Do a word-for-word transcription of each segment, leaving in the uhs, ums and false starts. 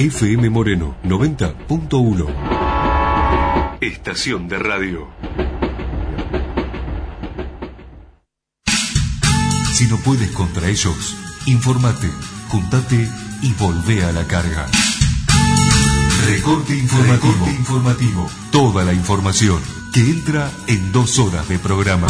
F M Moreno noventa punto uno. Estación de radio. Si no puedes contra ellos, infórmate, juntate y volvé a la carga. Recorte informativo. Recorte informativo. Toda la información que entra en dos horas de programa.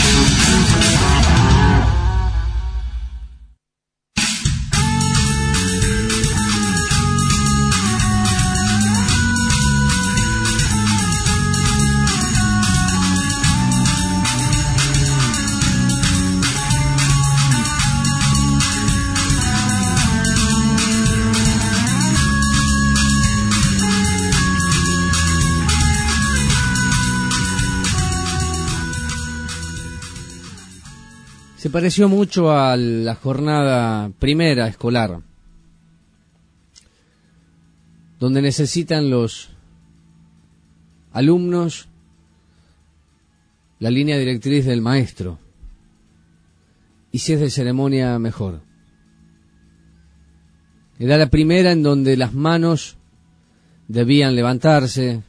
Se pareció mucho a la jornada primera escolar, donde necesitan los alumnos la línea directriz del maestro, y si es de ceremonia, mejor. Era la primera en donde las manos debían levantarse,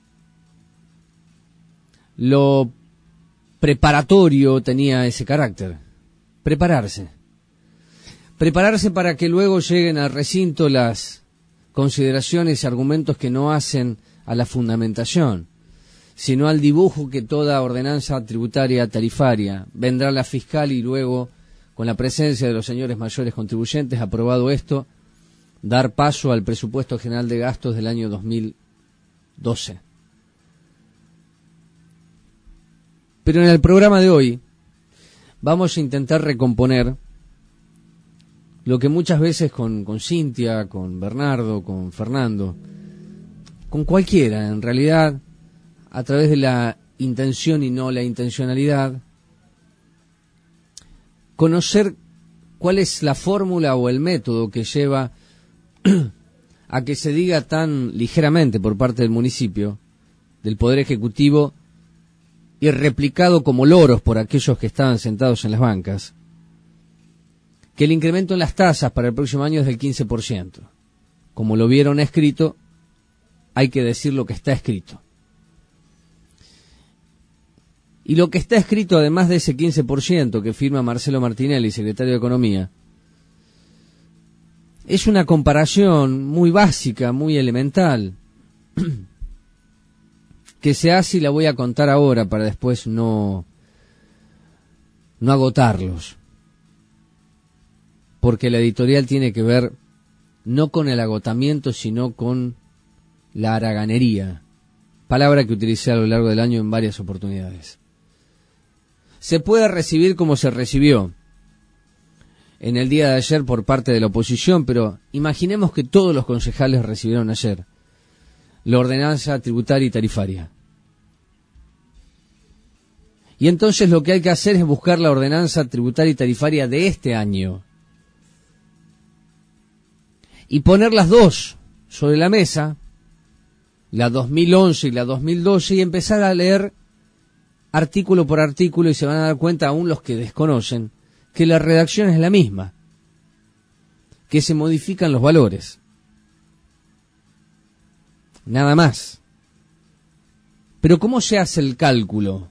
lo preparatorio tenía ese carácter. Prepararse. Prepararse para que luego lleguen al recinto las consideraciones y argumentos que no hacen a la fundamentación, sino al dibujo que toda ordenanza tributaria tarifaria. Vendrá la fiscal y luego, con la presencia de los señores mayores contribuyentes, aprobado esto, dar paso al presupuesto general de gastos del año dos mil doce. Pero en el programa de hoy vamos a intentar recomponer lo que muchas veces con, con Cintia, con Bernardo, con Fernando, con cualquiera, en realidad, a través de la intención y no la intencionalidad, conocer cuál es la fórmula o el método que lleva a que se diga tan ligeramente por parte del municipio, del Poder Ejecutivo, y replicado como loros por aquellos que estaban sentados en las bancas, que el incremento en las tasas para el próximo año es del quince por ciento. Como lo vieron escrito, hay que decir lo que está escrito. Y lo que está escrito, además de ese quince por ciento que firma Marcelo Martinelli, secretario de Economía, es una comparación muy básica, muy elemental, que se hace y la voy a contar ahora para después no, no agotarlos. Porque la editorial tiene que ver no con el agotamiento, sino con la haraganería, palabra que utilicé a lo largo del año en varias oportunidades. Se puede recibir como se recibió en el día de ayer por parte de la oposición, pero imaginemos que todos los concejales recibieron ayer la ordenanza tributaria y tarifaria. Y entonces lo que hay que hacer es buscar la ordenanza tributaria y tarifaria de este año y poner las dos sobre la mesa, la dos mil once y la dos mil doce, y empezar a leer artículo por artículo, y se van a dar cuenta, aún los que desconocen, que la redacción es la misma, que se modifican los valores. Nada más. Pero ¿cómo se hace el cálculo?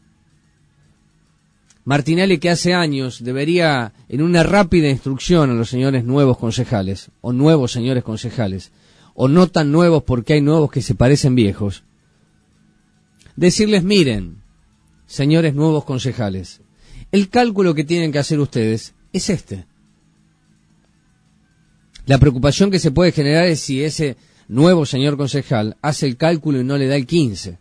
Martinelli, que hace años debería, en una rápida instrucción a los señores nuevos concejales, o nuevos señores concejales, o no tan nuevos porque hay nuevos que se parecen viejos, decirles: miren, señores nuevos concejales, el cálculo que tienen que hacer ustedes es este. La preocupación que se puede generar es si ese nuevo señor concejal hace el cálculo y no le da el quince.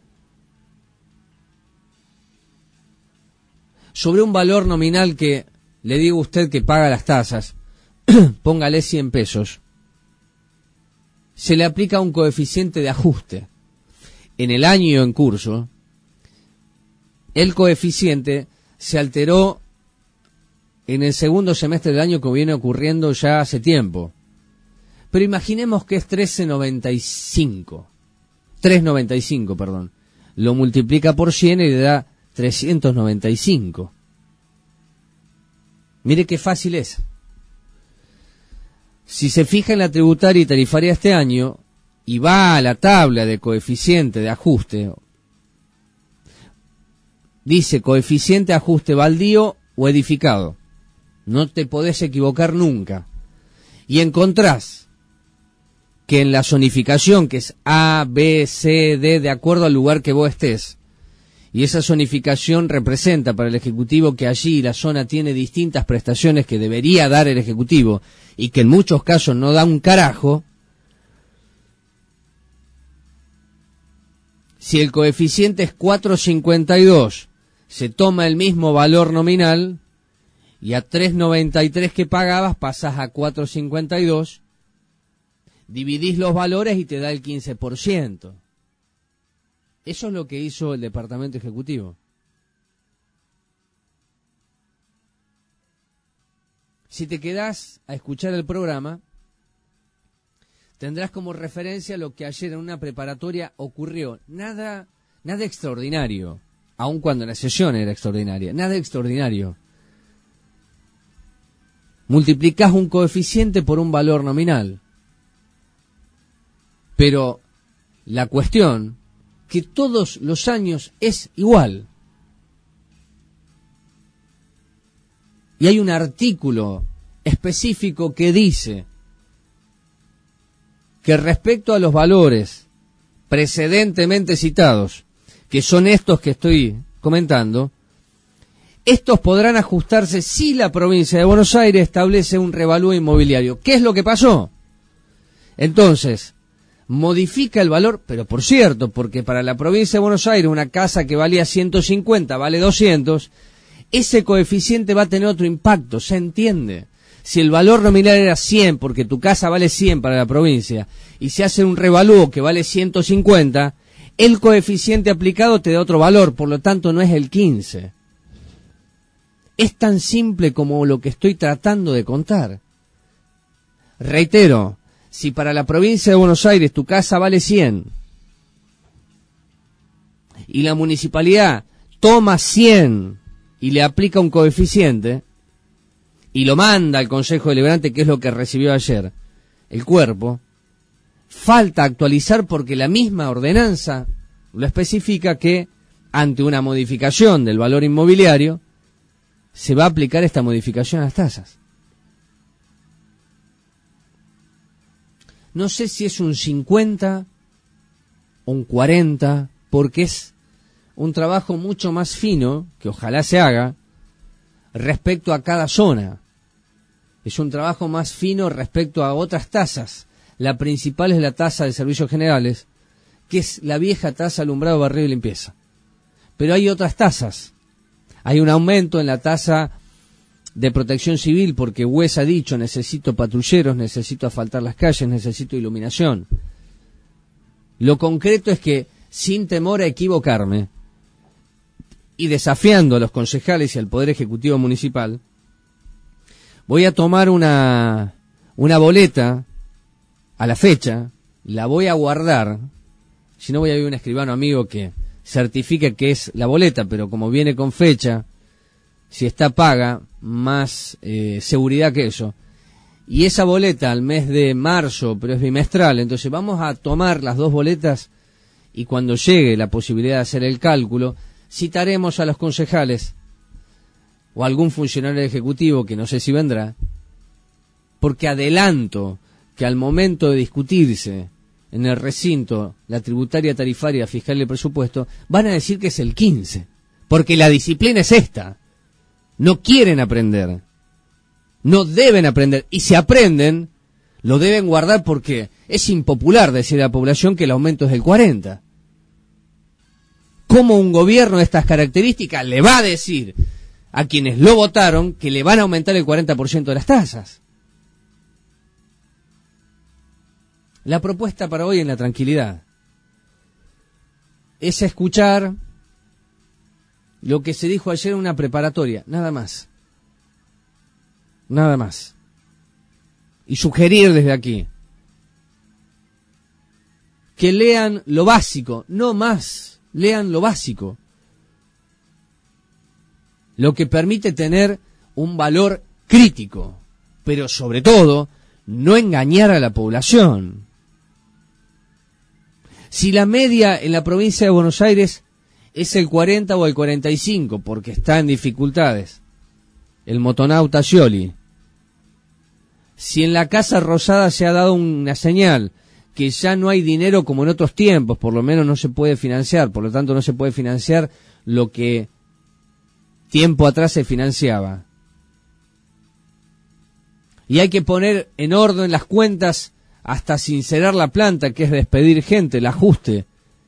Sobre un valor nominal que le digo a usted que paga las tasas, póngale cien pesos, se le aplica un coeficiente de ajuste. En el año en curso, el coeficiente se alteró en el segundo semestre del año, que viene ocurriendo ya hace tiempo. Pero imaginemos que es trece noventa y cinco. tres noventa y cinco, perdón. Lo multiplica por cien y le da trescientos noventa y cinco. Mire qué fácil es. Si se fija en la tributaria y tarifaria este año y va a la tabla de coeficiente de ajuste, dice coeficiente ajuste baldío o edificado. No te podés equivocar nunca. Y encontrás que en la zonificación, que es A, B, C, D, de acuerdo al lugar que vos estés, y esa zonificación representa para el Ejecutivo que allí la zona tiene distintas prestaciones que debería dar el Ejecutivo y que en muchos casos no da un carajo, si el coeficiente es cuatro coma cincuenta y dos, se toma el mismo valor nominal y a tres coma noventa y tres que pagabas pasás a cuatro coma cincuenta y dos, dividís los valores y te da el quince por ciento. Eso es lo que hizo el Departamento Ejecutivo. Si te quedás a escuchar el programa, tendrás como referencia lo que ayer en una preparatoria ocurrió. Nada, nada extraordinario, aun cuando la sesión era extraordinaria. Nada extraordinario. Multiplicás un coeficiente por un valor nominal. Pero la cuestión que todos los años es igual. Y hay un artículo específico que dice que respecto a los valores precedentemente citados, que son estos que estoy comentando, estos podrán ajustarse si la provincia de Buenos Aires establece un revalúo inmobiliario. ¿Qué es lo que pasó? Entonces, modifica el valor, pero por cierto, porque para la provincia de Buenos Aires una casa que valía ciento cincuenta vale doscientos, ese coeficiente va a tener otro impacto, ¿se entiende? Si el valor nominal era cien, porque tu casa vale cien para la provincia, y se hace un revalúo que vale ciento cincuenta, el coeficiente aplicado te da otro valor, por lo tanto no es el quince. Es tan simple como lo que estoy tratando de contar. Reitero, si para la provincia de Buenos Aires tu casa vale cien y la municipalidad toma cien y le aplica un coeficiente y lo manda al Consejo Deliberante, que es lo que recibió ayer el cuerpo, falta actualizar porque la misma ordenanza lo especifica que ante una modificación del valor inmobiliario se va a aplicar esta modificación a las tasas. No sé si es un cincuenta o un cuarenta, porque es un trabajo mucho más fino, que ojalá se haga, respecto a cada zona. Es un trabajo más fino respecto a otras tasas. La principal es la tasa de servicios generales, que es la vieja tasa alumbrado, barrido y limpieza. Pero hay otras tasas. Hay un aumento en la tasa de protección civil, porque U E S ha dicho, necesito patrulleros, necesito asfaltar las calles, necesito iluminación. Lo concreto es que, sin temor a equivocarme, y desafiando a los concejales y al Poder Ejecutivo Municipal, voy a tomar una, una boleta a la fecha, la voy a guardar, si no voy a ver un escribano amigo que certifique que es la boleta, pero como viene con fecha, si está paga, más eh, seguridad que eso. Y esa boleta al mes de marzo, pero es bimestral, entonces vamos a tomar las dos boletas y cuando llegue la posibilidad de hacer el cálculo, citaremos a los concejales o a algún funcionario ejecutivo, que no sé si vendrá, porque adelanto que al momento de discutirse en el recinto la tributaria, tarifaria, fiscal y el presupuesto, van a decir que es el quince, porque la disciplina es esta. No quieren aprender, no deben aprender, y si aprenden, lo deben guardar porque es impopular decir a la población que el aumento es del cuarenta. ¿Cómo un gobierno de estas características le va a decir a quienes lo votaron que le van a aumentar el cuarenta por ciento de las tasas? La propuesta para hoy en la tranquilidad es escuchar lo que se dijo ayer en una preparatoria, nada más. Nada más. Y sugerir desde aquí que lean lo básico, no más, lean lo básico. Lo que permite tener un valor crítico, pero sobre todo no engañar a la población. Si la media en la provincia de Buenos Aires es el cuarenta o el cuarenta y cinco, porque está en dificultades el motonauta Scioli, si en la Casa Rosada se ha dado una señal que ya no hay dinero como en otros tiempos, por lo menos no se puede financiar, por lo tanto no se puede financiar lo que tiempo atrás se financiaba, y hay que poner en orden las cuentas hasta sincerar la planta, que es despedir gente, el ajuste,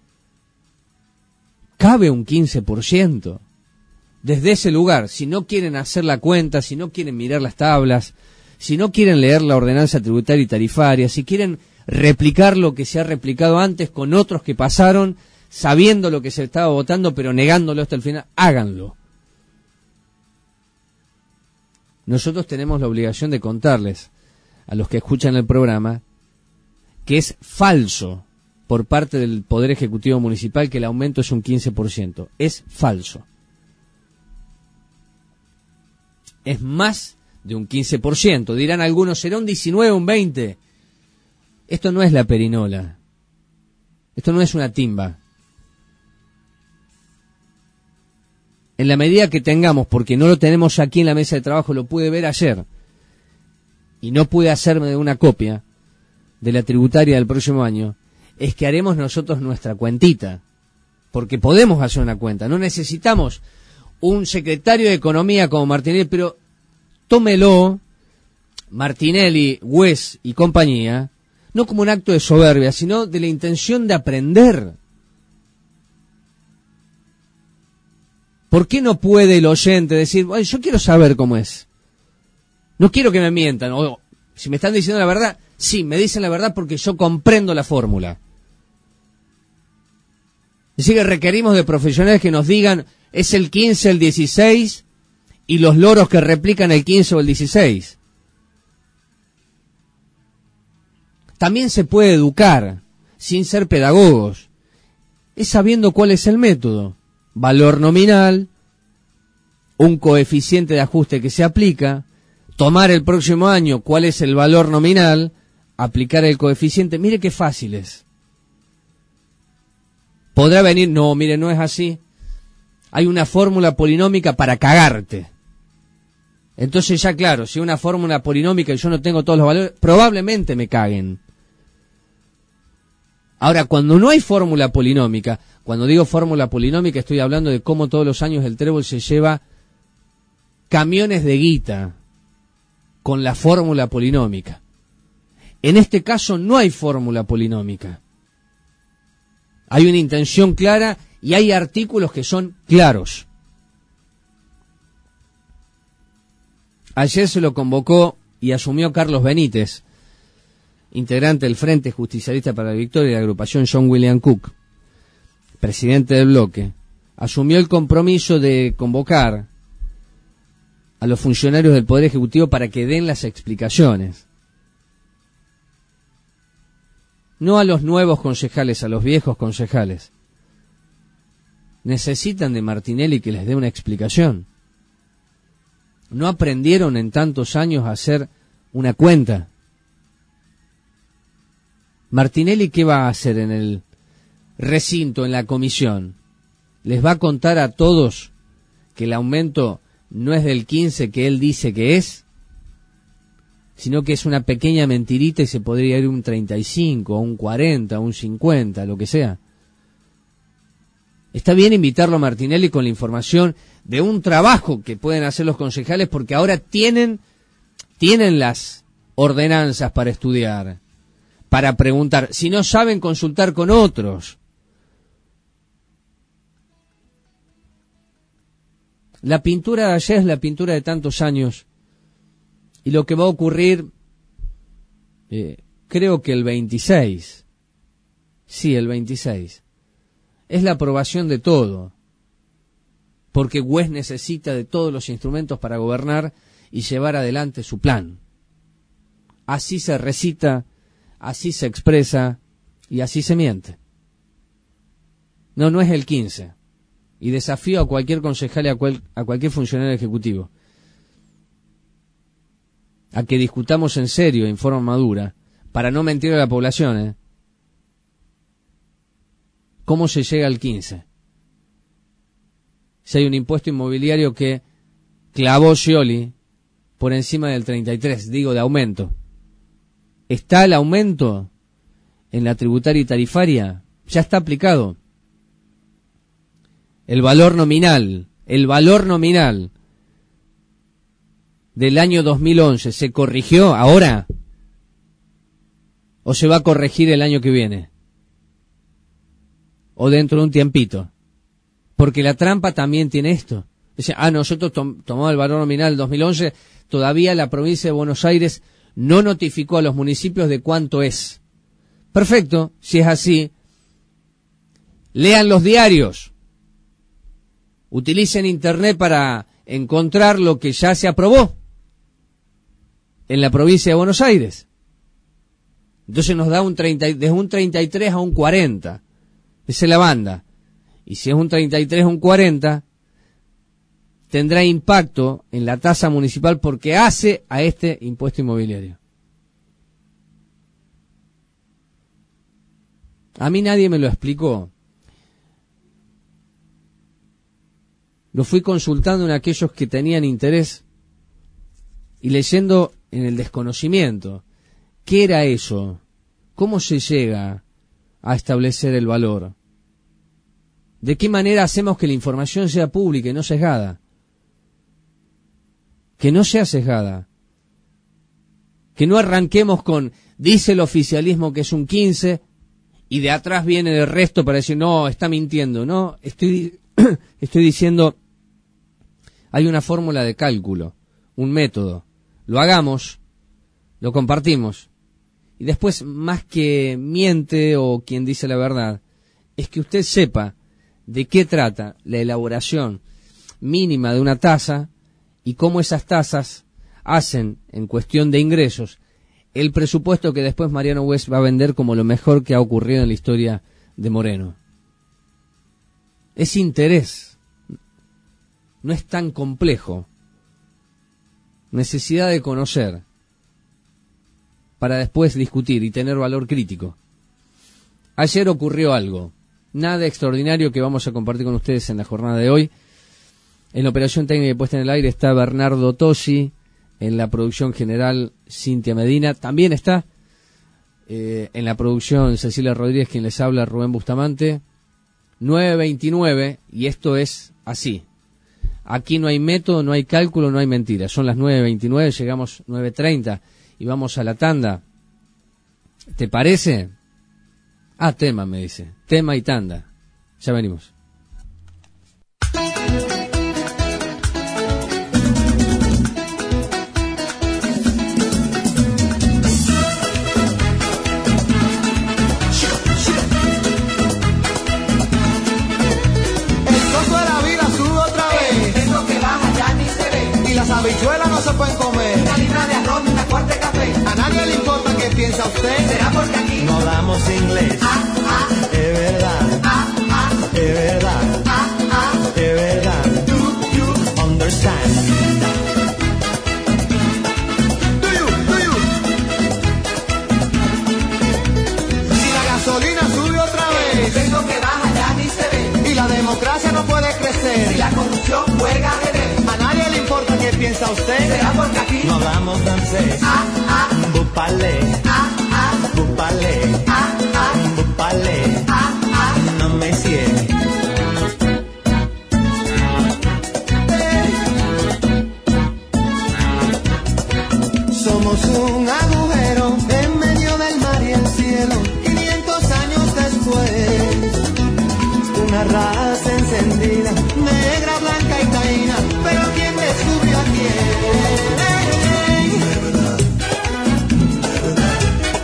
cabe un quince por ciento. Desde ese lugar, si no quieren hacer la cuenta, si no quieren mirar las tablas, si no quieren leer la ordenanza tributaria y tarifaria, si quieren replicar lo que se ha replicado antes con otros que pasaron, sabiendo lo que se estaba votando, pero negándolo hasta el final, háganlo. Nosotros tenemos la obligación de contarles a los que escuchan el programa que es falso por parte del Poder Ejecutivo Municipal que el aumento es un quince por ciento. Es falso. Es más de un quince por ciento. Dirán algunos, ¿será un diecinueve o un veinte? Esto no es la perinola. Esto no es una timba. En la medida que tengamos, porque no lo tenemos aquí en la mesa de trabajo, lo pude ver ayer, y no pude hacerme de una copia de la tributaria del próximo año, es que haremos nosotros nuestra cuentita, porque podemos hacer una cuenta, no necesitamos un secretario de Economía como Martinelli, pero tómelo, Martinelli, Wes y compañía, no como un acto de soberbia, sino de la intención de aprender. ¿Por qué no puede el oyente decir, bueno, yo quiero saber cómo es? No quiero que me mientan, o si me están diciendo la verdad, sí, me dicen la verdad porque yo comprendo la fórmula. Es decir, que requerimos de profesionales que nos digan, es el quince, el dieciséis, y los loros que replican el quince o el dieciséis. También se puede educar, sin ser pedagogos. Es sabiendo cuál es el método. Valor nominal, un coeficiente de ajuste que se aplica, tomar el próximo año cuál es el valor nominal, aplicar el coeficiente. Mire qué fácil es. Podrá venir, no, mire, no es así. Hay una fórmula polinómica para cagarte. Entonces ya claro, si una fórmula polinómica y yo no tengo todos los valores, probablemente me caguen. Ahora, cuando no hay fórmula polinómica, cuando digo fórmula polinómica estoy hablando de cómo todos los años el trébol se lleva camiones de guita con la fórmula polinómica. En este caso no hay fórmula polinómica. Hay una intención clara y hay artículos que son claros. Ayer se lo convocó y asumió Carlos Benítez, integrante del Frente Justicialista para la Victoria y la agrupación John William Cook, presidente del bloque. Asumió el compromiso de convocar a los funcionarios del Poder Ejecutivo para que den las explicaciones. No a los nuevos concejales, a los viejos concejales. Necesitan de Martinelli que les dé una explicación. No aprendieron en tantos años a hacer una cuenta. Martinelli, ¿qué va a hacer en el recinto, en la comisión? ¿Les va a contar a todos que el aumento no es del quince que él dice que es, sino que es una pequeña mentirita y se podría ir un treinta y cinco, un cuarenta, un cincuenta, lo que sea? Está bien invitarlo a Martinelli con la información de un trabajo que pueden hacer los concejales, porque ahora tienen, tienen las ordenanzas para estudiar, para preguntar. Si no saben, consultar con otros. La pintura de ayer es la pintura de tantos años, y lo que va a ocurrir, eh, creo que el veintiséis, sí, el veintiséis, es la aprobación de todo, porque Wes necesita de todos los instrumentos para gobernar y llevar adelante su plan. Así se recita, así se expresa y así se miente. No, no es el quince. Y desafío a cualquier concejal y a, cual, a cualquier funcionario ejecutivo. a que discutamos en serio, en forma madura, para no mentir a la población, ¿eh? ¿Cómo se llega al quince? Si hay un impuesto inmobiliario que clavó Scioli por encima del treinta y tres, digo, de aumento. ¿Está el aumento en la tributaria y tarifaria? Ya está aplicado. El valor nominal, el valor nominal del año dos mil once, ¿se corrigió ahora? ¿O se va a corregir el año que viene? ¿O dentro de un tiempito? Porque la trampa también tiene esto. Dice, ah, nosotros tom- tomamos el valor nominal del dos mil once, todavía la provincia de Buenos Aires no notificó a los municipios de cuánto es. Perfecto, si es así, lean los diarios, utilicen internet para encontrar lo que ya se aprobó en la provincia de Buenos Aires. Entonces nos da un treinta, desde un treinta y tres a un cuarenta. Esa es la banda. Y si es un treinta y tres a un cuarenta, tendrá impacto en la tasa municipal porque hace a este impuesto inmobiliario. A mí nadie me lo explicó. Lo fui consultando en aquellos que tenían interés y leyendo en el desconocimiento. ¿Qué era eso? ¿Cómo se llega a establecer el valor? ¿De qué manera hacemos que la información sea pública y no sesgada? Que no sea sesgada. Que no arranquemos con, dice el oficialismo que es un quince, y de atrás viene el resto para decir, no, está mintiendo. No, estoy, estoy diciendo, hay una fórmula de cálculo, un método. Lo hagamos, lo compartimos. Y después, más que miente o quien dice la verdad, es que usted sepa de qué trata la elaboración mínima de una tasa y cómo esas tasas hacen, en cuestión de ingresos, el presupuesto que después Mariano West va a vender como lo mejor que ha ocurrido en la historia de Moreno. Es interés, no es tan complejo. Necesidad de conocer para después discutir y tener valor crítico. Ayer ocurrió algo, nada extraordinario que vamos a compartir con ustedes en la jornada de hoy. En la operación técnica y puesta en el aire está Bernardo Tosi, en la producción general Cintia Medina, también está eh, en la producción Cecilia Rodríguez, quien les habla, Rubén Bustamante. Nueve veintinueve, y esto es así. Aquí no hay método, no hay cálculo, no hay mentira. Son las nueve veintinueve, llegamos nueve treinta y vamos a la tanda. ¿Te parece? Ah, tema, me dice. Tema y tanda. Ya venimos. Las habichuelas no se pueden comer. Una libra de arroz y una cuarta de café. A nadie le importa qué piensa usted. ¿Será porque aquí no hablamos inglés? Ah, ah, es verdad. ah, ah, es verdad. ah, ah, es verdad. do you Understand. Do you, do you. Si la gasolina sube otra vez. El peso que baja ya ni se ve. Y la democracia no puede crecer. Si la corrupción juega ajedrez. A nadie le importa qué piensa usted. ¿Será porque aquí no hablamos francés? Ah, ah, Bupale, ah, ah, bupale, ah, ah, bupale, ah, ah. no me cierre. Somos un agujero en medio del mar y el cielo. quinientos años después, una raza encendida, negra, blanca y taína. Pero ¿quién descubrió a quién? De verdad, de verdad.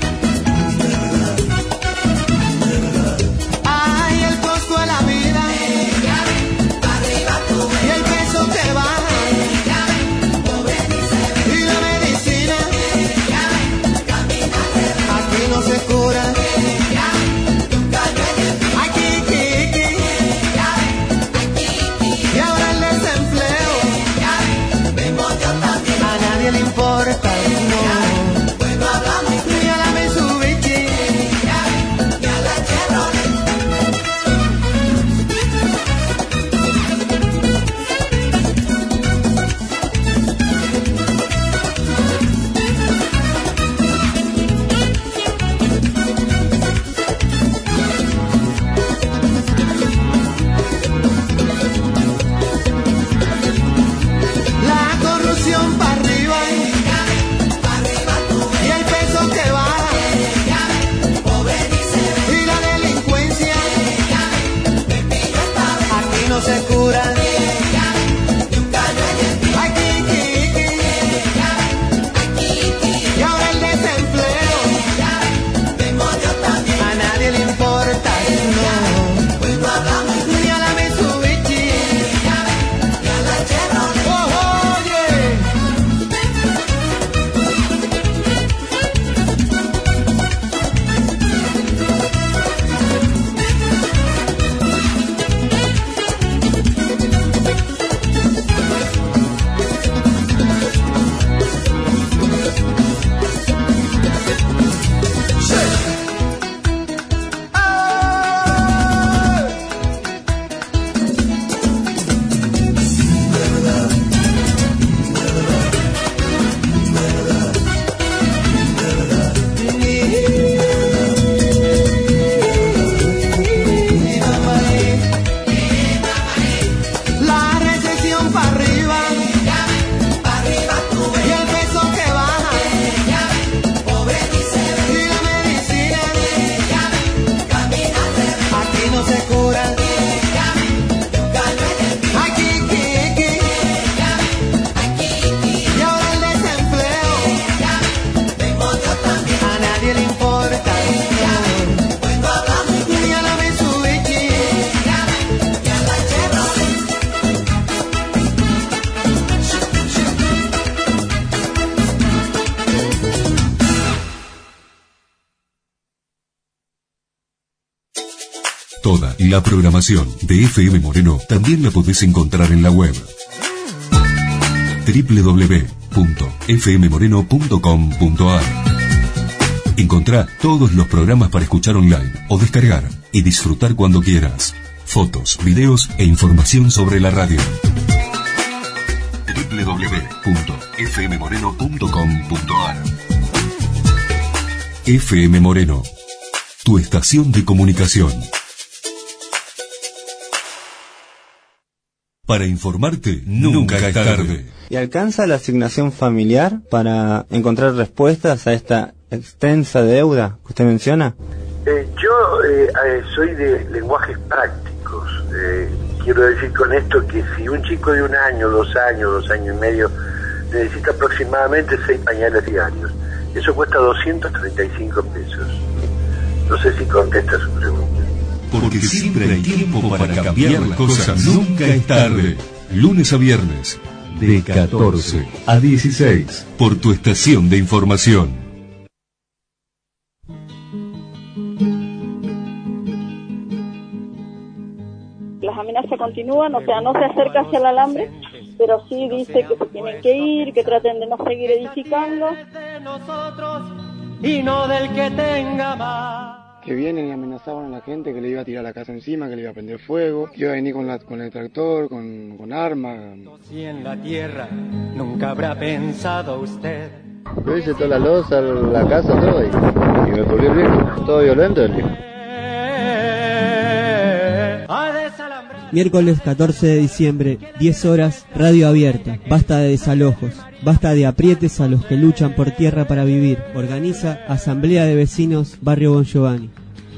Toda la programación de F M Moreno también la podés encontrar en la web doble u doble u doble u punto f m moreno punto com punto a r. Encontrá todos los programas para escuchar online o descargar y disfrutar cuando quieras. Fotos, videos e información sobre la radio. doble u doble u doble u punto f m moreno punto com punto a r. F M Moreno, tu estación de comunicación. Para informarte, nunca es tarde. ¿Y alcanza la asignación familiar para encontrar respuestas a esta extensa deuda que usted menciona? Eh, yo eh, eh, soy de lenguajes prácticos. Eh, quiero decir con esto que si un chico de un año, dos años, dos años y medio necesita aproximadamente seis pañales diarios, eso cuesta doscientos treinta y cinco pesos. No sé si contesta su pregunta. Porque siempre hay tiempo para cambiar las cosas. Nunca es tarde. Lunes a viernes, de catorce a dieciséis, por tu estación de información. Las amenazas continúan, o sea, no se acerca hacia el alambre, pero sí dice que se tienen que ir, que traten de no seguir edificando. Y no del que tenga más. Que vienen y amenazaban a la gente que le iba a tirar la casa encima, que le iba a prender fuego, que iba a venir con, la, con el tractor, con, con armas. Si en la tierra nunca habrá pensado usted. Yo hice toda la loza, la casa, todo, y, y me volví el viejo, todo violento el viejo. Miércoles catorce de diciembre, diez horas, radio abierta. Basta de desalojos, basta de aprietes a los que luchan por tierra para vivir. Organiza Asamblea de Vecinos Barrio Bon Giovanni.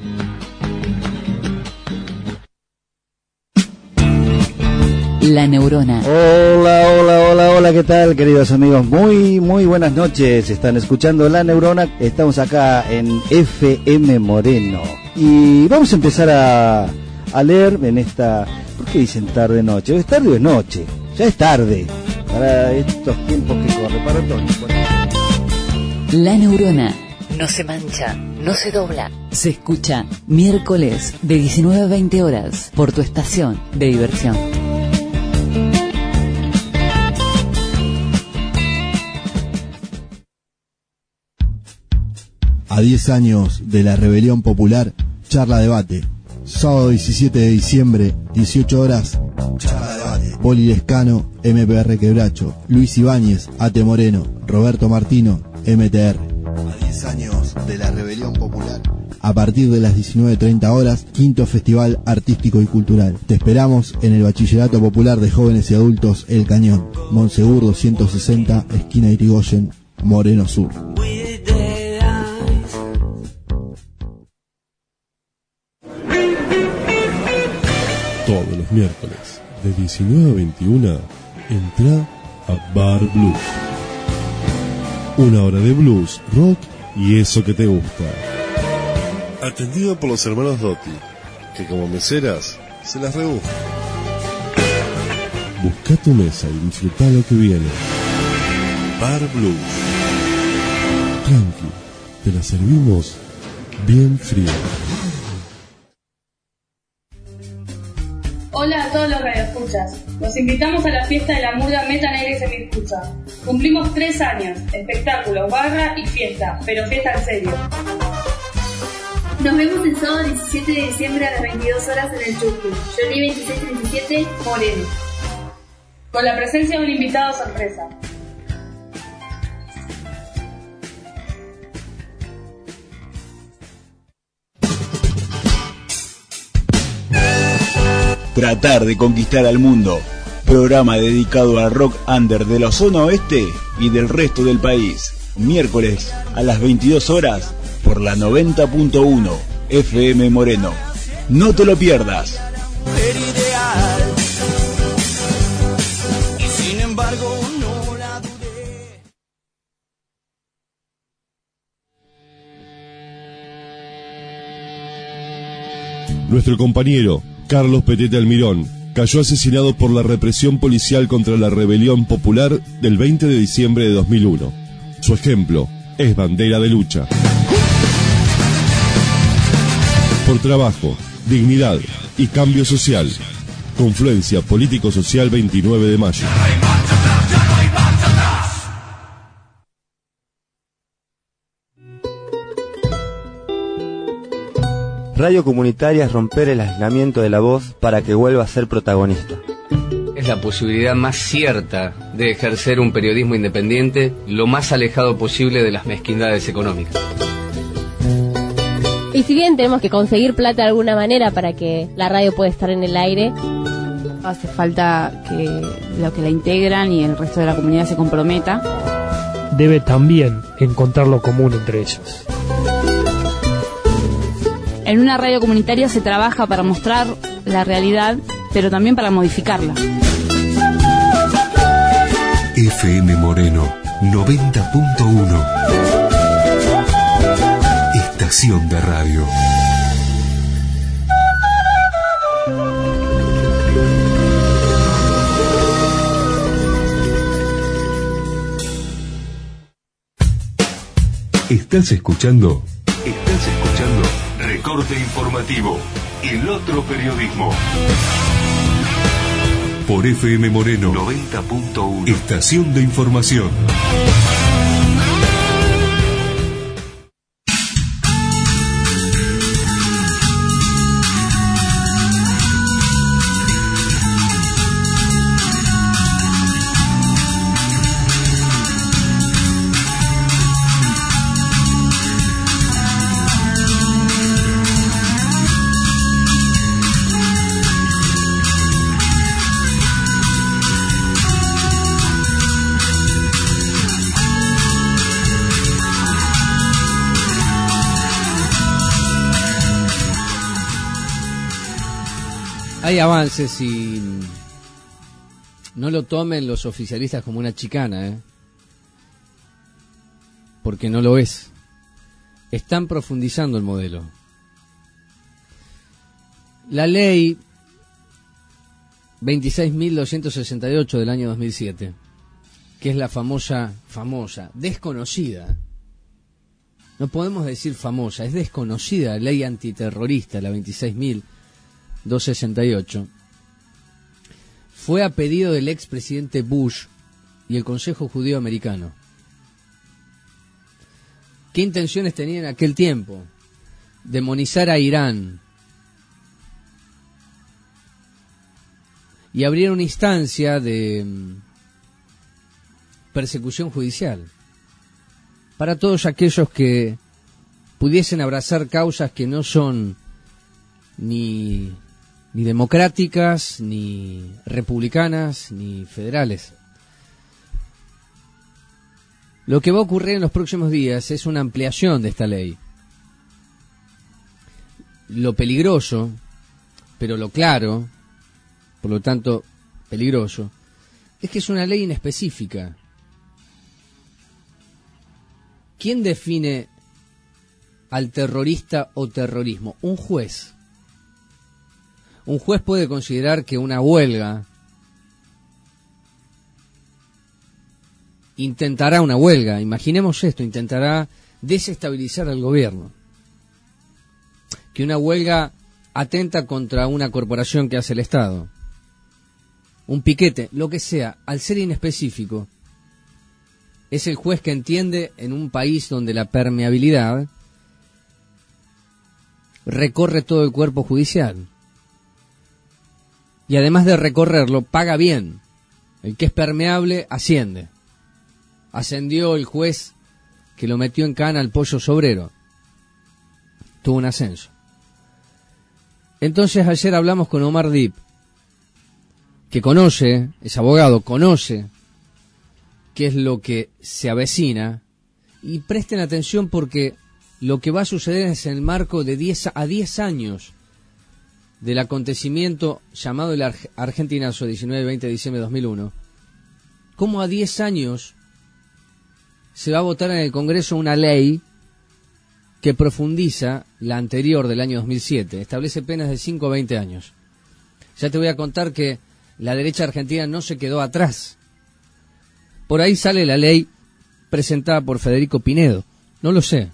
La Neurona. Hola, hola, hola, hola, ¿qué tal, queridos amigos? Muy, muy buenas noches. Están escuchando La Neurona. Estamos acá en F M Moreno. Y vamos a empezar a, a leer en esta... ¿Por qué dicen tarde noche? ¿Es tarde o es noche? Ya es tarde. Para estos tiempos que corren, para todos. La Neurona. No se mancha, no se dobla. Se escucha miércoles de diecinueve a veinte horas por tu estación de diversión. A diez años de la rebelión popular, charla debate. Sábado diecisiete de diciembre, dieciocho horas, charla debate. Poli Lescano, M P R Quebracho, Luis Ibáñez, A T Moreno, Roberto Martino, M T R. A diez años de la rebelión popular. A partir de las diecinueve treinta horas, quinto Festival Artístico y Cultural. Te esperamos en el Bachillerato Popular de Jóvenes y Adultos El Cañón, Monsegur doscientos sesenta, esquina Irigoyen, Moreno Sur. Todos los miércoles, de diecinueve a veintiuna, entra a Bar Blues. Una hora de blues, rock y eso que te gusta. Atendido por los hermanos Dotti, que como meseras se las rebuscan. Busca tu mesa y disfruta lo que viene. Bar Blues. Tranqui, te la servimos bien fría. Hola a todos los radioescuchas. Los invitamos a la fiesta de la murga Meta Negra y Semiescucha. Cumplimos tres años, espectáculos, barra y fiesta, pero fiesta en serio. Nos vemos el sábado diecisiete de diciembre a las veintidós horas en el Chucky, Johnny veintiséis treinta y siete, Moreno. Con la presencia de un invitado sorpresa. Tratar de conquistar al mundo. Programa dedicado al rock under de la zona oeste y del resto del país. Miércoles a las veintidós horas por la noventa punto uno F M Moreno. No te lo pierdas. Y sin embargo no la dudé. Nuestro compañero, Carlos Petete Almirón, cayó asesinado por la represión policial contra la rebelión popular del veinte de diciembre de dos mil uno. Su ejemplo es bandera de lucha. Por trabajo, dignidad y cambio social. Confluencia Político-Social veintinueve de mayo. Radio comunitaria es romper el aislamiento de la voz para que vuelva a ser protagonista. Es la posibilidad más cierta de ejercer un periodismo independiente lo más alejado posible de las mezquindades económicas. Y si bien tenemos que conseguir plata de alguna manera para que la radio pueda estar en el aire, hace falta que los que la integran y el resto de la comunidad se comprometa. Debe también encontrar lo común entre ellos. En una radio comunitaria se trabaja para mostrar la realidad, pero también para modificarla. F M Moreno noventa punto uno. Estación de radio. ¿Estás escuchando? Estás escuchando Recorte Informativo, el otro periodismo. Por F M Moreno noventa punto uno. Estación de información. Hay avances y no lo tomen los oficialistas como una chicana, ¿eh? Porque no lo es. Están profundizando el modelo. La ley veintiséis mil doscientos sesenta y ocho del año dos mil siete, que es la famosa, famosa, desconocida, no podemos decir famosa, es desconocida, ley antiterrorista, la veintiséis mil doscientos sesenta y ocho, fue a pedido del expresidente Bush y el Consejo Judío Americano. ¿Qué intenciones tenía en aquel tiempo? Demonizar a Irán y abrir una instancia de persecución judicial para todos aquellos que pudiesen abrazar causas que no son ni ni democráticas, ni republicanas, ni federales. Lo que va a ocurrir en los próximos días es una ampliación de esta ley. Lo peligroso, pero lo claro, por lo tanto peligroso, es que es una ley inespecífica. ¿Quién define al terrorista o terrorismo? Un juez. Un juez puede considerar que una huelga intentará una huelga, imaginemos esto, intentará desestabilizar al gobierno. Que una huelga atenta contra una corporación que hace el Estado. Un piquete, lo que sea, al ser inespecífico, es el juez que entiende en un país donde la permeabilidad recorre todo el cuerpo judicial. Y además de recorrerlo, paga bien. El que es permeable asciende. Ascendió el juez que lo metió en cana al pollo sobrero. Tuvo un ascenso. Entonces ayer hablamos con Omar Dip, que conoce, es abogado, conoce qué es lo que se avecina. Y presten atención porque lo que va a suceder es en el marco de diez a diez años del acontecimiento llamado el Ar- Argentinazo, diecinueve y veinte de diciembre de dos mil uno, cómo a diez años se va a votar en el Congreso una ley que profundiza la anterior del año dos mil siete, establece penas de cinco a veinte años. Ya te voy a contar que la derecha argentina no se quedó atrás. Por ahí sale la ley presentada por Federico Pinedo, no lo sé,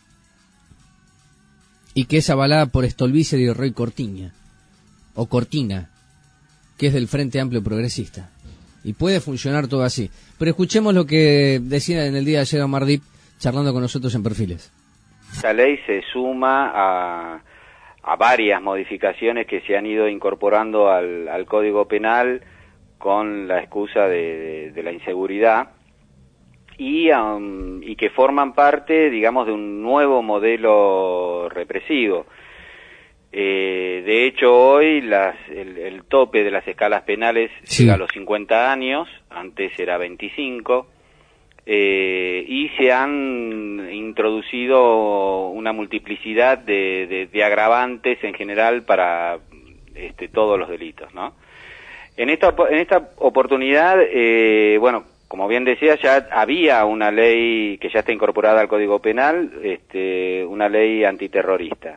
y que es avalada por Stolbizer y Roy Cortiña, o Cortina, que es del Frente Amplio Progresista. Y puede funcionar todo así. Pero escuchemos lo que decía en el día de ayer Omar Dip, charlando con nosotros en Perfiles. Esta ley se suma a, a varias modificaciones que se han ido incorporando al, al Código Penal con la excusa de, de, de la inseguridad y, um, y que forman parte, digamos, de un nuevo modelo represivo. Eh, de hecho, hoy las, el, el tope de las escalas penales sí. llega a los cincuenta años, antes era veinticinco, eh, y se han introducido una multiplicidad de, de, de agravantes en general para este, todos los delitos, ¿no? En esta, en esta oportunidad, eh, bueno, como bien decía, ya había una ley que ya está incorporada al Código Penal, este, una ley antiterrorista.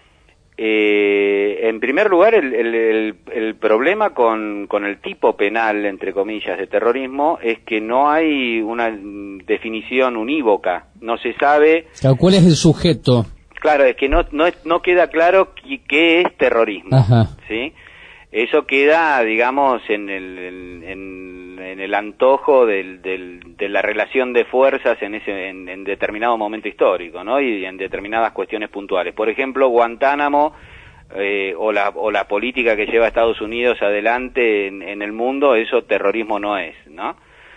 Eh, en primer lugar, el, el, el, el problema con, con el tipo penal, entre comillas, de terrorismo es que no hay una definición unívoca. No se sabe... ¿Cuál es el sujeto? Claro, es que no no, no queda claro qué, qué es terrorismo. Ajá. ¿Sí? Eso queda, digamos, en el, en, en el antojo del, del, de la relación de fuerzas en ese en, en determinado momento histórico, ¿no? Y en determinadas cuestiones puntuales. Por ejemplo, Guantánamo eh, o la o la política que lleva Estados Unidos adelante en, en el mundo, eso terrorismo no es, ¿no?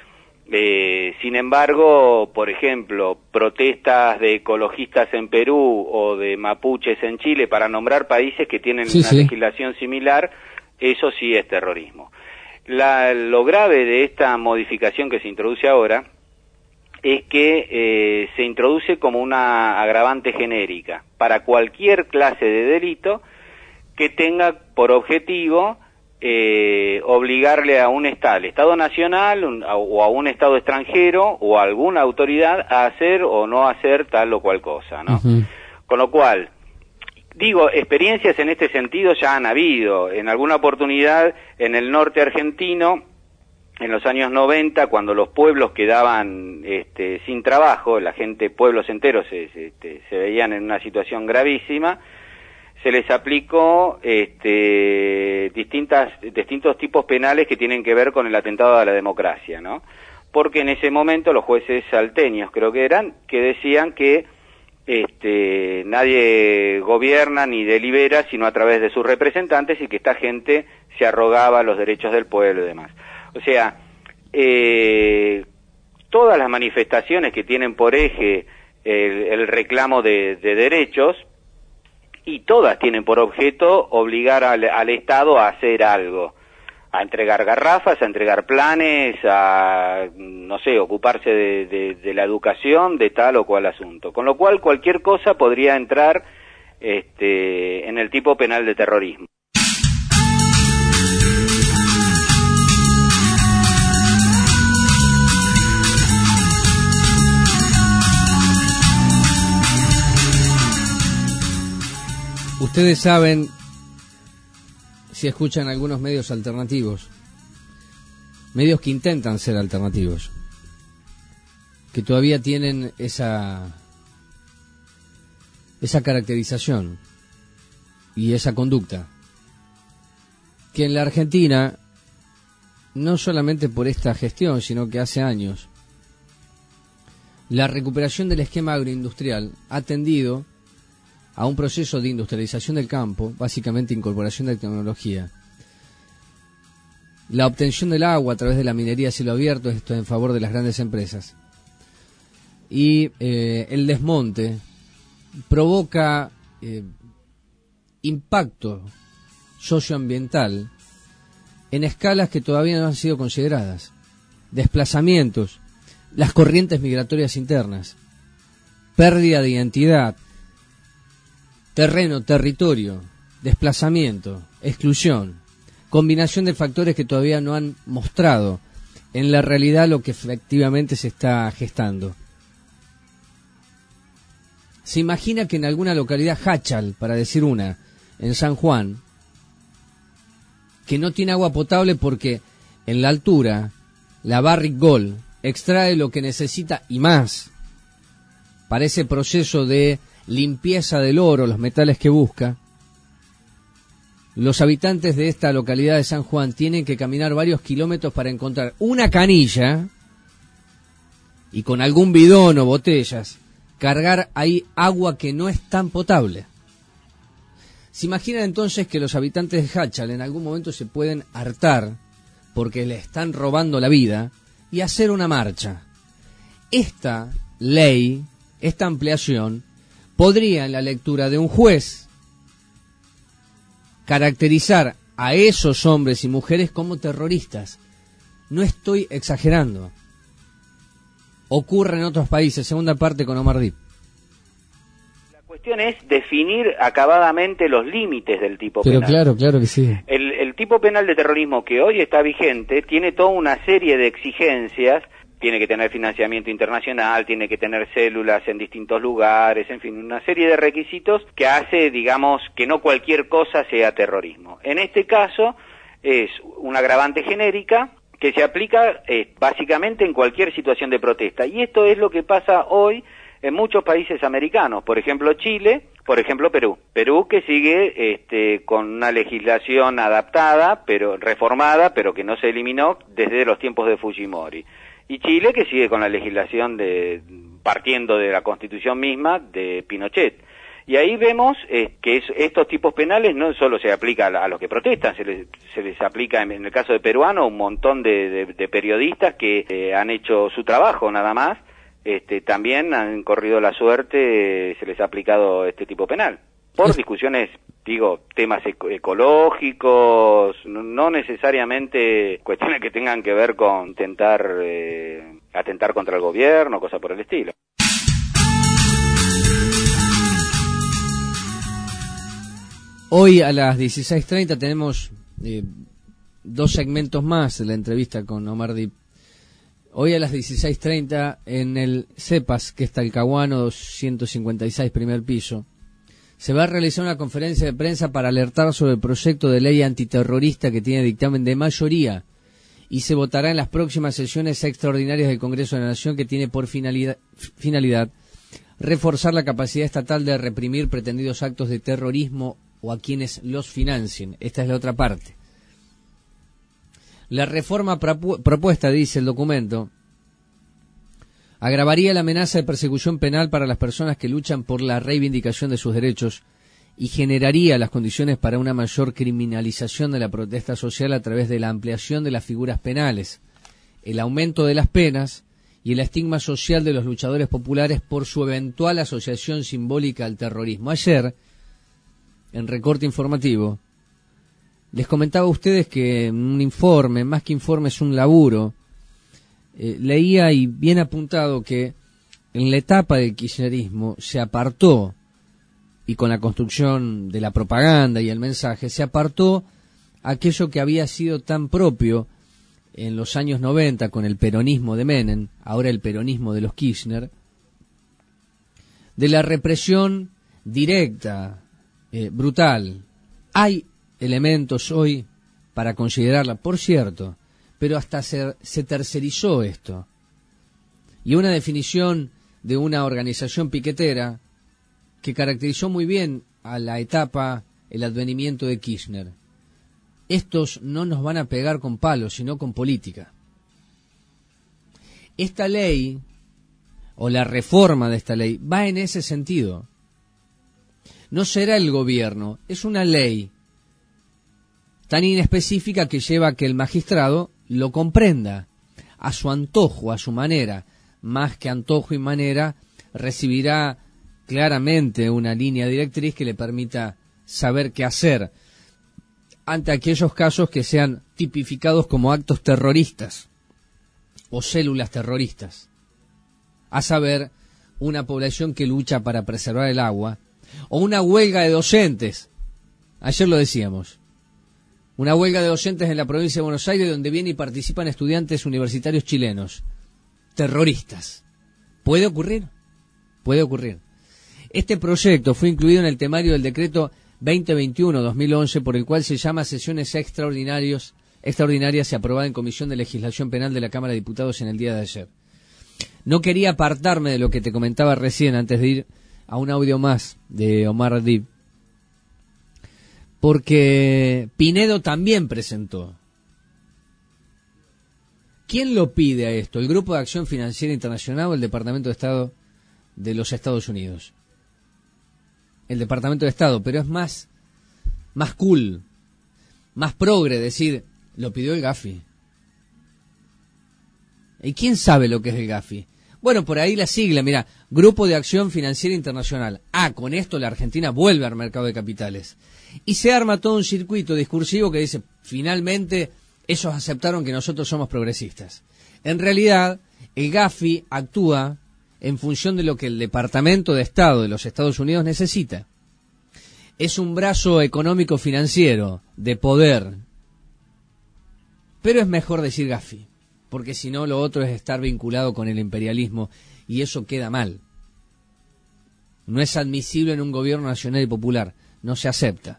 Eh, sin embargo, por ejemplo, protestas de ecologistas en Perú o de mapuches en Chile, para nombrar países que tienen sí, una sí. legislación similar, eso sí es terrorismo. La, lo grave de esta modificación que se introduce ahora es que eh, se introduce como una agravante genérica para cualquier clase de delito que tenga por objetivo eh, obligarle a un Estado, al Estado nacional un, a, o a un Estado extranjero o a alguna autoridad a hacer o no hacer tal o cual cosa, ¿no? Uh-huh. Con lo cual, digo, experiencias en este sentido ya han habido. En alguna oportunidad en el norte argentino, en los años noventa, cuando los pueblos quedaban este, sin trabajo, la gente, pueblos enteros se, se, se veían en una situación gravísima, se les aplicó este, distintas, distintos tipos penales que tienen que ver con el atentado a la democracia, ¿no? Porque en ese momento los jueces salteños, creo que eran, que decían que este, nadie gobierna ni delibera sino a través de sus representantes y que esta gente se arrogaba los derechos del pueblo y demás. O sea, eh, todas las manifestaciones que tienen por eje el, el reclamo de, de derechos, y todas tienen por objeto obligar al, al Estado a hacer algo, a entregar garrafas, a entregar planes, a, no sé, ocuparse de, de, de la educación, de tal o cual asunto. Con lo cual, cualquier cosa podría entrar este, en el tipo penal de terrorismo. Ustedes saben, si escuchan algunos medios alternativos, medios que intentan ser alternativos, que todavía tienen esa esa caracterización y esa conducta, que en la Argentina, no solamente por esta gestión, sino que hace años, la recuperación del esquema agroindustrial ha tendido a un proceso de industrialización del campo, básicamente incorporación de tecnología. La obtención del agua a través de la minería a cielo abierto, esto en favor de las grandes empresas. Y eh, el desmonte provoca eh, impacto socioambiental en escalas que todavía no han sido consideradas. Desplazamientos, las corrientes migratorias internas, pérdida de identidad, terreno, territorio, desplazamiento, exclusión, combinación de factores que todavía no han mostrado en la realidad lo que efectivamente se está gestando. ¿Se imagina que en alguna localidad, Hachal, para decir una, en San Juan, que no tiene agua potable porque en la altura la Barrick Gold extrae lo que necesita y más para ese proceso de limpieza del oro, los metales que busca? Los habitantes de esta localidad de San Juan tienen que caminar varios kilómetros para encontrar una canilla y con algún bidón o botellas cargar ahí agua que no es tan potable. ¿Se imaginan entonces que los habitantes de Hachal en algún momento se pueden hartar porque le están robando la vida y hacer una marcha? Esta ley, esta ampliación, podría en la lectura de un juez caracterizar a esos hombres y mujeres como terroristas. No estoy exagerando. Ocurre en otros países. Segunda parte con Omar Dip. La cuestión es definir acabadamente los límites del tipo Pero penal. claro, claro que sí. El, el tipo penal de terrorismo que hoy está vigente tiene toda una serie de exigencias. Tiene que tener financiamiento internacional, tiene que tener células en distintos lugares, en fin, una serie de requisitos que hace, digamos, que no cualquier cosa sea terrorismo. En este caso es una agravante genérica que se aplica eh, básicamente en cualquier situación de protesta. Y esto es lo que pasa hoy en muchos países americanos, por ejemplo Chile, por ejemplo Perú. Perú que sigue este, con una legislación adaptada, pero reformada, pero que no se eliminó desde los tiempos de Fujimori. Y Chile que sigue con la legislación de partiendo de la Constitución misma de Pinochet. Y ahí vemos eh, que es, estos tipos penales no solo se aplica a, a los que protestan, se les, se les aplica en, en el caso de peruano un montón de, de, de periodistas que eh, han hecho su trabajo nada más, este, también han corrido la suerte, eh, se les ha aplicado este tipo penal. Por discusiones, digo, temas eco ecológicos, no, no necesariamente cuestiones que tengan que ver con intentar eh, atentar contra el gobierno, cosas por el estilo. Hoy a las dieciséis treinta tenemos eh, dos segmentos más de la entrevista con Omar Dip. Hoy a las dieciséis treinta en el CEPAS, que es Talcahuano doscientos cincuenta y seis, primer piso, se va a realizar una conferencia de prensa para alertar sobre el proyecto de ley antiterrorista que tiene dictamen de mayoría y se votará en las próximas sesiones extraordinarias del Congreso de la Nación, que tiene por finalidad, finalidad reforzar la capacidad estatal de reprimir pretendidos actos de terrorismo o a quienes los financien. Esta es la otra parte. La reforma propu propuesta, dice el documento, agravaría la amenaza de persecución penal para las personas que luchan por la reivindicación de sus derechos y generaría las condiciones para una mayor criminalización de la protesta social a través de la ampliación de las figuras penales, el aumento de las penas y el estigma social de los luchadores populares por su eventual asociación simbólica al terrorismo. Ayer, en Recorte Informativo, les comentaba a ustedes que un informe, más que informe es un laburo, Eh, leía y bien apuntado que en la etapa del kirchnerismo se apartó, y con la construcción de la propaganda y el mensaje, se apartó aquello que había sido tan propio en los años noventa con el peronismo de Menem, ahora el peronismo de los Kirchner, de la represión directa, eh, brutal. Hay elementos hoy para considerarla, por cierto, pero hasta se, se tercerizó esto. Y una definición de una organización piquetera que caracterizó muy bien a la etapa, el advenimiento de Kirchner. Estos no nos van a pegar con palos, sino con política. Esta ley, o la reforma de esta ley, va en ese sentido. No será el gobierno, es una ley tan inespecífica que lleva a que el magistrado lo comprenda a su antojo, a su manera. Más que antojo y manera, recibirá claramente una línea directriz que le permita saber qué hacer ante aquellos casos que sean tipificados como actos terroristas o células terroristas, a saber, una población que lucha para preservar el agua, o una huelga de docentes. Ayer lo decíamos. Una huelga de docentes en la provincia de Buenos Aires, donde vienen y participan estudiantes universitarios chilenos. Terroristas. ¿Puede ocurrir? Puede ocurrir. Este proyecto fue incluido en el temario del decreto veinte veintiuno dos mil once, por el cual se llama sesiones extraordinarios, extraordinarias y aprobada en Comisión de Legislación Penal de la Cámara de Diputados en el día de ayer. No quería apartarme de lo que te comentaba recién antes de ir a un audio más de Omar Dib, porque Pinedo también presentó. ¿Quién lo pide a esto? ¿El Grupo de Acción Financiera Internacional o el Departamento de Estado de los Estados Unidos? El Departamento de Estado, pero es más, más cool, más progre decir, lo pidió el Gafi. ¿Y quién sabe lo que es el Gafi? Bueno, por ahí la sigla, mira, Grupo de Acción Financiera Internacional. Ah, con esto la Argentina vuelve al mercado de capitales. Y se arma todo un circuito discursivo que dice, finalmente, ellos aceptaron que nosotros somos progresistas. En realidad, el Gafi actúa en función de lo que el Departamento de Estado de los Estados Unidos necesita. Es un brazo económico financiero de poder. Pero es mejor decir Gafi, porque si no lo otro es estar vinculado con el imperialismo y eso queda mal. No es admisible en un gobierno nacional y popular, no se acepta.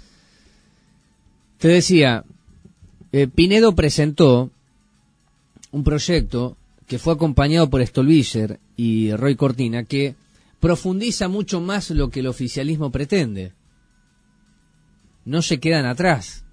Te decía, eh, Pinedo presentó un proyecto que fue acompañado por Stolbizer y Roy Cortina, que profundiza mucho más lo que el oficialismo pretende. No se quedan atrás.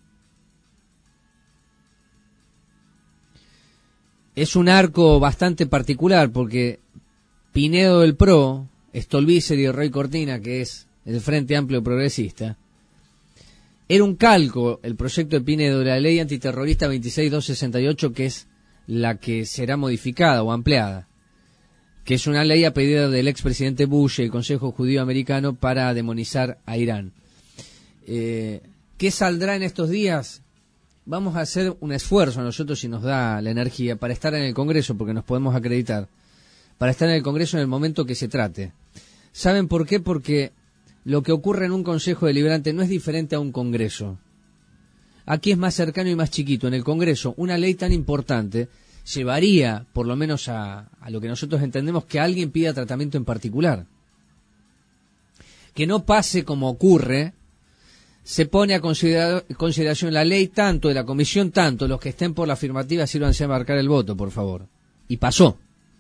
Es un arco bastante particular porque Pinedo del P R O, Stolbizer y Roy Cortina, que es el Frente Amplio Progresista, era un calco, el proyecto de Pinedo, de la ley antiterrorista veintiséis mil doscientos sesenta y ocho, que es la que será modificada o ampliada, que es una ley a pedido del expresidente Bush y el Consejo Judío Americano para demonizar a Irán. Eh, ¿Qué saldrá en estos días? Vamos a hacer un esfuerzo nosotros, si nos da la energía, para estar en el Congreso, porque nos podemos acreditar, para estar en el Congreso en el momento que se trate. ¿Saben por qué? Porque lo que ocurre en un Consejo Deliberante no es diferente a un Congreso. Aquí es más cercano y más chiquito. En el Congreso, una ley tan importante llevaría, por lo menos a, a lo que nosotros entendemos, que alguien pida tratamiento en particular. Que no pase como ocurre, se pone a considera, consideración la ley tanto, de la comisión tanto, los que estén por la afirmativa sírvanse a marcar el voto, por favor. Y pasó.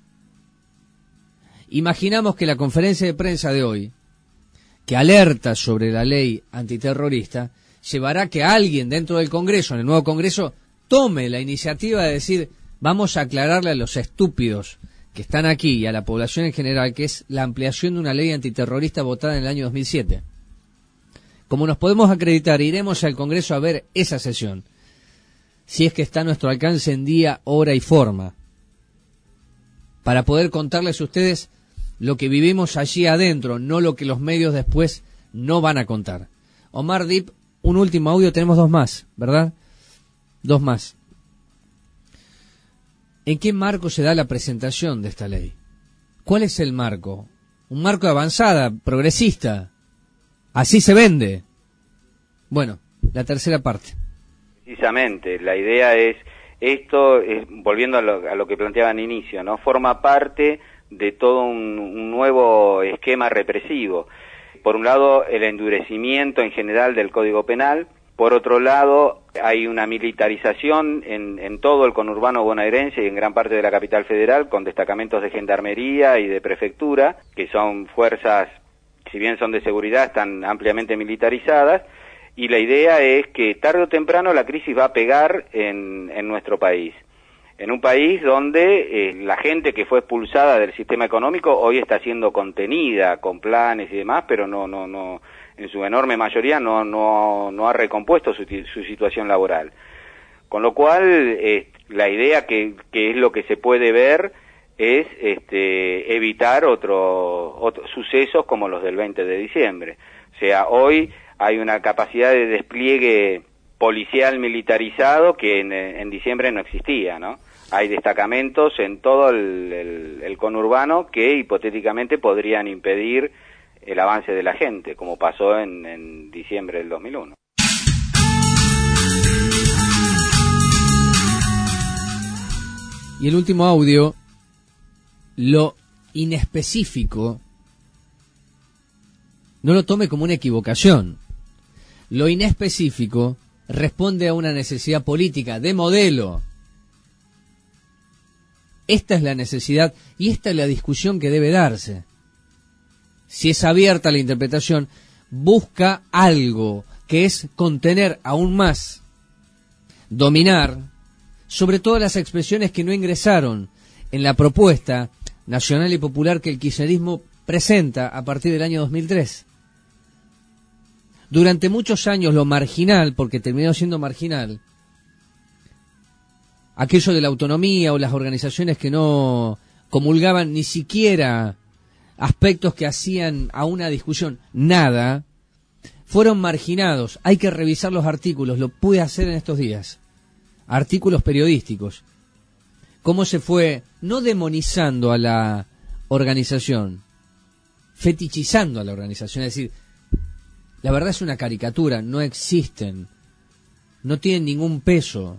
Imaginamos que la conferencia de prensa de hoy, que alerta sobre la ley antiterrorista, llevará que alguien dentro del Congreso, en el nuevo Congreso, tome la iniciativa de decir, vamos a aclararle a los estúpidos que están aquí y a la población en general, que es la ampliación de una ley antiterrorista votada en el año dos mil siete. Como nos podemos acreditar, iremos al Congreso a ver esa sesión, si es que está a nuestro alcance en día, hora y forma, para poder contarles a ustedes lo que vivimos allí adentro, no lo que los medios después no van a contar. Omar Dib, un último audio, tenemos dos más, ¿verdad? Dos más. ¿En qué marco se da la presentación de esta ley? ¿Cuál es el marco? Un marco de avanzada, progresista. Así se vende. Bueno, la tercera parte. Precisamente, la idea es, esto, es, volviendo a lo, a lo que planteaba en inicio, ¿no? Forma parte de todo un, un nuevo esquema represivo. Por un lado, el endurecimiento en general del Código Penal. Por otro lado, hay una militarización en, en todo el conurbano bonaerense y en gran parte de la capital federal, con destacamentos de gendarmería y de prefectura, que son fuerzas, si bien son de seguridad, están ampliamente militarizadas. Y la idea es que tarde o temprano la crisis va a pegar en, en nuestro país. En un país donde eh, la gente que fue expulsada del sistema económico hoy está siendo contenida con planes y demás, pero no, no, no, en su enorme mayoría no, no, no ha recompuesto su, su situación laboral. Con lo cual, eh, la idea que, que es lo que se puede ver es este, evitar otro, otro, sucesos como los del veinte de diciembre. O sea, hoy hay una capacidad de despliegue policial militarizado que en, en diciembre no existía, ¿no? Hay destacamentos en todo el, el, el conurbano que hipotéticamente podrían impedir el avance de la gente, como pasó en, en diciembre del dos mil uno. Y el último audio, lo inespecífico No lo tome como una equivocación. Lo inespecífico responde a una necesidad política de modelo. Esta es la necesidad y esta es la discusión que debe darse. Si es abierta la interpretación, busca algo que es contener aún más, dominar, sobre todas las expresiones que no ingresaron en la propuesta nacional y popular que el kirchnerismo presenta a partir del año dos mil tres. Durante muchos años lo marginal, porque terminó siendo marginal, aquello de la autonomía o las organizaciones que no comulgaban ni siquiera aspectos que hacían a una discusión nada, fueron marginados. Hay que revisar los artículos, lo pude hacer en estos días. Artículos periodísticos. Cómo se fue, no demonizando a la organización, fetichizando a la organización, es decir, la verdad es una caricatura, no existen, no tienen ningún peso,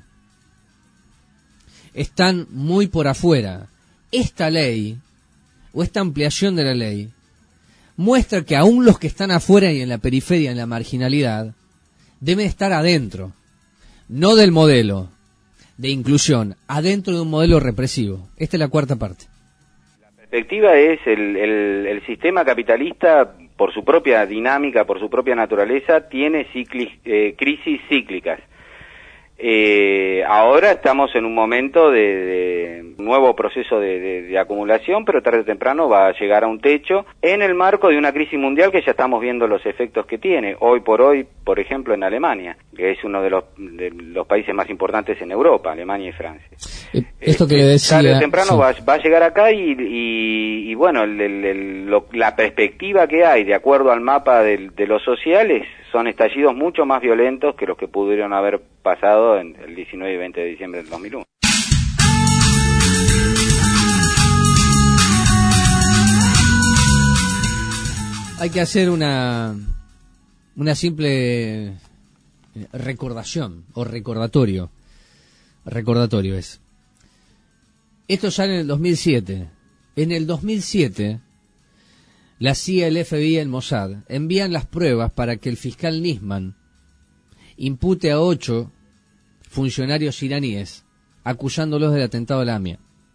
están muy por afuera. Esta ley, o esta ampliación de la ley, muestra que aún los que están afuera y en la periferia, en la marginalidad, deben estar adentro, no del modelo de inclusión, adentro de un modelo represivo. Esta es la cuarta parte. La perspectiva es el, el, el sistema capitalista, por su propia dinámica, por su propia naturaleza, tiene cicli, eh, crisis cíclicas. Eh, ahora estamos en un momento de, de nuevo proceso de, de, de acumulación, pero tarde o temprano va a llegar a un techo en el marco de una crisis mundial que ya estamos viendo los efectos que tiene. Hoy por hoy, por ejemplo, en Alemania, que es uno de los, de los países más importantes en Europa, Alemania y Francia. Esto que le decía... Tarde o temprano sí. va, va a llegar acá y, y, y bueno, el, el, el, lo, la perspectiva que hay, de acuerdo al mapa de, de los sociales, son estallidos mucho más violentos que los que pudieron haber pasado en el diecinueve y veinte de diciembre del dos mil uno. Hay que hacer una una simple recordación o recordatorio. Recordatorio es. Esto sale en el dos mil siete. En el dos mil siete, la C I A, el F B I y el Mossad envían las pruebas para que el fiscal Nisman impute a ocho funcionarios iraníes acusándolos del atentado a la A M I A.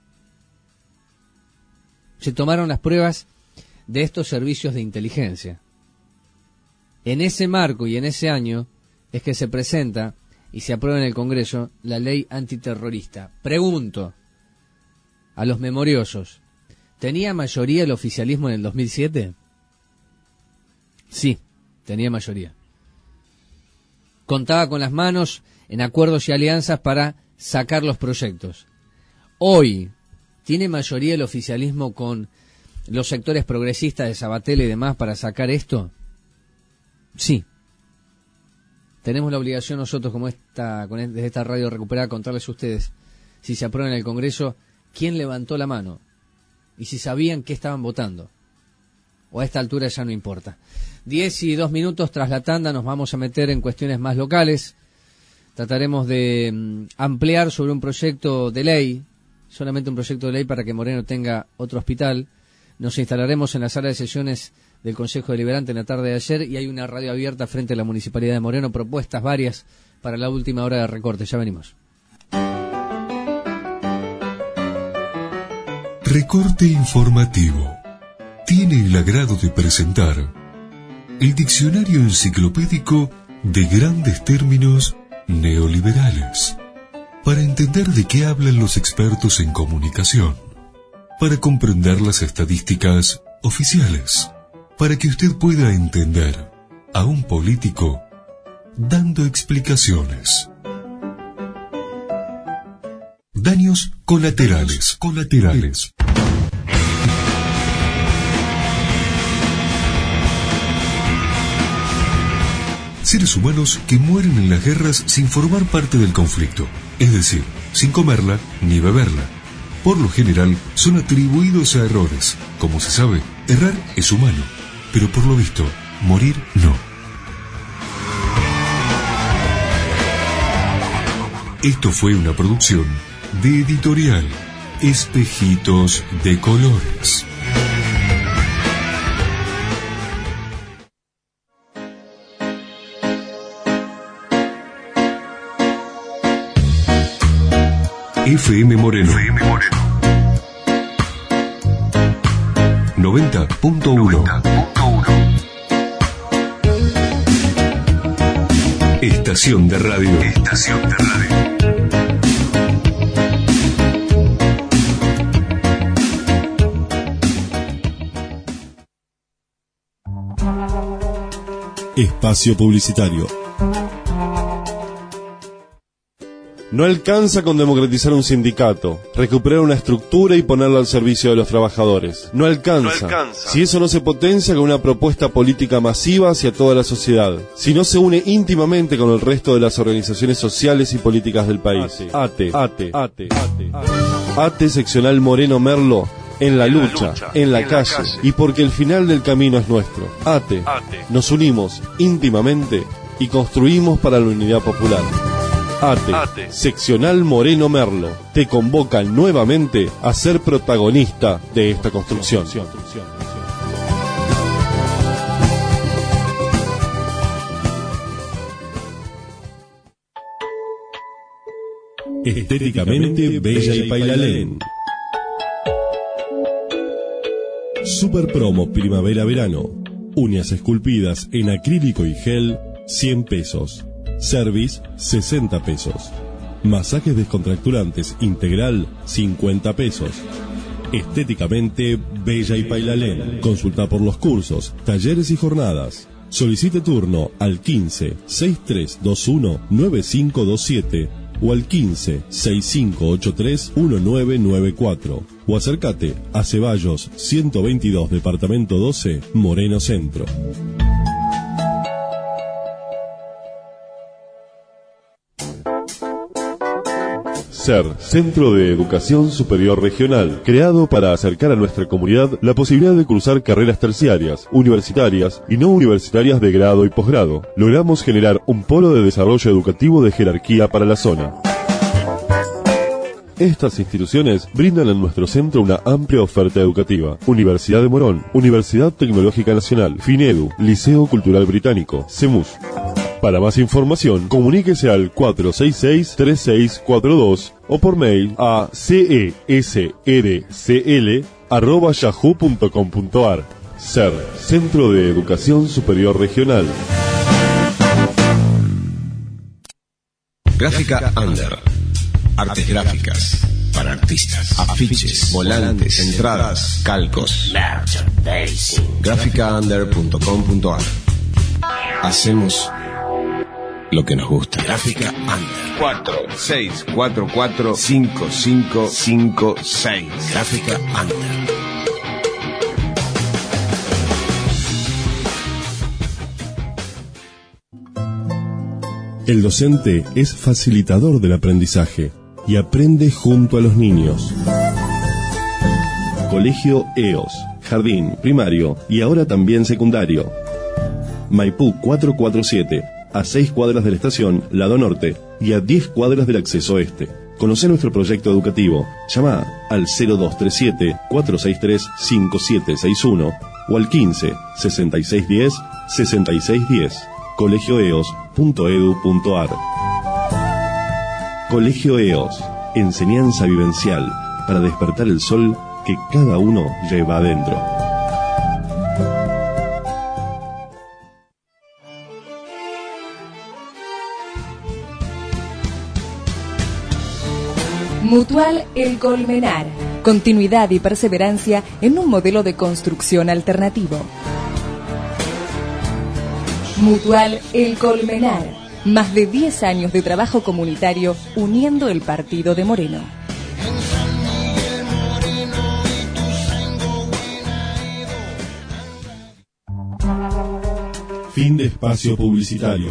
Se tomaron las pruebas de estos servicios de inteligencia. En ese marco y en ese año es que se presenta y se aprueba en el Congreso la ley antiterrorista. Pregunto a los memoriosos, ¿tenía mayoría el oficialismo en el dos mil siete? Sí, tenía mayoría. Contaba con las manos en acuerdos y alianzas para sacar los proyectos. Hoy, ¿tiene mayoría el oficialismo con los sectores progresistas de Sabatel y demás para sacar esto? Sí. Tenemos la obligación nosotros, como esta, con, desde esta radio recuperada, contarles a ustedes, si se aprueba en el Congreso, quién levantó la mano y si sabían qué estaban votando. O a esta altura ya no importa. Diez y dos minutos tras la tanda nos vamos a meter en cuestiones más locales. Trataremos de um, ampliar sobre un proyecto de ley, solamente un proyecto de ley para que Moreno tenga otro hospital. Nos instalaremos en la sala de sesiones del Consejo Deliberante en la tarde de ayer y hay una radio abierta frente a la Municipalidad de Moreno, propuestas varias para la última hora de recorte. Ya venimos. Recorte informativo. Tiene el agrado de presentar el diccionario enciclopédico de grandes términos neoliberales, para entender de qué hablan los expertos en comunicación, para comprender las estadísticas oficiales, para que usted pueda entender a un político dando explicaciones. Daños colaterales, colaterales. Seres humanos que mueren en las guerras sin formar parte del conflicto, es decir, sin comerla ni beberla. Por lo general son atribuidos a errores. Como se sabe, errar es humano, pero por lo visto, morir no. Esto fue una producción de Editorial Espejitos de Colores. F M Moreno. F M Moreno. noventa punto uno. Estación de radio. Estación de radio. Espacio publicitario. No alcanza con democratizar un sindicato, recuperar una estructura y ponerla al servicio de los trabajadores. No alcanza, no alcanza. Si eso no se potencia con una propuesta política masiva hacia toda la sociedad, si no se une íntimamente con el resto de las organizaciones sociales y políticas del país. ATE, ATE, ATE, ATE, ATE seccional Moreno Merlo. En la lucha, en la calle, y porque el final del camino es nuestro. ATE, nos unimos íntimamente y construimos para la unidad popular. ATE, seccional Moreno Merlo, te convoca nuevamente a ser protagonista de esta construcción. Estéticamente bella y Pailalén. Super promo primavera-verano. Uñas esculpidas en acrílico y gel, cien pesos. Service, sesenta pesos. Masajes descontracturantes integral, cincuenta pesos. Estéticamente bella y Pailalén. Consulta por los cursos, talleres y jornadas. Solicite turno al quince, sesenta y tres veintiuno, noventa y cinco veintisiete o al quince, sesenta y cinco ochenta y tres, diecinueve noventa y cuatro o acércate a Ceballos ciento veintidós, departamento doce, Moreno Centro. SER, Centro de Educación Superior Regional, creado para acercar a nuestra comunidad la posibilidad de cursar carreras terciarias, universitarias y no universitarias de grado y posgrado. Logramos generar un polo de desarrollo educativo de jerarquía para la zona. Estas instituciones brindan en nuestro centro una amplia oferta educativa. Universidad de Morón, Universidad Tecnológica Nacional, FINEDU, Liceo Cultural Británico, CEMUS. Para más información, comuníquese al cuatro seis seis, tres seis cuatro dos o por mail a cesrcl arroba yahoo punto com punto ar. SER, Centro de Educación Superior Regional. Gráfica Under. Artes gráficas para artistas. Afiches, volantes, entradas, calcos. gráfica under punto com punto ar. Hacemos lo que nos gusta. Gráfica Under. cuatro seis cuatro cuatro cinco cinco cinco seis. Gráfica Under. El docente es facilitador del aprendizaje y aprende junto a los niños. Colegio E O S, jardín, primario y ahora también secundario. Maipú cuatrocientos cuarenta y siete, a seis cuadras de la estación Lado Norte y a diez cuadras del acceso este. Conoce nuestro proyecto educativo. Llama al cero dos tres siete, cuatro seis tres, cinco siete seis uno o al quince, sesenta y seis diez, sesenta y seis diez. colegio e o s punto e d u punto a r. Colegio E O S, enseñanza vivencial para despertar el sol que cada uno lleva adentro. Mutual El Colmenar. Continuidad y perseverancia en un modelo de construcción alternativo. Mutual El Colmenar. Más de diez años de trabajo comunitario uniendo el partido de Moreno. Fin de espacio publicitario.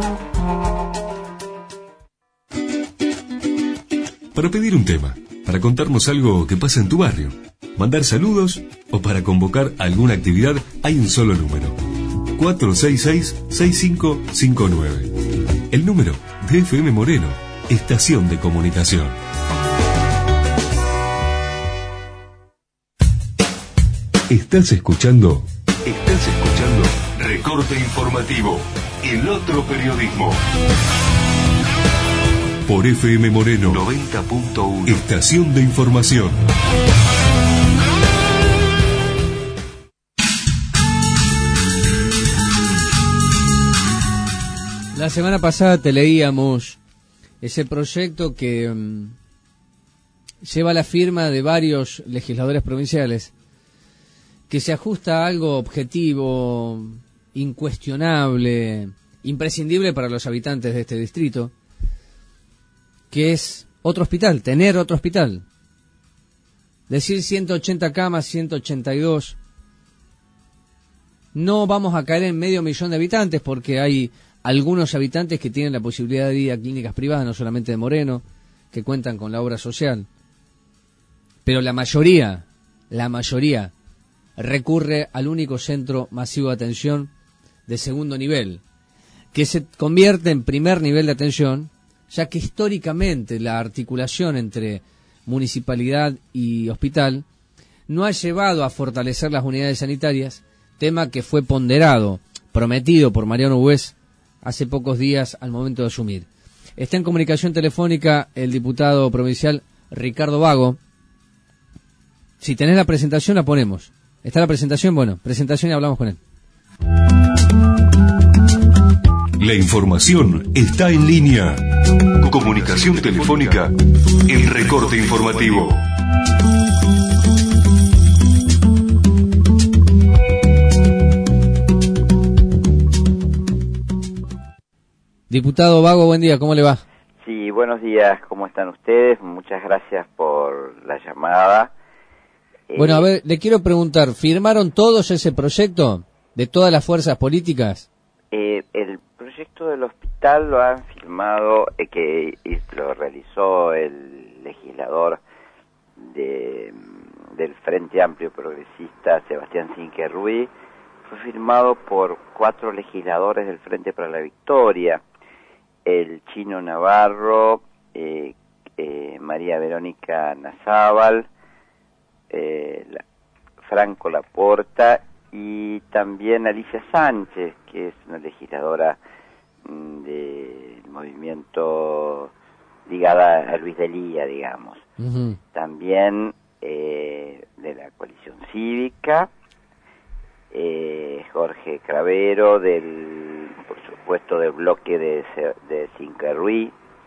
Para pedir un tema, para contarnos algo que pasa en tu barrio, mandar saludos o para convocar alguna actividad, hay un solo número. cuatro seis seis, seis cinco cinco nueve. El número de F M Moreno, Estación de Comunicación. Estás escuchando, estás escuchando Recorte Informativo, el otro periodismo. Por F M Moreno noventa punto uno. Estación de información. La semana pasada te leíamos ese proyecto que um, lleva la firma de varios legisladores provinciales, que se ajusta a algo objetivo, incuestionable, imprescindible para los habitantes de este distrito, que es otro hospital, tener otro hospital. Decir ciento ochenta camas, ciento ochenta y dos, no vamos a caer en medio millón de habitantes, porque hay algunos habitantes que tienen la posibilidad de ir a clínicas privadas, no solamente de Moreno, que cuentan con la obra social. Pero la mayoría, la mayoría, recurre al único centro masivo de atención de segundo nivel, que se convierte en primer nivel de atención, ya que históricamente la articulación entre municipalidad y hospital no ha llevado a fortalecer las unidades sanitarias, tema que fue ponderado, prometido por Mariano Bues hace pocos días al momento de asumir. Está en comunicación telefónica el diputado provincial Ricardo Vago. Si tenés la presentación, la ponemos. ¿Está la presentación? Bueno, presentación y hablamos con él. La información está en línea. Comunicación telefónica, el recorte informativo. Diputado Vago, buen día, ¿cómo le va? Sí, buenos días, ¿cómo están ustedes? Muchas gracias por la llamada. Bueno, a ver, le quiero preguntar, ¿firmaron todos ese proyecto de todas las fuerzas políticas? Eh, el proyecto del hospital lo han firmado, eh, que y lo realizó el legislador de, del Frente Amplio Progresista, Sebastián Cinquerruy, fue firmado por cuatro legisladores del Frente para la Victoria, el Chino Navarro, eh, eh, María Verónica Nazábal, eh, la, Franco Laporta y también Alicia Sánchez, que es una legisladora mm, del movimiento ligada a Luis Delía, digamos. Uh-huh. También eh, de la coalición cívica, eh, Jorge Cravero, del, por supuesto, del bloque de, de Cinquerruy,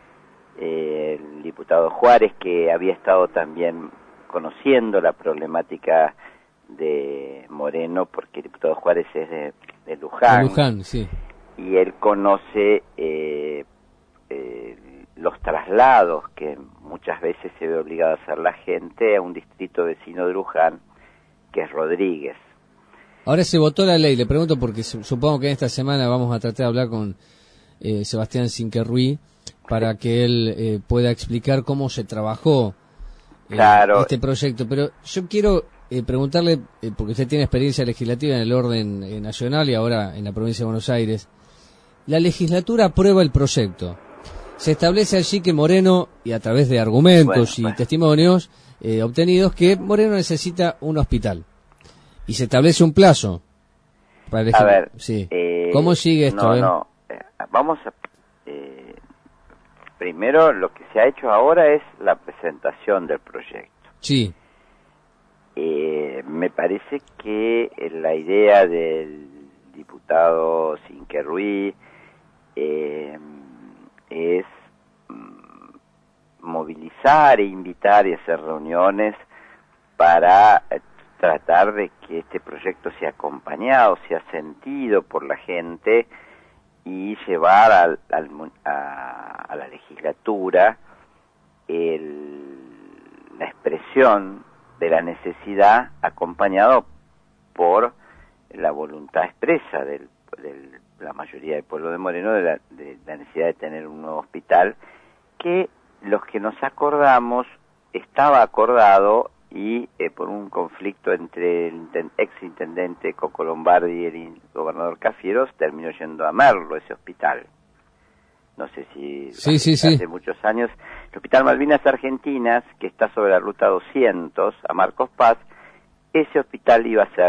eh, el diputado Juárez, que había estado también conociendo la problemática de Moreno, porque el diputado Juárez es de, de Luján, de Luján, sí. Y él conoce eh, eh, los traslados que muchas veces se ve obligado a hacer la gente a un distrito vecino de Luján, que es Rodríguez. Ahora se votó la ley, le pregunto porque supongo que en esta semana vamos a tratar de hablar con eh, Sebastián Cinquerruy para que él eh, pueda explicar cómo se trabajó eh, claro. este proyecto, pero yo quiero eh, preguntarle, eh, porque usted tiene experiencia legislativa en el orden eh, nacional y ahora en la provincia de Buenos Aires, la legislatura aprueba el proyecto, se establece allí que Moreno, y a través de argumentos bueno, y bueno. testimonios eh, obtenidos, que Moreno necesita un hospital. Y se establece un plazo para elegir. A ver, sí. eh, ¿Cómo sigue esto? No, eh? no. Eh, vamos a... Eh, primero, lo que se ha hecho ahora es la presentación del proyecto. Sí. Eh, me parece que la idea del diputado Cinquerruy eh, es mm, movilizar e invitar y hacer reuniones para tratar de que este proyecto sea acompañado, sea sentido por la gente y llevar al, al, a, a la legislatura el, la expresión de la necesidad acompañado por la voluntad expresa de la mayoría del pueblo de Moreno de la, de la necesidad de tener un nuevo hospital, que los que nos acordamos estaba acordado y eh, por un conflicto entre el ex intendente Coco Lombardi y el gobernador Cafieros terminó yendo a Merlo ese hospital. No sé si sí, hace, sí, sí. hace muchos años. El Hospital Malvinas Argentinas, que está sobre la ruta doscientos a Marcos Paz, ese hospital iba a ser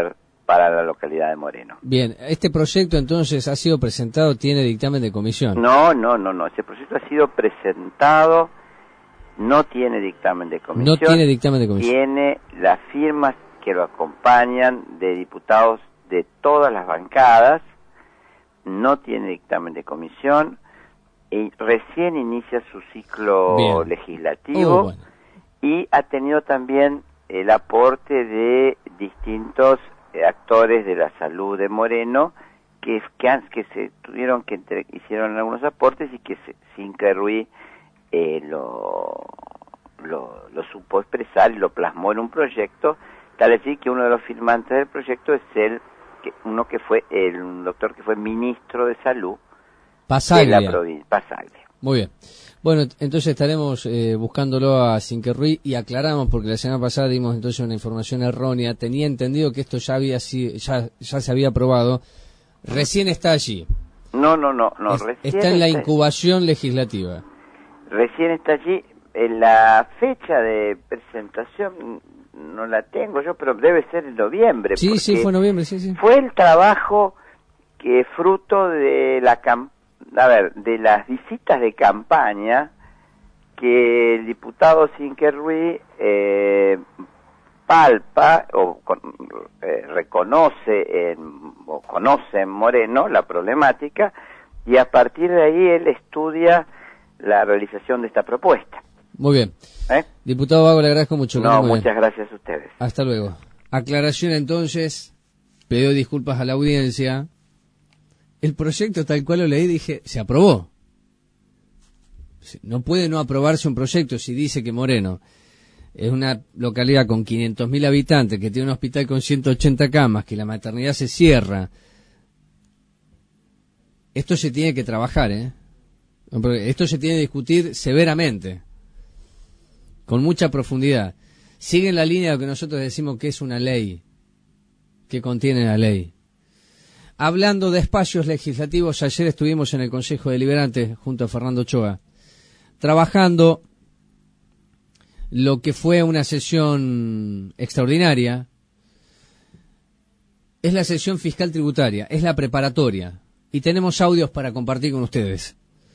para la localidad de Moreno. Bien, este proyecto entonces ha sido presentado, tiene dictamen de comisión. No, no, no, no, ese proyecto ha sido presentado, no tiene dictamen de comisión. No tiene dictamen de comisión. Tiene las firmas que lo acompañan de diputados de todas las bancadas, no tiene dictamen de comisión, y recién inicia su ciclo Bien. legislativo, Oh, bueno. y ha tenido también el aporte de distintos eh, actores de la salud de Moreno que que, han, que se tuvieron que entre, hicieron algunos aportes y que se, Cinca Ruiz eh, lo, lo lo supo expresar y lo plasmó en un proyecto, tal decir que uno de los firmantes del proyecto es el que uno que fue el un doctor que fue ministro de salud Pasaglia. de la provincia, Pasaglia. Muy bien. Bueno, entonces estaremos eh, buscándolo a Cinquerruy y aclaramos, porque la semana pasada dimos entonces una información errónea. Tenía entendido que esto ya había sido, ya, ya se había aprobado. Recién está allí. No, no, no, no. Es- recién está en la incubación legislativa. Recién está allí. En la fecha de presentación no la tengo yo, pero debe ser en noviembre. Sí, sí, porque fue en noviembre, sí, sí. Fue el trabajo que fruto de la cam- a ver, de las visitas de campaña que el diputado Cinquerruy eh, palpa o con- eh, reconoce en, o conoce en Moreno la problemática, y a partir de ahí él estudia la realización de esta propuesta. Muy bien. ¿Eh? Diputado Vago, le agradezco mucho. que No, ande muy bien. muchas gracias a ustedes. Hasta luego. Aclaración entonces, pido disculpas a la audiencia. El proyecto tal cual lo leí, dije, se aprobó. No puede no aprobarse un proyecto si dice que Moreno es una localidad con quinientos mil habitantes, que tiene un hospital con ciento ochenta camas, que la maternidad se cierra. Esto se tiene que trabajar, ¿eh? Esto se tiene que discutir severamente, con mucha profundidad. Sigue en la línea de lo que nosotros decimos que es una ley, que contiene la ley. Hablando de espacios legislativos, ayer estuvimos en el Consejo Deliberante junto a Fernando Ochoa, trabajando lo que fue una sesión extraordinaria. Es la sesión fiscal tributaria, es la preparatoria, y tenemos audios para compartir con ustedes.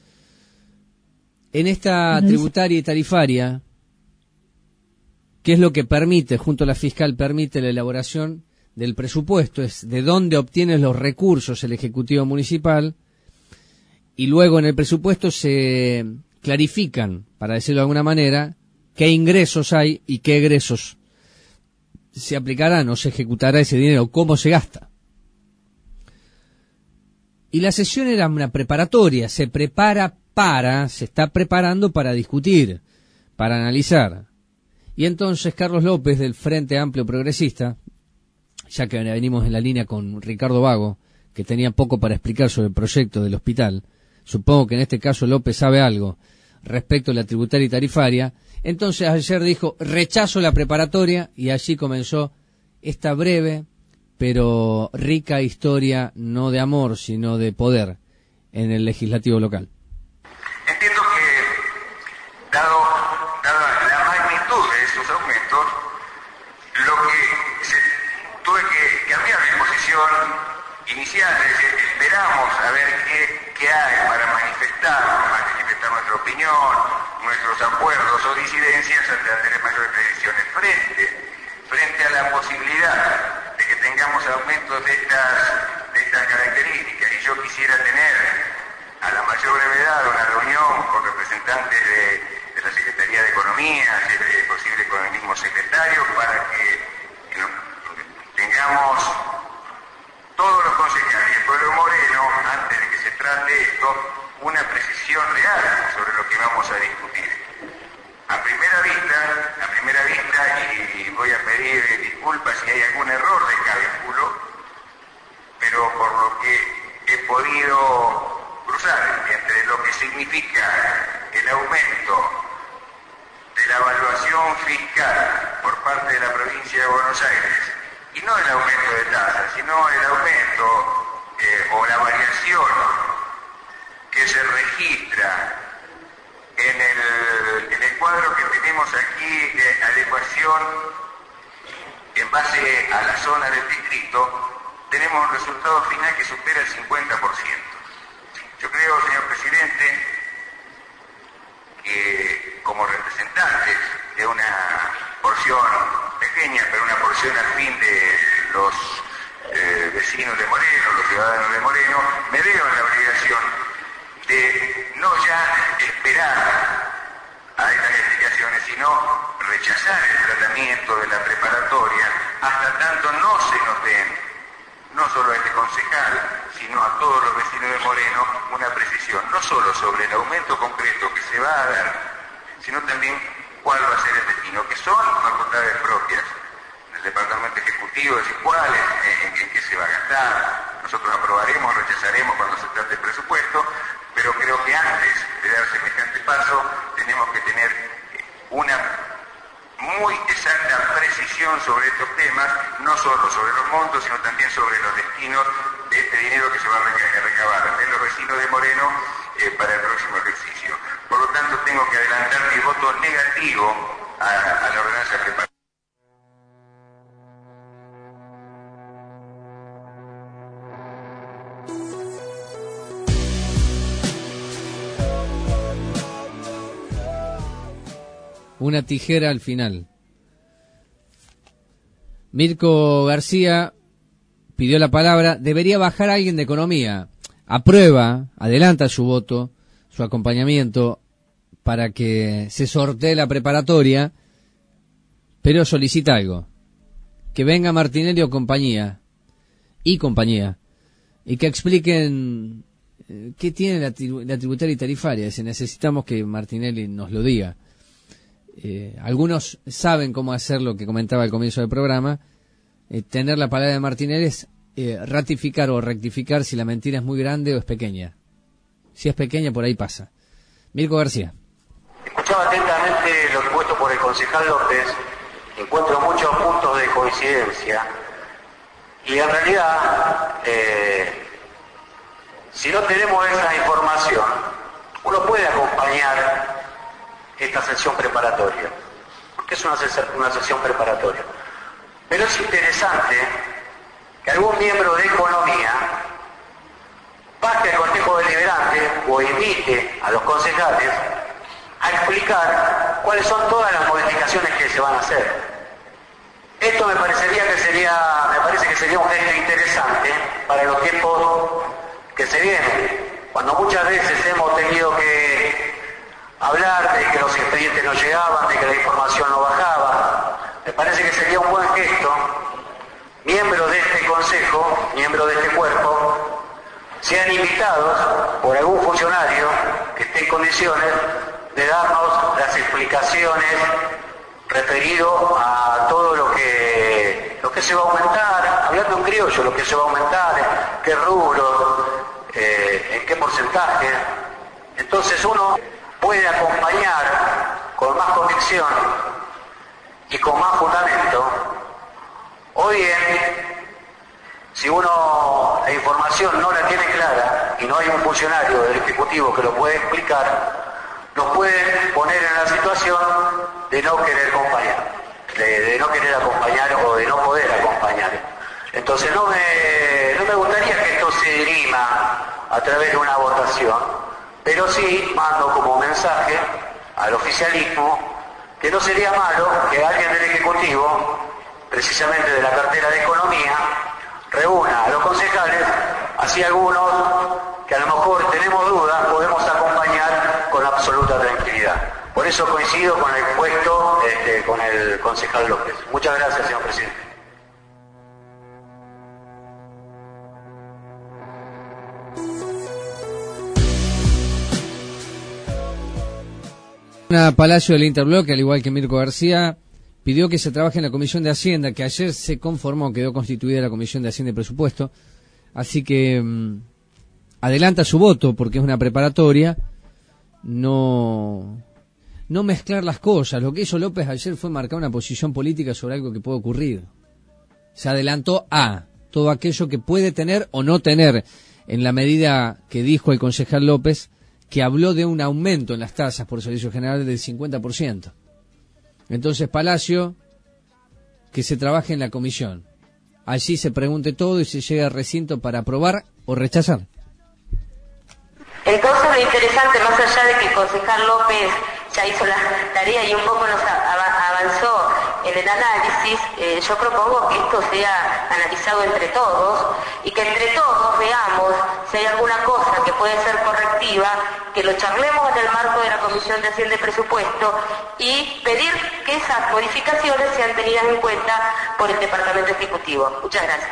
En esta tributaria y tarifaria, ¿qué es lo que permite, junto a la fiscal, permite la elaboración del presupuesto? Es de dónde obtiene los recursos el Ejecutivo Municipal, y luego en el presupuesto se clarifican, para decirlo de alguna manera, qué ingresos hay y qué egresos se aplicarán o se ejecutará ese dinero, cómo se gasta. Y la sesión era una preparatoria, se prepara para, se está preparando para discutir, para analizar. Y entonces Carlos López, del Frente Amplio Progresista, ya que venimos en la línea con Ricardo Vago, que tenía poco para explicar sobre el proyecto del hospital, supongo que en este caso López sabe algo respecto a la tributaria y tarifaria, entonces ayer dijo, rechazo la preparatoria, y allí comenzó esta breve pero rica historia, no de amor, sino de poder, en el legislativo local. Entiendo que, dado, dada la magnitud de esos aumentos, lo que se, tuve que cambiar mi posición inicial, es decir, esperamos a ver qué, qué hay para manifestar, manifestar nuestra opinión, nuestros acuerdos o disidencias antes de tener mayores previsiones frente, frente a la posibilidad de que tengamos aumentos de estas, de estas características, y yo quisiera tener a la mayor brevedad una reunión con representantes de, de la Secretaría de Economía, si es posible con el mismo secretario, para que eh, tengamos todos los concejales y el pueblo moreno, antes de que se trate esto, una precisión real sobre lo que vamos a discutir. A primera vista, a primera vista, y voy a pedir disculpas si hay algún error de cálculo, pero por lo que he podido cruzar entre lo que significa el aumento de la evaluación fiscal por parte de la provincia de Buenos Aires, y no el aumento de tasas, sino el aumento eh, o la variación que se registra en el, en el cuadro que tenemos aquí de adecuación en base a la zona del distrito, tenemos un resultado final que supera el cincuenta por ciento. Yo creo, señor presidente, que como representantes de una porción pequeña, pero una porción al fin de los eh, vecinos de Moreno, los ciudadanos de Moreno, me veo en la obligación de no ya esperar a estas explicaciones, sino rechazar el tratamiento de la preparatoria hasta tanto no se nos den, no solo a este concejal, sino a todos los vecinos de Moreno, una precisión, no solo sobre el aumento concreto que se va a dar, sino también cuál va a ser el destino, que son facultades propias del Departamento Ejecutivo, es decir, cuáles, en, en qué se va a gastar. Nosotros aprobaremos, rechazaremos cuando se trate el presupuesto, pero creo que antes de dar semejante paso tenemos que tener una muy exacta precisión sobre estos temas, no solo sobre los montos, sino también sobre los destinos de este dinero que se va a recabar de los vecinos de Moreno eh, para el próximo ejercicio. Por lo tanto, tengo que adelantar mi voto negativo a, a la ordenanza preparatoria. Una tijera al final. Mirko García pidió la palabra. Debería bajar alguien de economía. Aprueba, adelanta su voto, su acompañamiento para que se sortee la preparatoria, pero solicita algo. Que venga Martinelli o compañía, y compañía, y que expliquen eh, qué tiene la, tribu la tributaria y tarifaria. Si necesitamos que Martinelli nos lo diga. Eh, algunos saben cómo hacer lo que comentaba al comienzo del programa. Eh, tener la palabra de Martinelli es eh, ratificar o rectificar si la mentira es muy grande o es pequeña. Si es pequeña, por ahí pasa. Mirko García. Escuchaba atentamente lo expuesto por el concejal López. Encuentro muchos puntos de coincidencia. Y en realidad, eh, si no tenemos esa información, uno puede acompañar esta sesión preparatoria, porque es una, ses una sesión preparatoria. Pero es interesante que algún miembro de Economía baje al Consejo Deliberante o invite a los concejales a explicar cuáles son todas las modificaciones que se van a hacer. Esto me parecería que sería, me parece que sería un gesto interesante para los tiempos que se vienen, cuando muchas veces hemos tenido que hablar de que los expedientes no llegaban, de que la información no bajaba. Me parece que sería un buen gesto. Miembros de este consejo, miembros de este cuerpo, sean invitados por algún funcionario que esté en condiciones de darnos las explicaciones referido a todo lo que lo que se va a aumentar, hablando en criollo, lo que se va a aumentar, qué rubro, eh, en qué porcentaje. Entonces uno puede acompañar con más convicción y con más fundamento, o bien, si uno la información no la tiene clara y no hay un funcionario del Ejecutivo que lo puede explicar, nos pueden poner en la situación de no querer acompañar, de, de no querer acompañar o de no poder acompañar. Entonces no me, no me gustaría que esto se dirima a través de una votación, pero sí mando como mensaje al oficialismo que no sería malo que alguien del Ejecutivo, precisamente de la cartera de Economía, reúna a los concejales, así algunos que a lo mejor tenemos dudas, podemos acompañar con absoluta tranquilidad. Por eso coincido con el puesto este, con el concejal López. Muchas gracias, señor presidente. Palacio del Interbloque, al igual que Mirko García, pidió que se trabaje en la Comisión de Hacienda, que ayer se conformó, quedó constituida la Comisión de Hacienda y Presupuesto, así que mmm, adelanta su voto porque es una preparatoria, no, no mezclar las cosas. Lo que hizo López ayer fue marcar una posición política sobre algo que puede ocurrir. Se adelantó a todo aquello que puede tener o no tener, en la medida que dijo el concejal López, que habló de un aumento en las tasas por servicios generales del cincuenta por ciento. Entonces Palacio que se trabaje en la comisión. Allí se pregunte todo y se llegue al recinto para aprobar o rechazar. Entonces lo interesante, más allá de que el concejal López ya hizo la tarea y un poco nos avanzó en el análisis, eh, yo propongo que esto sea analizado entre todos y que entre todos veamos si hay alguna cosa que puede ser correctiva, que lo charlemos en el marco de la Comisión de Hacienda y Presupuesto y pedir que esas modificaciones sean tenidas en cuenta por el Departamento Ejecutivo. Muchas gracias.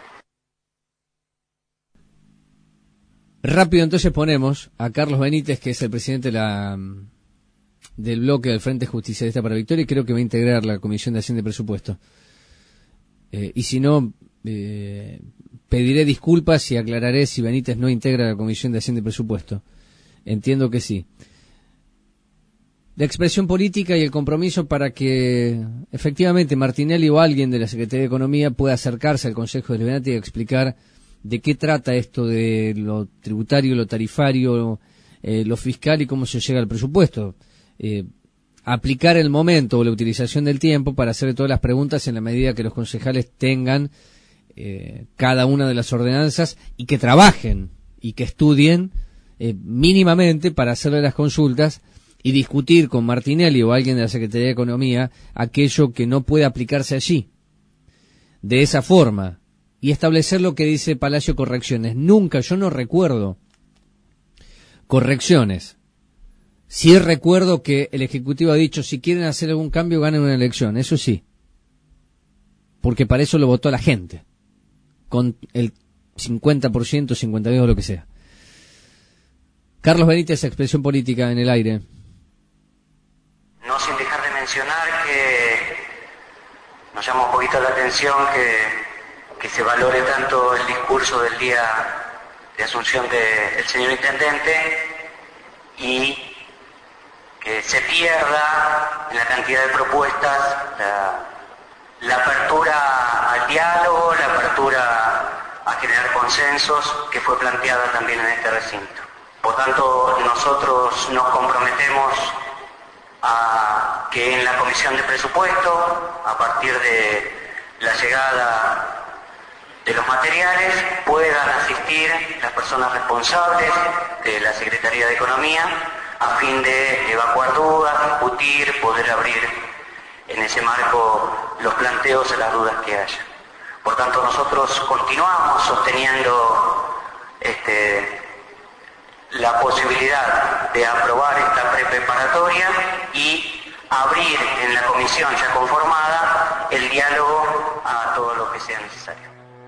Rápido entonces ponemos a Carlos Benítez, que es el presidente de la, del bloque del Frente Justicialista para Victoria, y creo que va a integrar la Comisión de Hacienda y Presupuesto. Eh, y si no, eh, pediré disculpas y aclararé si Benítez no integra la Comisión de Hacienda y Presupuesto. Entiendo que sí. La expresión política y el compromiso para que efectivamente Martinelli o alguien de la Secretaría de Economía pueda acercarse al Consejo Deliberante y explicar de qué trata esto de lo tributario, lo tarifario, eh, lo fiscal y cómo se llega al presupuesto. Eh, aplicar el momento o la utilización del tiempo para hacer todas las preguntas en la medida que los concejales tengan eh, cada una de las ordenanzas y que trabajen y que estudien eh, mínimamente para hacerle las consultas y discutir con Martinelli o alguien de la Secretaría de Economía aquello que no puede aplicarse allí. De esa forma. Y establecer lo que dice Palacio Correcciones. Nunca, yo no recuerdo correcciones. Sí recuerdo que el Ejecutivo ha dicho, si quieren hacer algún cambio, ganen una elección. Eso sí. Porque para eso lo votó la gente. Con el cincuenta por ciento, cincuenta por ciento o lo que sea. Carlos Benítez, expresión política en el aire. No sin dejar de mencionar que nos llama un poquito la atención que que se valore tanto el discurso del día de asunción del señor intendente y que se pierda en la cantidad de propuestas la, la apertura al diálogo, la apertura a generar consensos que fue planteada también en este recinto. Por tanto, nosotros nos comprometemos a que en la Comisión de Presupuesto, a partir de la llegada de los materiales, puedan asistir las personas responsables de la Secretaría de Economía a fin de evacuar dudas, discutir, poder abrir en ese marco los planteos a las dudas que haya. Por tanto, nosotros continuamos sosteniendo este, la posibilidad de aprobar esta pre-preparatoria y abrir en la comisión ya conformada el diálogo a todo lo que sea necesario.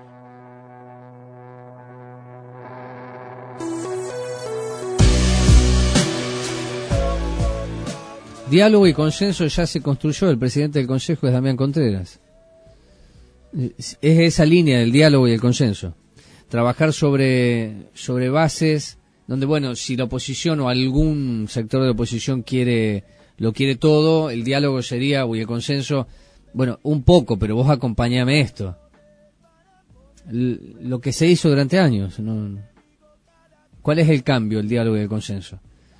Diálogo y consenso ya se construyó. El presidente del Consejo es Damián Contreras. Es esa línea del diálogo y el consenso. Trabajar sobre, sobre bases donde, bueno, si la oposición o algún sector de la oposición quiere, lo quiere todo, el diálogo sería, o el consenso, bueno, un poco, pero vos acompañame esto. L- lo que se hizo durante años, ¿no? ¿Cuál es el cambio, el diálogo y el consenso?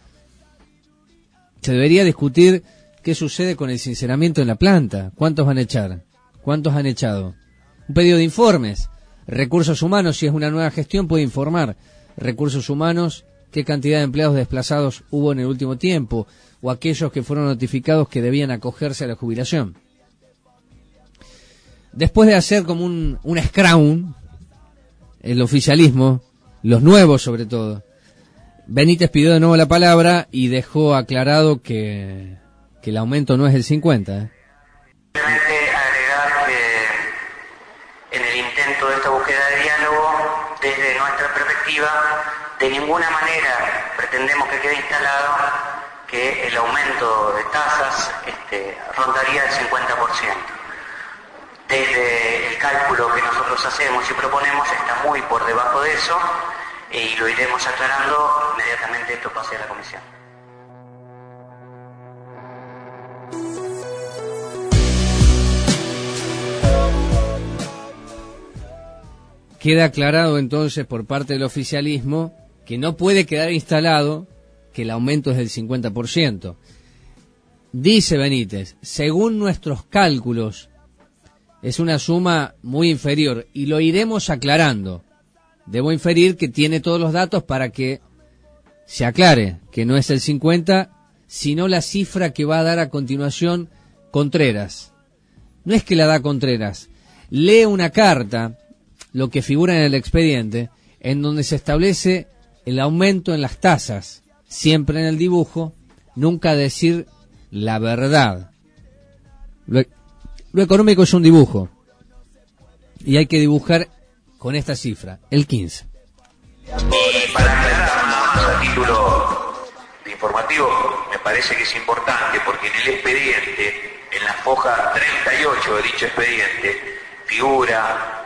Se debería discutir qué sucede con el sinceramiento en la planta. ¿Cuántos van a echar? ¿Cuántos han echado? Un pedido de informes. Recursos humanos, si es una nueva gestión, puede informar. Recursos humanos, qué cantidad de empleados desplazados hubo en el último tiempo, o aquellos que fueron notificados que debían acogerse a la jubilación. Después de hacer como un, un scrum, el oficialismo, los nuevos sobre todo, Benítez pidió de nuevo la palabra y dejó aclarado que, que el aumento no es del cincuenta. ¿eh? Simplemente agregar que en el intento de esta búsqueda de diálogo, desde nuestra perspectiva, de ninguna manera pretendemos que quede instalado que el aumento de tasas este, rondaría el cincuenta por ciento. Desde el cálculo que nosotros hacemos y proponemos está muy por debajo de eso, y lo iremos aclarando inmediatamente esto pase a la comisión. Queda aclarado entonces por parte del oficialismo que no puede quedar instalado que el aumento es del cincuenta por ciento. Dice Benítez, según nuestros cálculos, es una suma muy inferior y lo iremos aclarando. Debo inferir que tiene todos los datos para que se aclare que no es el cincuenta, sino la cifra que va a dar a continuación Contreras. No es que la da Contreras, lee una carta, lo que figura en el expediente, en donde se establece el aumento en las tasas, siempre en el dibujo, nunca decir la verdad. Lo, lo económico es un dibujo, y hay que dibujar con esta cifra, el quince. Y para aclarar nada más a título de informativo, me parece que es importante porque en el expediente, en la foja treinta y ocho de dicho expediente, figura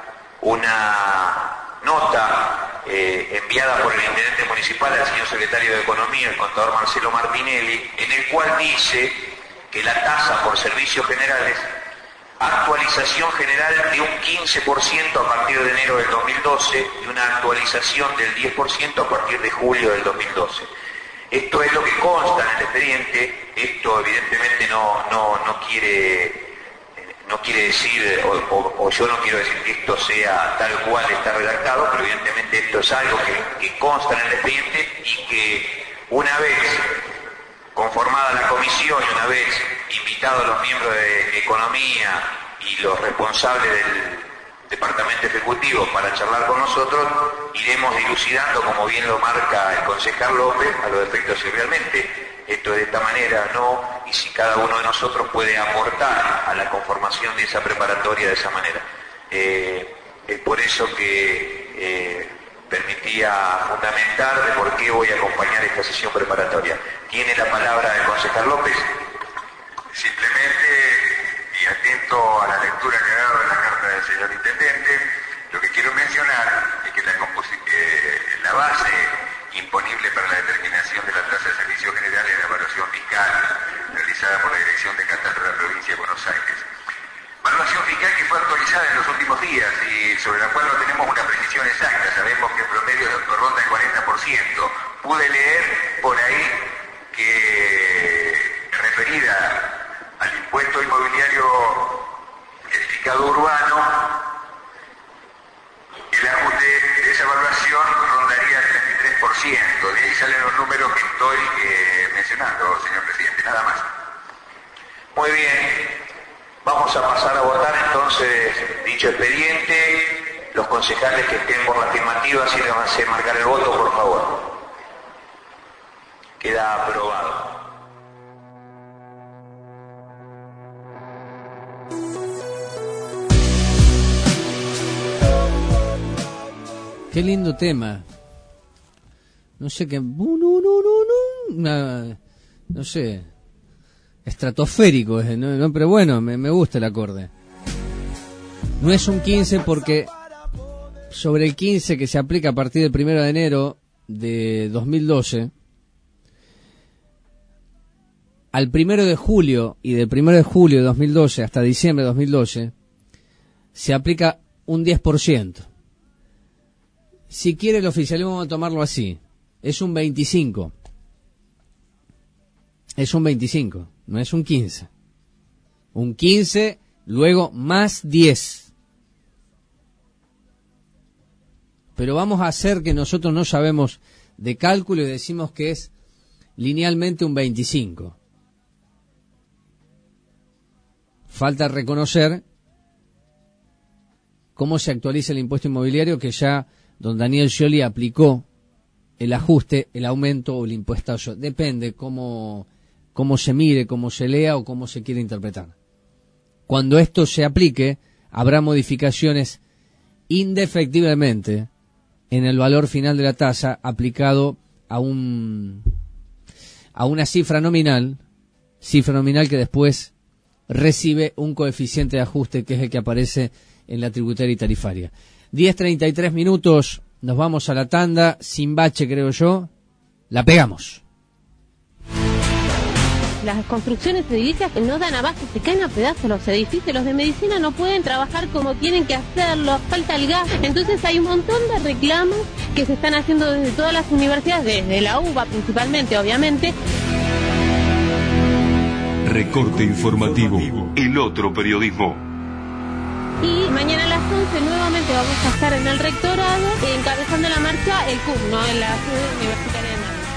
una nota eh, enviada por el intendente municipal al señor secretario de Economía, el contador Marcelo Martinelli, en el cual dice que la tasa por servicios generales, actualización general de un quince por ciento a partir de enero del dos mil doce y una actualización del diez por ciento a partir de julio del dos mil doce. Esto es lo que consta en el expediente. Esto evidentemente no, no, no quiere no quiere decir, o, o, o yo no quiero decir que esto sea tal cual está redactado, pero evidentemente esto es algo que, que consta en el expediente y que una vez conformada la comisión y una vez invitados los miembros de Economía y los responsables del Departamento Ejecutivo para charlar con nosotros, iremos dilucidando, como bien lo marca el concejal López, a los efectos si realmente esto es de esta manera, no, y si cada uno de nosotros puede aportar a la conformación de esa preparatoria de esa manera. Eh, es por eso que eh, permitía fundamentar de por qué voy a acompañar esta sesión preparatoria. Tiene la palabra el concejal López. Simplemente, y atento a la lectura que ha dado de la carta del señor intendente, lo que quiero mencionar es que la, eh, la base imponible para la determinación de la tasa de servicios generales es la evaluación fiscal realizada por la Dirección de Catastro de la Provincia de Buenos Aires. Evaluación fiscal que fue actualizada en los últimos días y sobre la cual no tenemos una precisión exacta. Sabemos que en promedio ronda el cuarenta por ciento. Pude leer por ahí que, referida al impuesto inmobiliario edificado urbano, el ajuste de esa evaluación rondaría el treinta y tres por ciento. De ahí salen los números que estoy eh, mencionando, señor presidente, nada más. Muy bien, vamos a pasar a votar entonces dicho expediente. Los concejales que estén por la afirmativa, si les van a marcar el voto, por favor. Queda aprobado. Qué lindo tema. No sé qué... No, no, no, no, una, no sé... Estratosférico, no, no, pero bueno, me, me gusta el acorde. No es un quince porque sobre el quince que se aplica a partir del primero de enero de dos mil doce, al primero de julio y del primero de julio de dos mil doce hasta diciembre de dos mil doce, se aplica un diez por ciento. Si quiere el oficialismo, vamos a tomarlo así. Es un veinticinco. Es un veinticinco, no es un quince. Un quince, luego más diez. Pero vamos a hacer que nosotros no sabemos de cálculo y decimos que es linealmente un veinticinco. Falta reconocer cómo se actualiza el impuesto inmobiliario, que ya don Daniel Scioli aplicó el ajuste, el aumento o el impuestazo. Depende cómo, cómo se mire, cómo se lea o cómo se quiere interpretar. Cuando esto se aplique, habrá modificaciones indefectiblemente en el valor final de la tasa aplicado a un a una cifra nominal, cifra nominal que después recibe un coeficiente de ajuste que es el que aparece en la tributaria y tarifaria. diez treinta y tres minutos, nos vamos a la tanda, sin bache creo yo, la pegamos. Las construcciones edilicias no dan abasto, se caen a pedazos los edificios, los de medicina no pueden trabajar como tienen que hacerlo, falta el gas, entonces hay un montón de reclamos que se están haciendo desde todas las universidades, desde la U B A principalmente, obviamente. Recorte informativo, el otro periodismo. Y mañana a las once nuevamente vamos a estar en el rectorado encabezando la marcha el C U M, ¿no? En la sede universitaria de Madrid.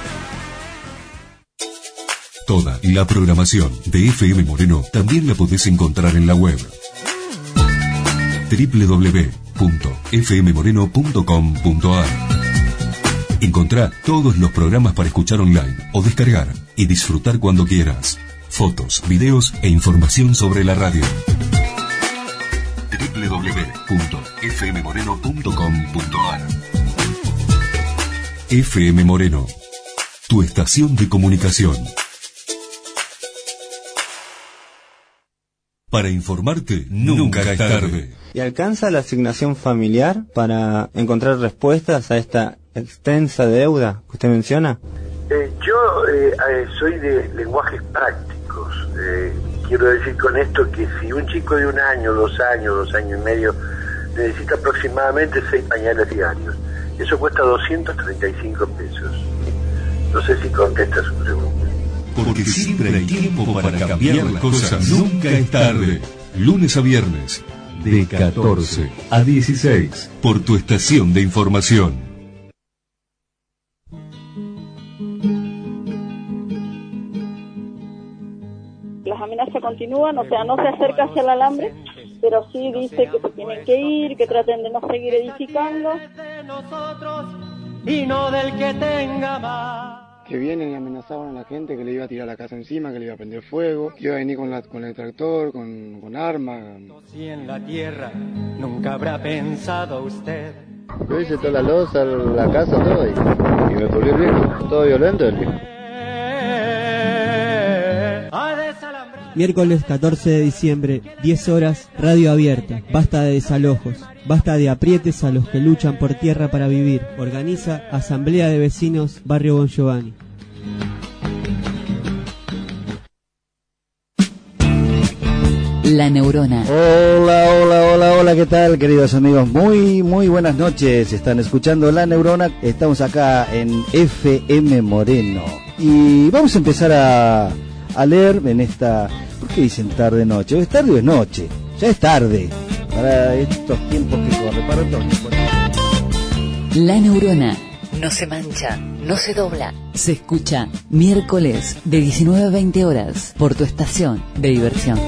Toda la programación de F M Moreno también la podés encontrar en la web doble u doble u doble u punto f m moreno punto com punto a r. Encontrá todos los programas para escuchar online o descargar y disfrutar cuando quieras. Fotos, videos e información sobre la radio. doble u doble u doble u punto f m moreno punto com punto a r. F M Moreno, tu estación de comunicación. Para informarte, nunca es tarde. ¿Y alcanza la asignación familiar para encontrar respuestas a esta extensa deuda que usted menciona? Eh, yo eh, eh, soy de lenguajes prácticos. Eh, quiero decir con esto que si un chico de un año, dos años, dos años y medio necesita aproximadamente seis pañales diarios, eso cuesta doscientos treinta y cinco pesos. No sé si contesta su pregunta. Porque siempre hay tiempo para cambiar las cosas. Nunca es tarde. Lunes a viernes, de catorce a dieciséis, por tu estación de información. Las amenazas continúan, o sea, no se acerca hacia el alambre, pero sí dice que se tienen que ir, que traten de no seguir edificando. Y no del que tenga más. Que vienen y amenazaban a la gente que le iba a tirar la casa encima, que le iba a prender fuego, que iba a venir con, la, con el tractor, con, con armas. Si en la tierra nunca habrá pensado usted. Yo hice toda la loza, la casa, todo, y, y me volví el viejo, todo violento el viejo. Miércoles catorce de diciembre, diez horas, radio abierta. Basta de desalojos. Basta de aprietes a los que luchan por tierra para vivir. Organiza Asamblea de Vecinos Barrio Bon Giovanni. La Neurona. Hola, hola, hola, hola, ¿qué tal, queridos amigos? Muy, muy buenas noches. Están escuchando La Neurona. Estamos acá en F M Moreno. Y vamos a empezar a, a leer en esta... ¿Por qué dicen tarde-noche? ¿Es tarde o es noche? Ya es tarde. Para estos tiempos que corren, para todos. La Neurona no se mancha, no se dobla. Se escucha miércoles de diecinueve a veinte horas por tu estación de diversión.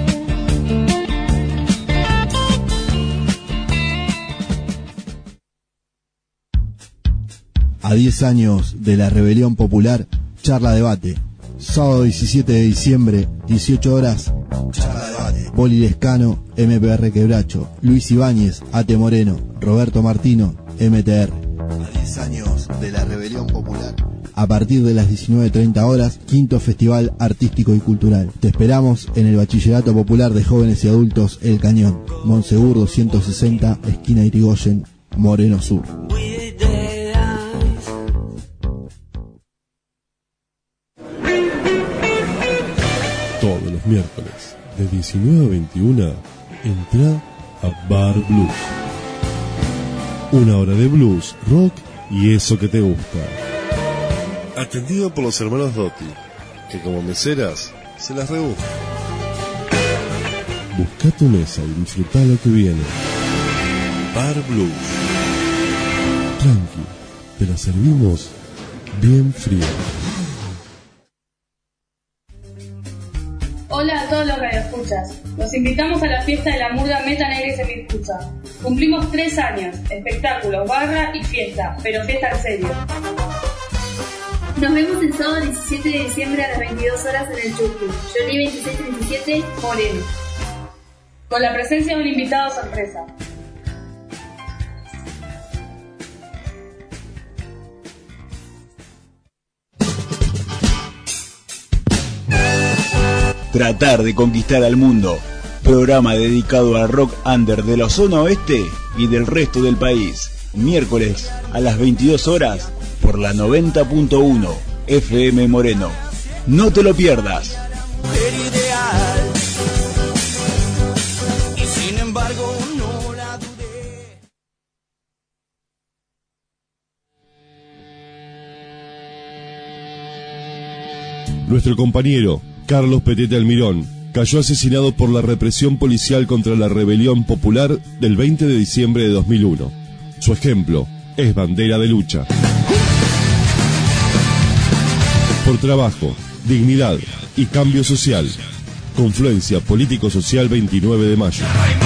A diez años de la rebelión popular, charla debate. Sábado diecisiete de diciembre, dieciocho horas, charla debate. Poli Lescano, M P R Quebracho, Luis Ibáñez, A T Moreno, Roberto Martino, M T R. A diez años de la rebelión popular. A partir de las diecinueve treinta horas, quinto Festival Artístico y Cultural. Te esperamos en el Bachillerato Popular de Jóvenes y Adultos El Cañón, Monsegur doscientos sesenta, esquina Irigoyen, Moreno Sur. Todos los miércoles, de diecinueve a veintiuna, entra a Bar Blues. Una hora de blues, rock y eso que te gusta. Atendido por los hermanos Dotti, que como meseras se las rebuscan. Busca tu mesa y disfruta lo que viene. Bar Blues. Tranqui, te la servimos bien fría. Hola a todos los radioescuchas. Los invitamos a la fiesta de la murga Meta Negra y Semiescucha. Cumplimos tres años, espectáculos, barra y fiesta, pero fiesta en serio. Nos vemos el sábado diecisiete de diciembre a las veintidós horas en el Chucky. Johnny veintiséis treinta y siete, Moreno. Con la presencia de un invitado sorpresa. Tratar de conquistar al mundo. Programa dedicado al rock under de la zona oeste y del resto del país. Miércoles a las veintidós horas por la noventa punto uno F M Moreno. No te lo pierdas. Y sin embargo no la dudé. Nuestro compañero Carlos Petete Almirón cayó asesinado por la represión policial contra la rebelión popular del veinte de diciembre de dos mil uno. Su ejemplo es bandera de lucha. Por trabajo, dignidad y cambio social. Confluencia Político-Social veintinueve de mayo.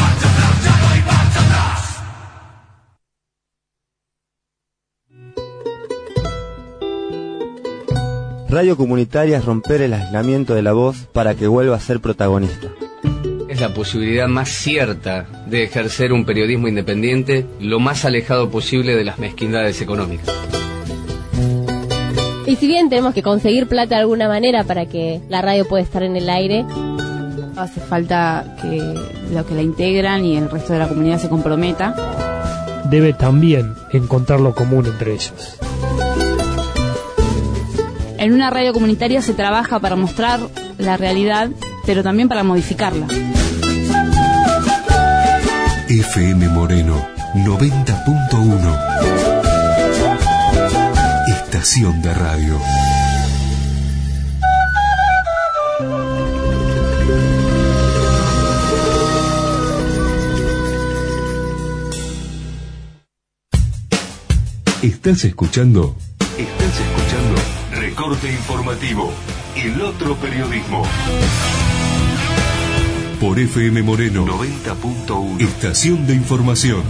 Radio comunitaria es romper el aislamiento de la voz para que vuelva a ser protagonista. Es la posibilidad más cierta de ejercer un periodismo independiente lo más alejado posible de las mezquindades económicas. Y si bien tenemos que conseguir plata de alguna manera para que la radio pueda estar en el aire, hace falta que los que la integran y el resto de la comunidad se comprometa. Debe también encontrar lo común entre ellos. En una radio comunitaria se trabaja para mostrar la realidad, pero también para modificarla. F M Moreno noventa punto uno. Estación de radio. ¿Estás escuchando? Estás escuchando Recorte Informativo, el otro periodismo. Por F M Moreno noventa punto uno. Estación de información.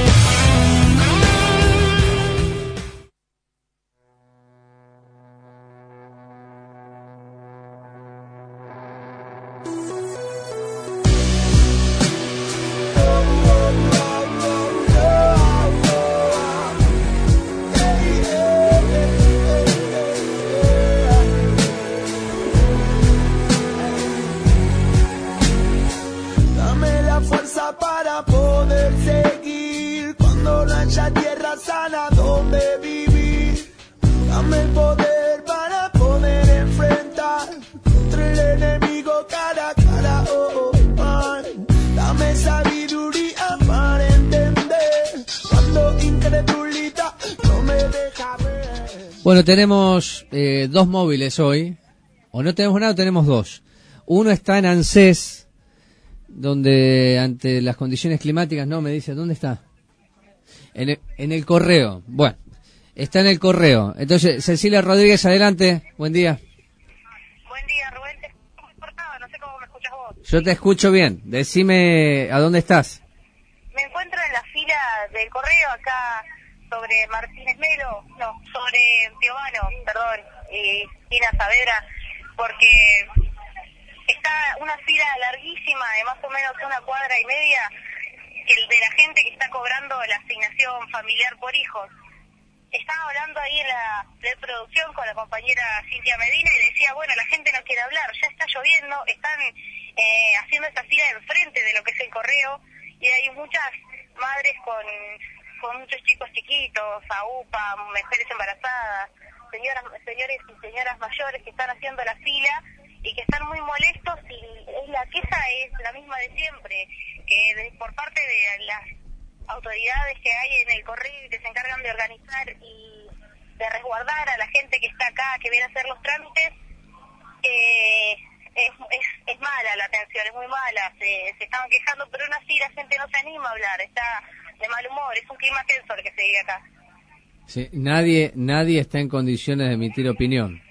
Bueno, tenemos eh, dos móviles hoy, o no tenemos nada, tenemos dos. Uno está en ANSES, donde ante las condiciones climáticas, no, me dice, ¿dónde está? En el, en el correo. Bueno, está en el correo. Entonces, Cecilia Rodríguez, adelante, buen día. Buen día, Rubén, te escucho muy cortado, no sé cómo me escuchas vos. Yo te escucho bien, decime a dónde estás. Me encuentro en la fila del correo acá sobre Martínez Melo, no, sobre Piovano, perdón, y Ina Saavedra, porque está una fila larguísima de más o menos una cuadra y media que el de la gente que está cobrando la asignación familiar por hijos. Estaba hablando ahí en la producción con la compañera Cintia Medina y decía, bueno, la gente no quiere hablar, ya está lloviendo, están eh, haciendo esta fila enfrente de lo que es el correo y hay muchas madres con con muchos chicos chiquitos, A U P A, mujeres embarazadas, señoras, señores y señoras mayores que están haciendo la fila y que están muy molestos y es la queja es la misma de siempre, que de, por parte de las autoridades que hay en el correo y que se encargan de organizar y de resguardar a la gente que está acá, que viene a hacer los trámites, eh, es, es, es mala la atención, es muy mala, se, se estaban quejando, pero aún así la gente no se anima a hablar, está de mal humor, es un clima tenso el que se vive acá. Sí, nadie nadie está en condiciones de emitir opinión.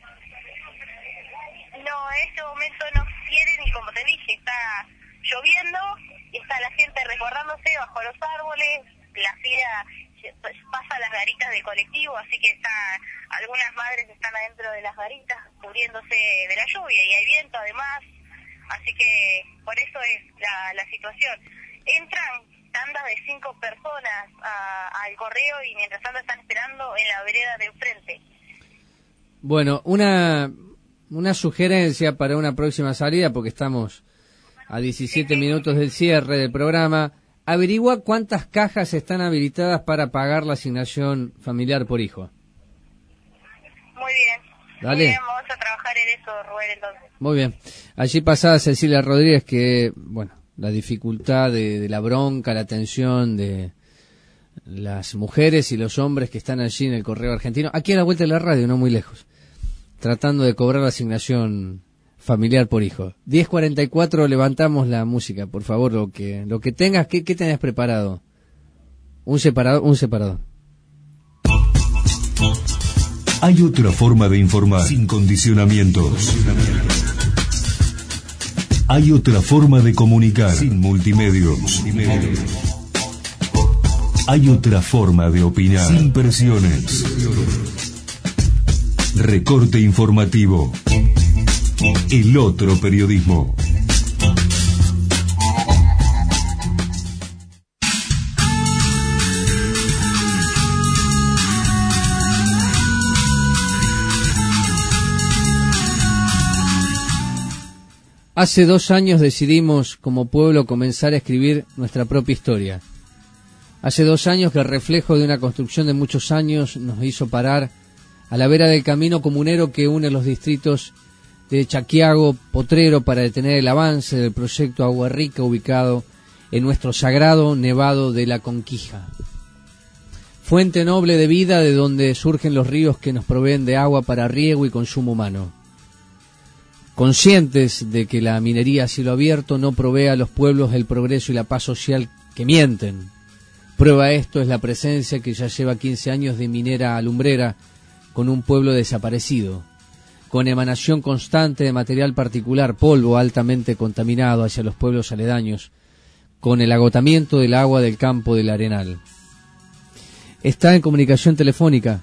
No, en este momento no quieren y como te dije, está lloviendo y está la gente resguardándose bajo los árboles, la fila pasa las garitas del colectivo, así que está, algunas madres están adentro de las garitas cubriéndose de la lluvia y hay viento además, así que por eso es la, la situación. Entran tandas de cinco personas a, al correo y mientras tanto están esperando en la vereda de enfrente. Bueno, una una sugerencia para una próxima salida, porque estamos a diecisiete minutos del cierre del programa. Averigua cuántas cajas están habilitadas para pagar la asignación familiar por hijo. Muy bien. Dale. Muy bien, vamos a trabajar en eso, Rubén, entonces. Muy bien. Allí pasaba Cecilia Rodríguez que, bueno, la dificultad de, de la bronca, la tensión de las mujeres y los hombres que están allí en el correo argentino, aquí a la vuelta de la radio, no muy lejos, tratando de cobrar la asignación familiar por hijo. diez cuarenta y cuatro, levantamos la música, por favor, lo que lo que tengas. ¿Qué, qué tenés preparado? Un separador, un separador. Hay otra forma de informar sin condicionamientos. Hay otra forma de comunicar sin multimedios. Hay otra forma de opinar sin presiones. Recorte informativo. El otro periodismo. Hace dos años decidimos como pueblo comenzar a escribir nuestra propia historia. Hace dos años que el reflejo de una construcción de muchos años nos hizo parar a la vera del camino comunero que une los distritos de Chaquiago, Potrero, para detener el avance del proyecto Agua Rica ubicado en nuestro sagrado Nevado de la Conquija. Fuente noble de vida de donde surgen los ríos que nos proveen de agua para riego y consumo humano. Conscientes de que la minería a cielo abierto no provee a los pueblos el progreso y la paz social que mienten. Prueba de esto es la presencia que ya lleva quince años de minera alumbrera con un pueblo desaparecido, con emanación constante de material particular, polvo altamente contaminado hacia los pueblos aledaños, con el agotamiento del agua del campo del Arenal. Está en comunicación telefónica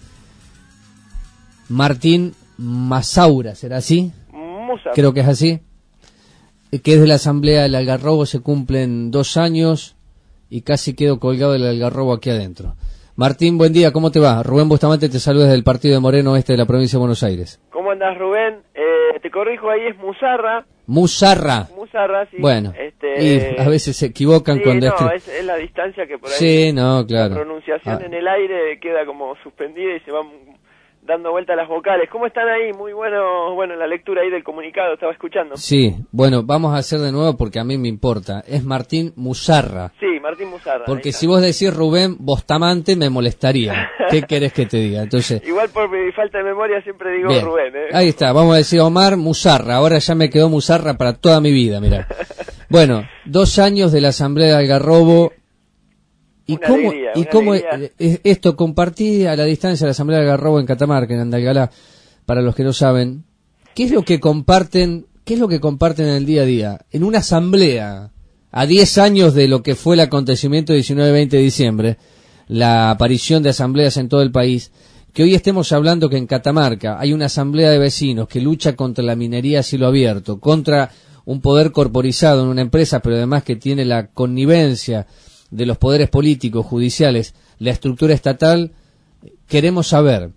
Martín Masaura, ¿será así? Creo que es así, que es de la Asamblea del Algarrobo. Se cumplen dos años y casi quedo colgado del Algarrobo aquí adentro. Martín, buen día, ¿cómo te va? Rubén Bustamante te saluda desde el partido de Moreno Este de la provincia de Buenos Aires. ¿Cómo andás, Rubén? Eh, te corrijo, ahí es Musarra. Musarra. Musarra, sí. Bueno, este, y eh, a veces se equivocan sí, cuando... no, es... es, es la distancia que por ahí... Sí, no, claro. La pronunciación ah. en el aire queda como suspendida y se van dando vuelta las vocales. ¿Cómo están ahí? Muy bueno, bueno, la lectura ahí del comunicado, estaba escuchando. Sí, bueno, vamos a hacer de nuevo porque a mí me importa. Es Martín Musarra. Sí, Martín Musarra. Porque si vos decís Rubén Bustamante me molestaría. ¿Qué querés que te diga? Entonces, igual por mi falta de memoria siempre digo bien. Rubén. ¿eh? Ahí está, vamos a decir Omar Musarra. Ahora ya me quedó Musarra para toda mi vida, mirá. Bueno, dos años de la Asamblea de Algarrobo. ¿Y una cómo, alegría, y cómo es esto? Compartí a la distancia la Asamblea de Algarrobo en Catamarca, en Andalgalá, para los que no saben. ¿Qué es lo que comparten, qué es lo que comparten en el día a día? En una asamblea, a diez años de lo que fue el acontecimiento del diecinueve veinte de diciembre, la aparición de asambleas en todo el país, que hoy estemos hablando que en Catamarca hay una asamblea de vecinos que lucha contra la minería a cielo abierto, contra un poder corporizado en una empresa, pero además que tiene la connivencia de los poderes políticos, judiciales, la estructura estatal. Queremos saber.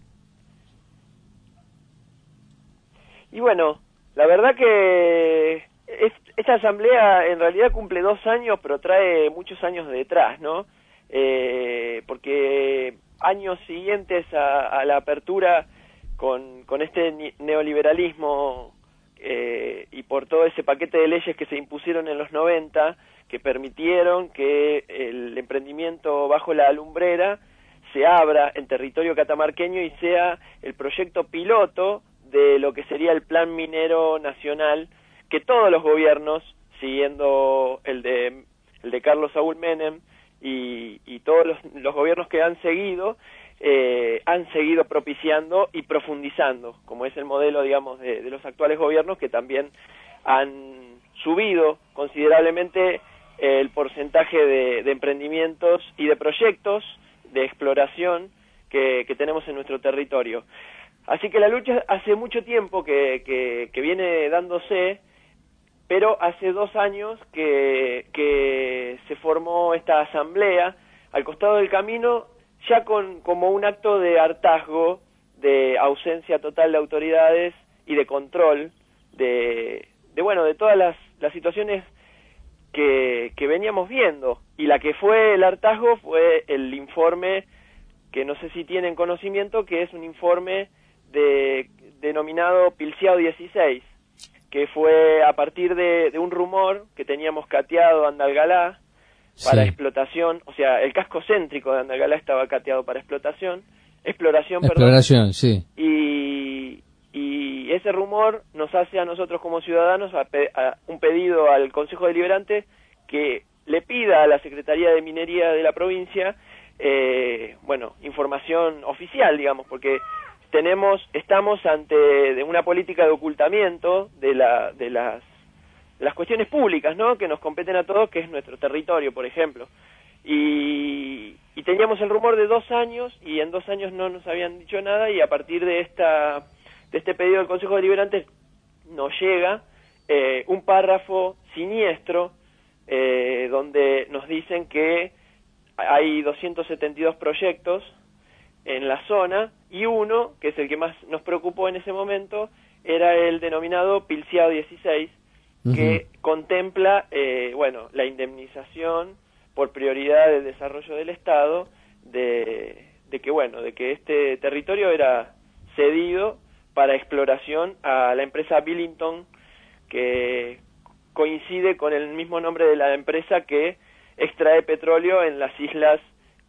Y bueno, la verdad que es, esta asamblea en realidad cumple dos años, pero trae muchos años detrás, ¿no? Eh, porque años siguientes a, a la apertura con, con este neoliberalismo eh, y por todo ese paquete de leyes que se impusieron en los noventa, que permitieron que el emprendimiento bajo la alumbrera se abra en territorio catamarqueño y sea el proyecto piloto de lo que sería el Plan Minero Nacional, que todos los gobiernos, siguiendo el de el de Carlos Saúl Menem y, y todos los, los gobiernos que han seguido, eh, han seguido propiciando y profundizando, como es el modelo, digamos, de, de los actuales gobiernos, que también han subido considerablemente el porcentaje de, de emprendimientos y de proyectos de exploración que, que tenemos en nuestro territorio. Así que la lucha hace mucho tiempo que, que, que viene dándose, pero hace dos años que, que se formó esta asamblea al costado del camino, ya con como un acto de hartazgo, de ausencia total de autoridades y de control de, de bueno, de todas las, las situaciones que, que veníamos viendo. Y la que fue el hartazgo fue el informe, que no sé si tienen conocimiento, que es un informe de, denominado Pilciao dieciséis, que fue a partir de, de un rumor que teníamos cateado Andalgalá para sí. explotación, o sea, el casco céntrico de Andalgalá estaba cateado para explotación, exploración, exploración, perdón, sí. Y, y ese ese rumor nos hace a nosotros como ciudadanos a pe- a un pedido al Consejo Deliberante que le pida a la Secretaría de Minería de la provincia, eh, bueno, información oficial, digamos, porque tenemos, estamos ante de una política de ocultamiento de la, de las, de las cuestiones públicas, ¿no?, que nos competen a todos, que es nuestro territorio, por ejemplo. Y, y teníamos el rumor de dos años, y en dos años no nos habían dicho nada, y a partir de esta, de este pedido del Consejo Deliberante nos llega eh, un párrafo siniestro, eh, donde nos dicen que hay doscientos setenta y dos proyectos en la zona, y uno, que es el que más nos preocupó en ese momento, era el denominado Pilciado dieciséis, uh-huh. que contempla, eh, bueno, la indemnización por prioridad del desarrollo del Estado, de, de que, bueno, de que este territorio era cedido para exploración a la empresa Billington, que coincide con el mismo nombre de la empresa que extrae petróleo en las islas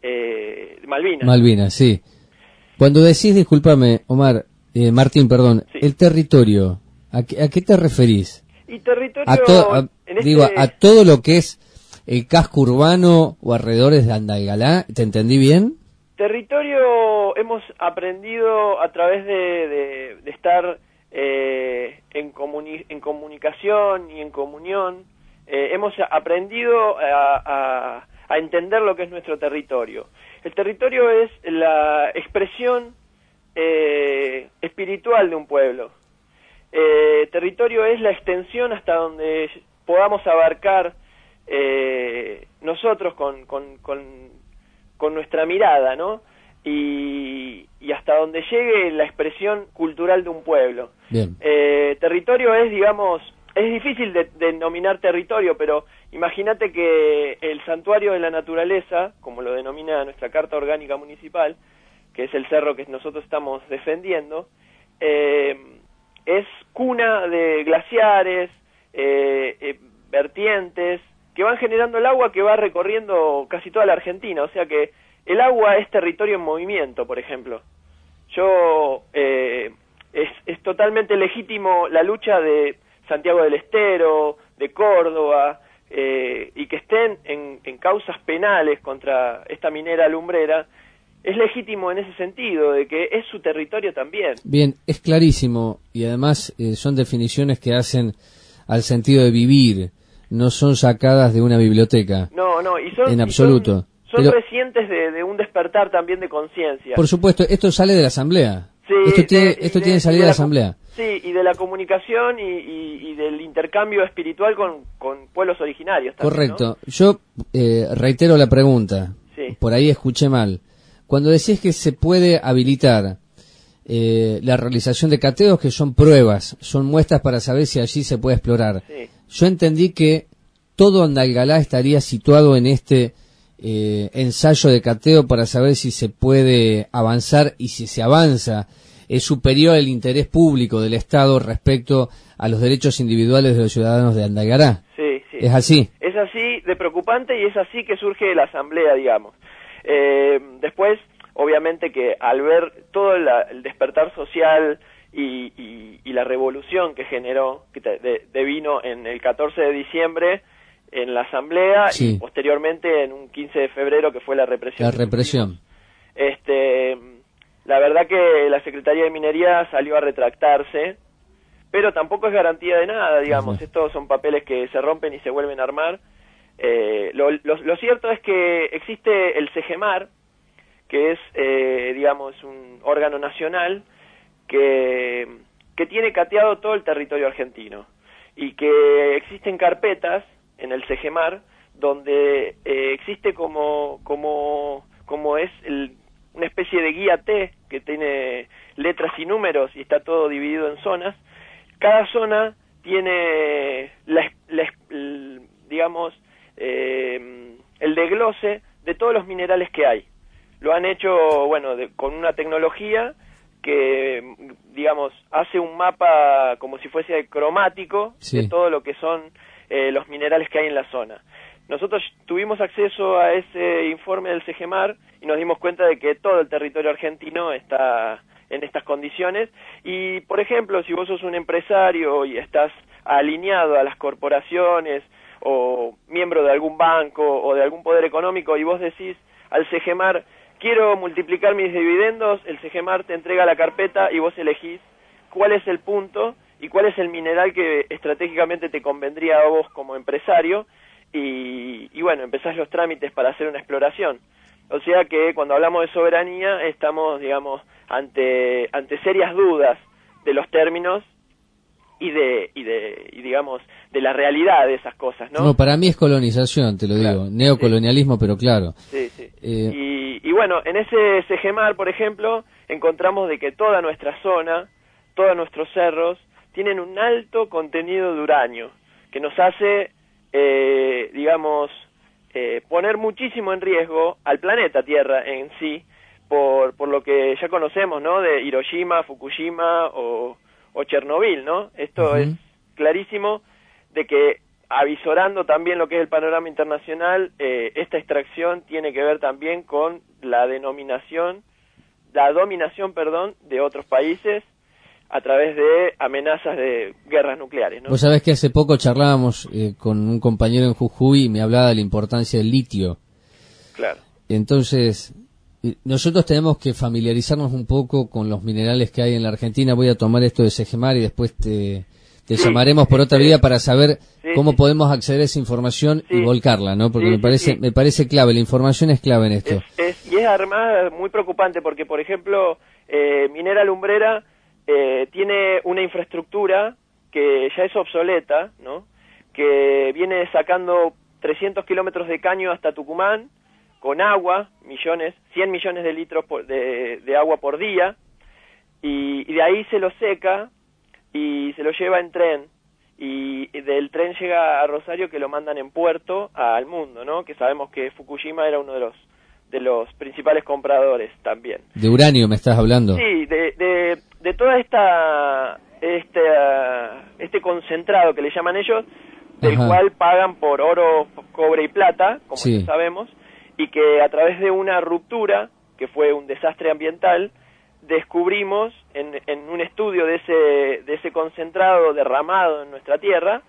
eh, Malvinas. Malvinas, sí. Cuando decís, discúlpame, Omar, eh, Martín, perdón, sí. el territorio, ¿a qué, a qué te referís? Y territorio, a to, a, en digo, este... a todo lo que es el casco urbano o alrededores de Andalgalá, ¿te entendí bien? Territorio hemos aprendido a través de, de, de estar eh, en, comuni en comunicación y en comunión. Eh, hemos aprendido a, a, a entender lo que es nuestro territorio. El territorio es la expresión eh, espiritual de un pueblo. Eh, territorio es la extensión hasta donde podamos abarcar eh, nosotros con, con, con, con nuestra mirada, ¿no? Y, y hasta donde llegue la expresión cultural de un pueblo. Bien. Eh, territorio es, digamos, es difícil de, de denominar territorio, pero imagínate que el santuario de la naturaleza, como lo denomina nuestra Carta Orgánica Municipal, que es el cerro que nosotros estamos defendiendo, eh, es cuna de glaciares, eh, eh, vertientes, que van generando el agua que va recorriendo casi toda la Argentina. O sea que el agua es territorio en movimiento, por ejemplo. Yo eh, es, es totalmente legítimo la lucha de Santiago del Estero, de Córdoba, eh, y que estén en, en causas penales contra esta minera lumbrera, es legítimo en ese sentido, de que es su territorio también. Bien, es clarísimo, y además eh, son definiciones que hacen al sentido de vivir, no son sacadas de una biblioteca. No, no, y son, en absoluto. Y son, son Pero, recientes de, de un despertar también de conciencia. Por supuesto, esto sale de la Asamblea. Sí, esto tiene, de, esto de, tiene salida de la, la Asamblea. Sí, y de la comunicación y, y, y del intercambio espiritual con, con pueblos originarios también. Correcto. ¿No? Yo eh, reitero la pregunta. Sí. Por ahí escuché mal. Cuando decís que se puede habilitar eh, la realización de cateos, que son pruebas, son muestras para saber si allí se puede explorar. Sí. Yo entendí que todo Andalgalá estaría situado en este eh, ensayo de cateo para saber si se puede avanzar, y si se avanza es superior el interés público del Estado respecto a los derechos individuales de los ciudadanos de Andalgalá. Sí, sí. ¿Es así? Es así de preocupante, y es así que surge de la Asamblea, digamos. Eh, después, obviamente que al ver todo la, el despertar social y, y, y la revolución que generó, que te, de, devino en el catorce de diciembre en la Asamblea, sí. y posteriormente en un quince de febrero que fue la represión. La represión. Este, la verdad que la Secretaría de Minería salió a retractarse, pero tampoco es garantía de nada, digamos. Uh-huh. Estos son papeles que se rompen y se vuelven a armar. Eh, lo, lo, lo cierto es que existe el CEGEMAR, que es, eh, digamos, un órgano nacional que, que tiene cateado todo el territorio argentino, y que existen carpetas en el CEGEMAR donde eh, existe como, como, como es el, una especie de guía T que tiene letras y números y está todo dividido en zonas. Cada zona tiene, la, la, el, digamos, eh, el desglose de todos los minerales que hay. Lo han hecho, bueno, de, con una tecnología que, digamos, hace un mapa como si fuese cromático, sí, de todo lo que son eh, los minerales que hay en la zona. Nosotros tuvimos acceso a ese informe del CEGEMAR y nos dimos cuenta de que todo el territorio argentino está en estas condiciones. Y, por ejemplo, si vos sos un empresario y estás alineado a las corporaciones o miembro de algún banco o de algún poder económico y vos decís al Cegimar, quiero multiplicar mis dividendos, el Cegimar te entrega la carpeta y vos elegís cuál es el punto y cuál es el mineral que estratégicamente te convendría a vos como empresario y, y bueno, empezás los trámites para hacer una exploración. O sea que cuando hablamos de soberanía estamos, digamos, ante ante serias dudas de los términos y de y de y digamos de la realidad de esas cosas, ¿no? No, para mí es colonización, te lo Claro, digo, neocolonialismo, sí. Pero claro. Sí, sí. Eh, Y, y bueno, en ese Cegimar, por ejemplo, encontramos de que toda nuestra zona, todos nuestros cerros, tienen un alto contenido de uranio, que nos hace, eh, digamos, eh, poner muchísimo en riesgo al planeta Tierra en sí, por, por lo que ya conocemos, ¿no? De Hiroshima, Fukushima o, o Chernobyl, ¿no? Esto uh-huh. es clarísimo de que, avisorando también lo que es el panorama internacional, eh, esta extracción tiene que ver también con la denominación, la dominación, perdón, de otros países a través de amenazas de guerras nucleares, ¿no? Vos sabés que hace poco charlábamos eh, con un compañero en Jujuy y me hablaba de la importancia del litio. Claro. Entonces, eh, nosotros tenemos que familiarizarnos un poco con los minerales que hay en la Argentina. Voy a tomar esto de Cegimar y después te, te sí, llamaremos por otra sí, vía para saber sí, cómo sí. podemos acceder a esa información Sí. y volcarla, ¿no? Porque Sí, me sí, parece sí. me parece clave, la información es clave en esto. Es, es, y es además muy preocupante porque, por ejemplo, eh, Minera Lumbrera eh, tiene una infraestructura que ya es obsoleta, ¿no? Que viene sacando trescientos kilómetros de caño hasta Tucumán, con agua, millones, cien millones de litros por, de, de agua por día, y, y de ahí se lo seca y se lo lleva en tren, y del tren llega a Rosario, que lo mandan en puerto al mundo, ¿no? Que sabemos que Fukushima era uno de los de los principales compradores también. De uranio me estás hablando. Sí, de, de, de toda esta este, uh, este concentrado que le llaman ellos, del Ajá. cual pagan por oro, cobre y plata, como Sí. ya sabemos, y que a través de una ruptura, que fue un desastre ambiental, descubrimos en, en un estudio de ese, de ese concentrado derramado en nuestra tierra,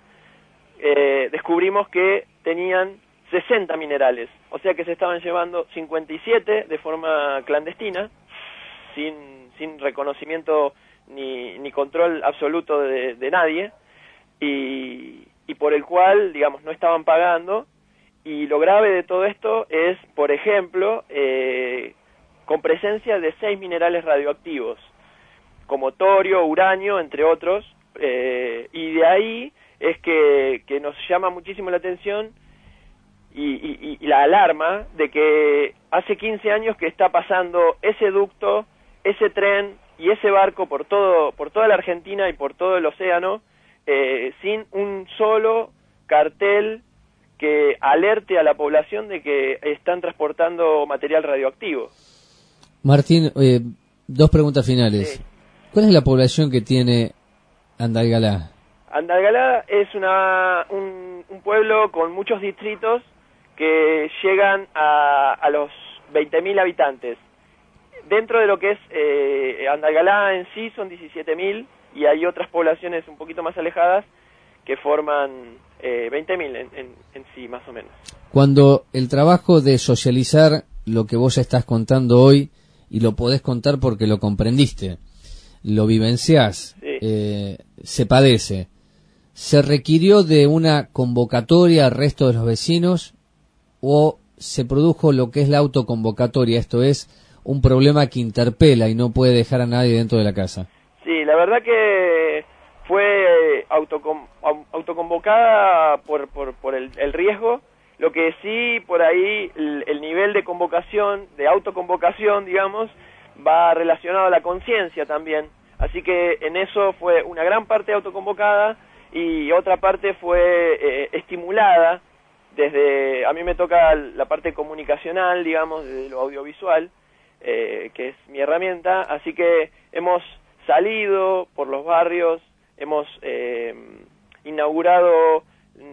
eh, descubrimos que tenían sesenta minerales, o sea que se estaban llevando cincuenta y siete de forma clandestina, sin, sin reconocimiento ni, ni control absoluto de, de nadie, y, y por el cual, digamos, no estaban pagando. Y lo grave de todo esto es, por ejemplo, eh, con presencia de seis minerales radioactivos, como torio, uranio, entre otros, eh, y de ahí es que, que nos llama muchísimo la atención y, y, y la alarma de que hace quince años que está pasando ese ducto, ese tren y ese barco por todo por toda la Argentina y por todo el océano, eh, sin un solo cartel que alerte a la población de que están transportando material radioactivo. Martín, eh, dos preguntas finales. Sí. ¿Cuál es la población que tiene Andalgalá? Andalgalá es una, un, un pueblo con muchos distritos que llegan a, a los veinte mil habitantes. Dentro de lo que es eh, Andalgalá en sí son diecisiete mil y hay otras poblaciones un poquito más alejadas que forman eh, veinte mil en, en, en sí, más o menos. Cuando el trabajo de socializar lo que vos estás contando hoy, y lo podés contar porque lo comprendiste, lo vivenciás, Sí. eh, se padece, ¿se requirió de una convocatoria al resto de los vecinos o se produjo lo que es la autoconvocatoria, esto es, un problema que interpela y no puede dejar a nadie dentro de la casa? Sí, la verdad que fue autocon, autoconvocada por, por, por el, el riesgo, lo que sí por ahí el, el nivel de convocación, de autoconvocación, digamos, va relacionado a la conciencia también. Así que en eso fue una gran parte autoconvocada y otra parte fue eh, estimulada desde, a mí me toca la parte comunicacional, digamos, de lo audiovisual, eh, que es mi herramienta, así que hemos salido por los barrios, hemos eh, inaugurado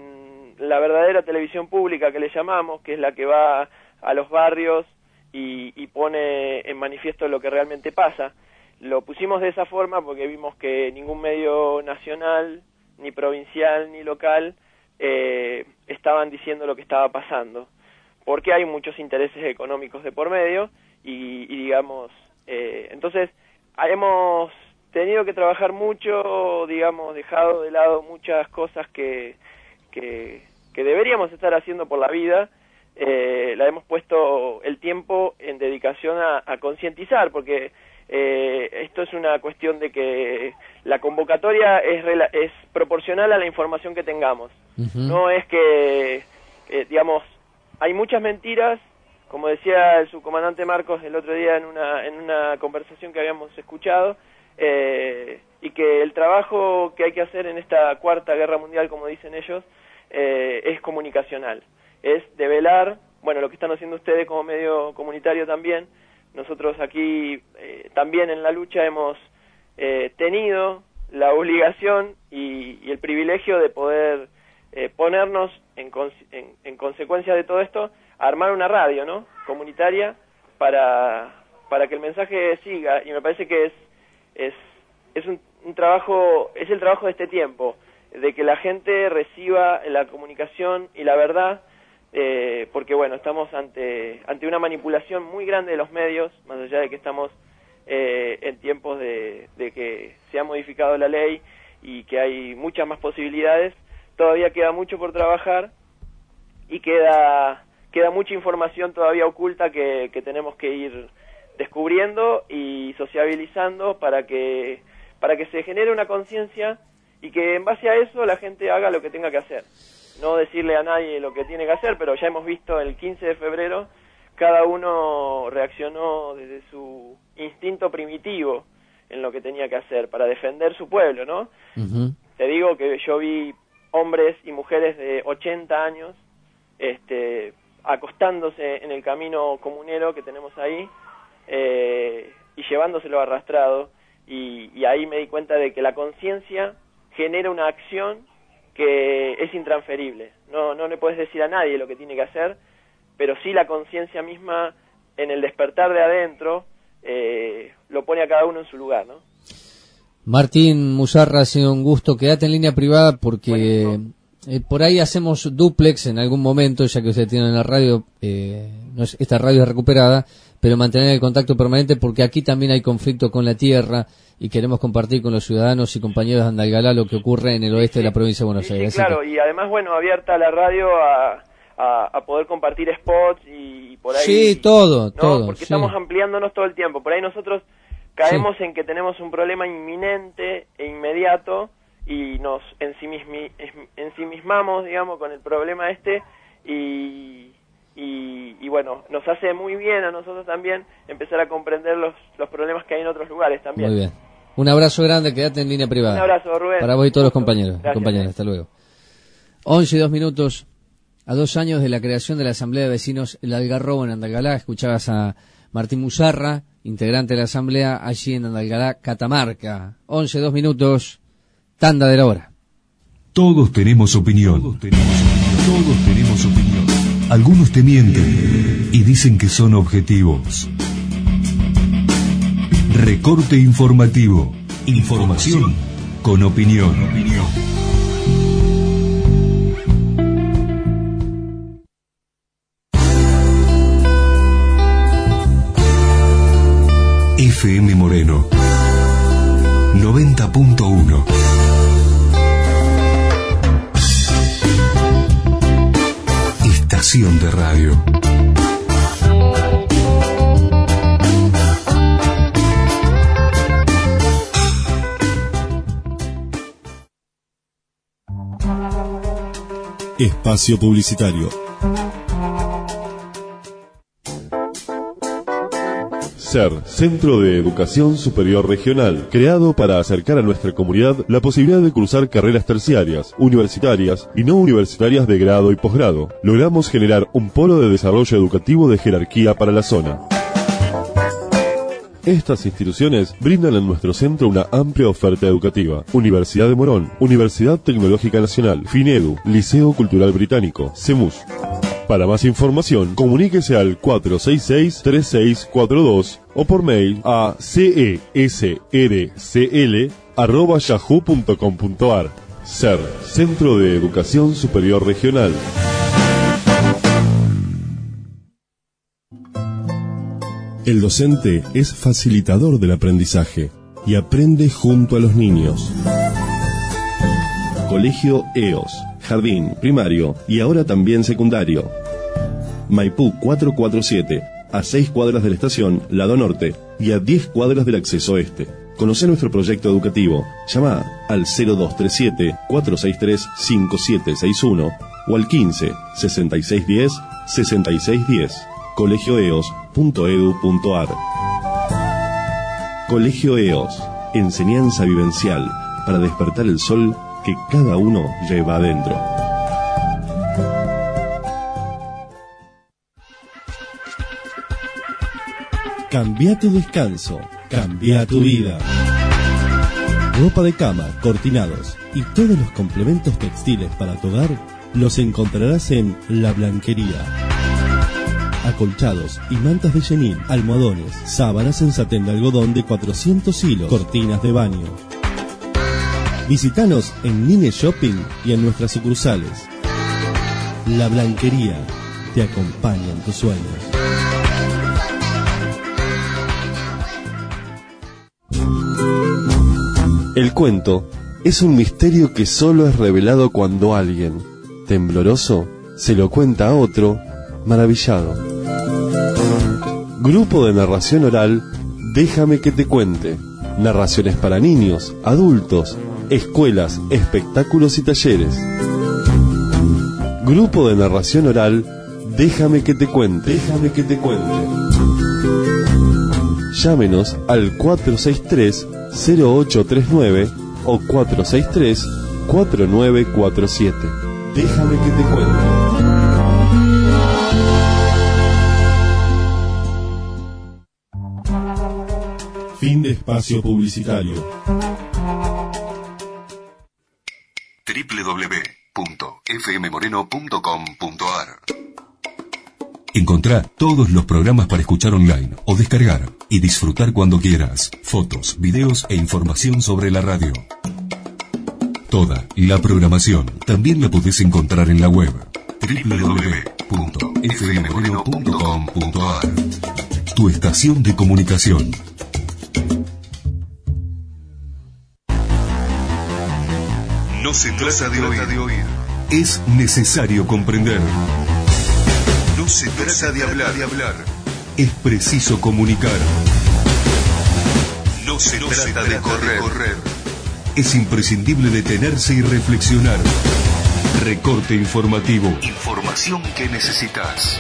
mm, la verdadera televisión pública que le llamamos, que es la que va a los barrios y, y pone en manifiesto lo que realmente pasa. lo pusimos de esa forma porque vimos que ningún medio nacional, ni provincial, ni local, eh, estaban diciendo lo que estaba pasando, porque hay muchos intereses económicos de por medio, y, y digamos, eh, entonces hemos tenido que trabajar mucho, digamos, dejado de lado muchas cosas que, que, que deberíamos estar haciendo por la vida. Eh, la hemos puesto el tiempo en dedicación a, a concientizar, porque eh, esto es una cuestión de que la convocatoria es, es proporcional a la información que tengamos. Uh-huh. No es que, eh, digamos, hay muchas mentiras, como decía el subcomandante Marcos el otro día en una, en una conversación que habíamos escuchado, eh, y que el trabajo que hay que hacer en esta cuarta guerra mundial, como dicen ellos, eh, es comunicacional. Es develar, bueno, lo que están haciendo ustedes como medio comunitario también. Nosotros aquí eh, también en la lucha hemos eh, tenido la obligación y, y el privilegio de poder eh, ponernos en, en, en consecuencia de todo esto, a armar una radio, ¿no?, comunitaria para, para que el mensaje siga, y me parece que es es, es un, un trabajo, es el trabajo de este tiempo, de que la gente reciba la comunicación y la verdad. Eh, porque bueno, estamos ante ante una manipulación muy grande de los medios, más allá de que estamos eh, en tiempos de, de que se ha modificado la ley y que hay muchas más posibilidades. Todavía queda mucho por trabajar y queda queda mucha información todavía oculta que, que tenemos que ir descubriendo y sociabilizando para que para que se genere una conciencia y que en base a eso la gente haga lo que tenga que hacer. No decirle a nadie lo que tiene que hacer, pero ya hemos visto el quince de febrero, cada uno reaccionó desde su instinto primitivo en lo que tenía que hacer para defender su pueblo, ¿no? Uh-huh. Te digo que yo vi hombres y mujeres de ochenta años este, acostándose en el camino comunero que tenemos ahí eh, y llevándoselo arrastrado, y, y ahí me di cuenta de que la conciencia genera una acción que es intransferible. No, no le puedes decir a nadie lo que tiene que hacer, pero sí la conciencia misma, en el despertar de adentro, eh, lo pone a cada uno en su lugar, ¿no? Martín Musarra, ha sido un gusto. Quédate en línea privada porque eh, por ahí hacemos duplex en algún momento, ya que ustedes tienen la radio, eh, no es, esta radio es recuperada, pero mantener el contacto permanente porque aquí también hay conflicto con la tierra y queremos compartir con los ciudadanos y compañeros de Andalgalá lo que ocurre en el oeste sí, de la provincia de Buenos sí, Aires. Sí, claro, que... y además, bueno, abierta la radio a, a, a poder compartir spots y, y por ahí... Sí, todo, ¿no? todo. Porque sí. Estamos ampliándonos todo el tiempo. Por ahí nosotros caemos sí. en que tenemos un problema inminente e inmediato y nos ensimismi, ensimismamos, digamos, con el problema este y... Y, y bueno, nos hace muy bien a nosotros también empezar a comprender los, los problemas que hay en otros lugares también. Muy bien. Un abrazo grande, quédate en línea privada. Un abrazo, Rubén. Para vos y todos los compañeros. Gracias. Compañeras, hasta luego. once y dos minutos, a dos años de la creación de la Asamblea de Vecinos El Algarrobo en Andalgalá. Escuchabas a Martín Musarra, integrante de la Asamblea allí en Andalgalá, Catamarca. once, dos minutos, tanda de la hora. Todos tenemos opinión. Todos tenemos opinión. Todos tenemos opinión. Algunos te mienten y dicen que son objetivos. Recorte informativo. Información con opinión. F M Moreno noventa punto uno. Estación de radio. Espacio publicitario. SER, Centro de Educación Superior Regional, creado para acercar a nuestra comunidad la posibilidad de cursar carreras terciarias, universitarias y no universitarias de grado y posgrado. Logramos generar un polo de desarrollo educativo de jerarquía para la zona. Estas instituciones brindan en nuestro centro una amplia oferta educativa. Universidad de Morón, Universidad Tecnológica Nacional, FINEDU, Liceo Cultural Británico, CEMUS. Para más información, comuníquese al cuatro seis seis, tres seis cuatro dos o por mail a cesrcl arroba yahoo punto com punto ar. C E R, Centro de Educación Superior Regional. El docente es facilitador del aprendizaje y aprende junto a los niños. Colegio E O S, jardín, primario y ahora también secundario. Maipú cuatrocientos cuarenta y siete, a seis cuadras de la estación Lado Norte y a diez cuadras del acceso este. Conoce nuestro proyecto educativo. Llama al cero dos tres siete, cuatro seis tres, cinco siete seis uno o al quince, sesenta y seis diez, sesenta y seis diez. colegio e o s punto e d u punto a r. Colegio E O S, enseñanza vivencial para despertar el sol que cada uno lleva adentro. Cambia tu descanso, cambia tu vida. Ropa de cama, cortinados y todos los complementos textiles para tu hogar los encontrarás en La Blanquería. Acolchados y mantas de chenil, almohadones, sábanas en satén de algodón de cuatrocientos hilos, cortinas de baño. Visítanos en Nine Shopping y en nuestras sucursales. La Blanquería te acompaña en tus sueños. El cuento es un misterio que solo es revelado cuando alguien, tembloroso, se lo cuenta a otro, maravillado. Grupo de narración oral, Déjame que te cuente. Narraciones para niños, adultos, escuelas, espectáculos y talleres. Grupo de narración oral, Déjame que te cuente. Déjame que te cuente. Llámenos al cuatro seis tres, cero ocho tres nueve o cuatro seis tres, cuatro nueve cuatro siete. Déjame que te cuente. Fin de espacio publicitario. doble u doble u doble u punto f m moreno punto com punto a r. Encontrá todos los programas para escuchar online o descargar y disfrutar cuando quieras. Fotos, videos e información sobre la radio. Toda la programación también la podés encontrar en la web doble u doble u doble u punto f m moreno punto com punto a r. Tu estación de comunicación. No se trata de oír, es necesario comprender. No se trata de hablar, de hablar, es preciso comunicar. No se no trata, se trata de, correr. de correr, es imprescindible detenerse y reflexionar. Recorte informativo, información que necesitas.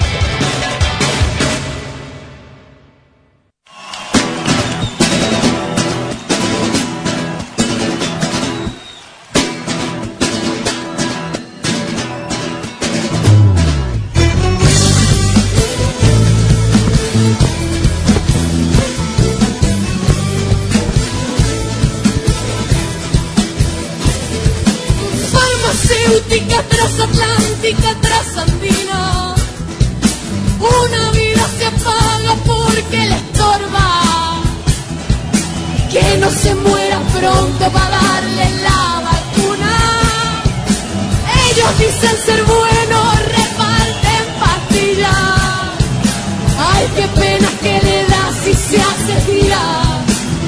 Transatlántica, trasandina, una vida se apaga porque le estorba, que no se muera pronto para darle la vacuna. Ellos dicen ser buenos, reparten pastillas, ay qué pena que le da si se hace tirar.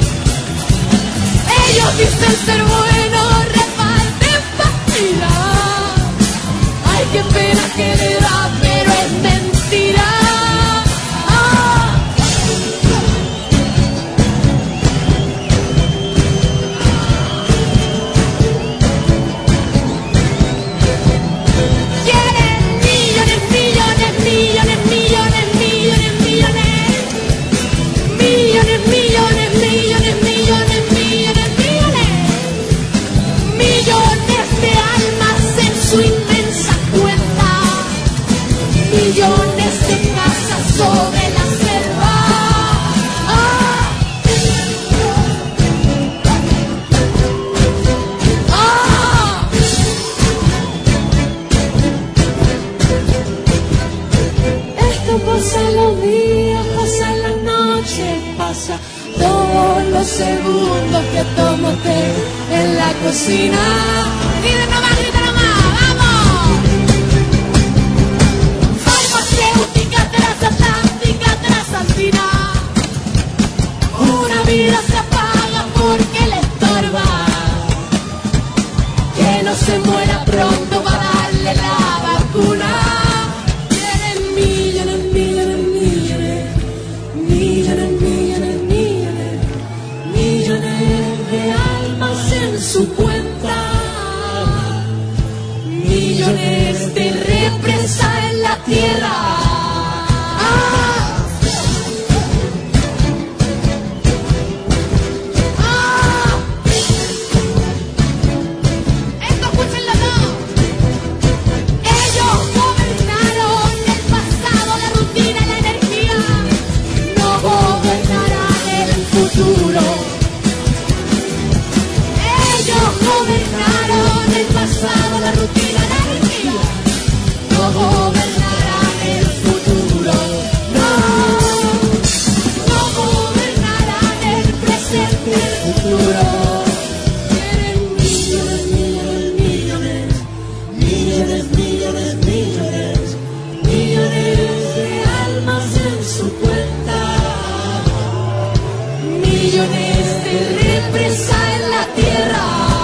Ellos dicen ser buenos, reparten pastillas, qué pena que le da, pero es mentira. Ah. Quieren millones, millones, millones, millones, millones, millones, millones, millones, millones, millones, millones, millones. que tomo té en la cocina. Griten nomás, griten nomás, vamos. Farmacéutica, transatlántica, transalpina. Una vida se apaga porque le estorba. Que no se muera pronto para darle la vacuna. Quieren millones, millones, millones, millones, millones, millones, millones de almas en su cuenta, millones de represa en la tierra. Ellos gobernaron el pasado, la rutina, la energía. No gobernarán el futuro. No, no gobernarán el presente, el futuro. Quieren millones, millones, millones, millones, millones, millones de almas en su cuenta. Millones de represa en la tierra.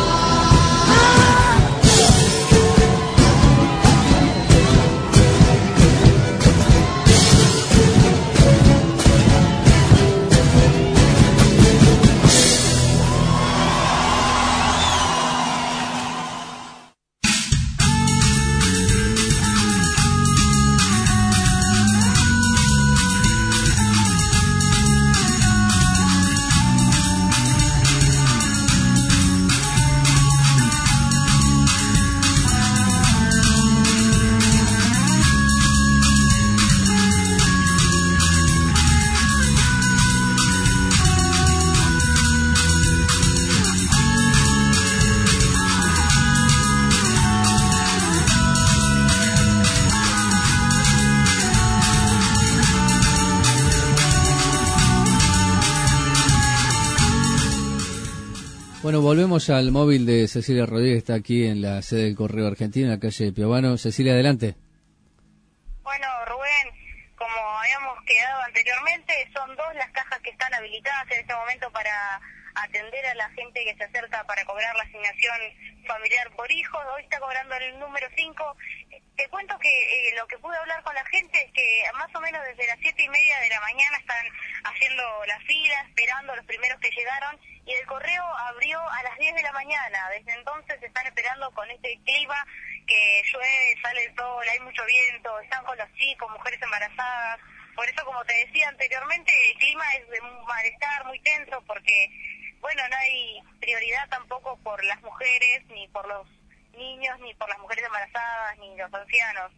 Bueno, volvemos al móvil de Cecilia Rodríguez, está aquí en la sede del Correo Argentino, en la calle Piovano. Cecilia, adelante. Bueno, Rubén, como habíamos quedado anteriormente, son dos las cajas que están habilitadas en este momento para atender a la gente que se acerca para cobrar la asignación familiar por hijos. Hoy está cobrando el número cinco. Te cuento que eh, lo que pude hablar con la gente es que más o menos desde las siete y media de la mañana están haciendo la fila, esperando los primeros que llegaron, y el correo abrió a las diez de la mañana. Desde entonces están esperando con este clima que llueve, sale el sol, hay mucho viento, están con los chicos, mujeres embarazadas. Por eso, como te decía anteriormente, el clima es de un malestar muy tenso porque, bueno, no hay prioridad tampoco por las mujeres, ni por los niños, ni por las mujeres embarazadas, ni los ancianos.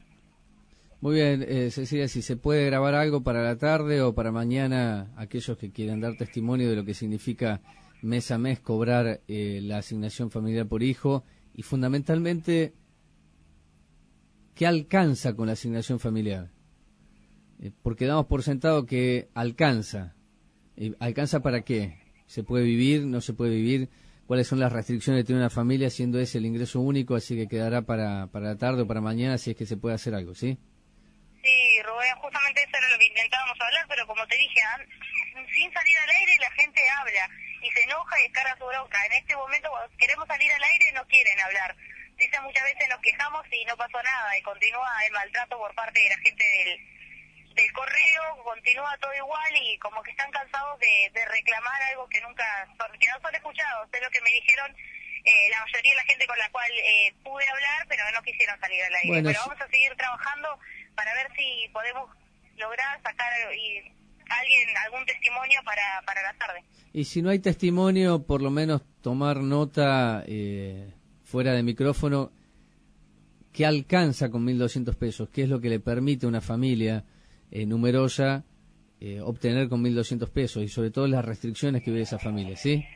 Muy bien, eh, Cecilia, si se puede grabar algo para la tarde o para mañana, aquellos que quieran dar testimonio de lo que significa mes a mes cobrar eh, la asignación familiar por hijo y fundamentalmente, ¿qué alcanza con la asignación familiar? Eh, porque damos por sentado que alcanza. Eh, ¿Alcanza para qué? ¿Se puede vivir? ¿No se puede vivir? ¿Cuáles son las restricciones que tiene una familia siendo ese el ingreso único? Así que quedará para, para la tarde o para mañana si es que se puede hacer algo, ¿sí? Sí, Rubén, justamente eso era lo que intentábamos hablar, pero como te dije, sin salir al aire la gente habla y se enoja y descarga su bronca. En este momento, cuando queremos salir al aire, no quieren hablar. Dicen muchas veces nos quejamos y no pasó nada, y continúa el maltrato por parte de la gente del, del correo, continúa todo igual, y como que están cansados de, de reclamar algo que nunca son, que no son escuchados. Es lo que me dijeron eh, la mayoría de la gente con la cual eh, pude hablar, pero no quisieron salir al aire. Bueno, pero sí. Vamos a seguir trabajando para ver si podemos lograr sacar y alguien algún testimonio para, para la tarde. Y si no hay testimonio, por lo menos tomar nota eh, fuera de micrófono, ¿qué alcanza con mil doscientos pesos? ¿Qué es lo que le permite a una familia eh, numerosa eh, obtener con mil doscientos pesos? Y sobre todo las restricciones que vive esa familia, ¿sí?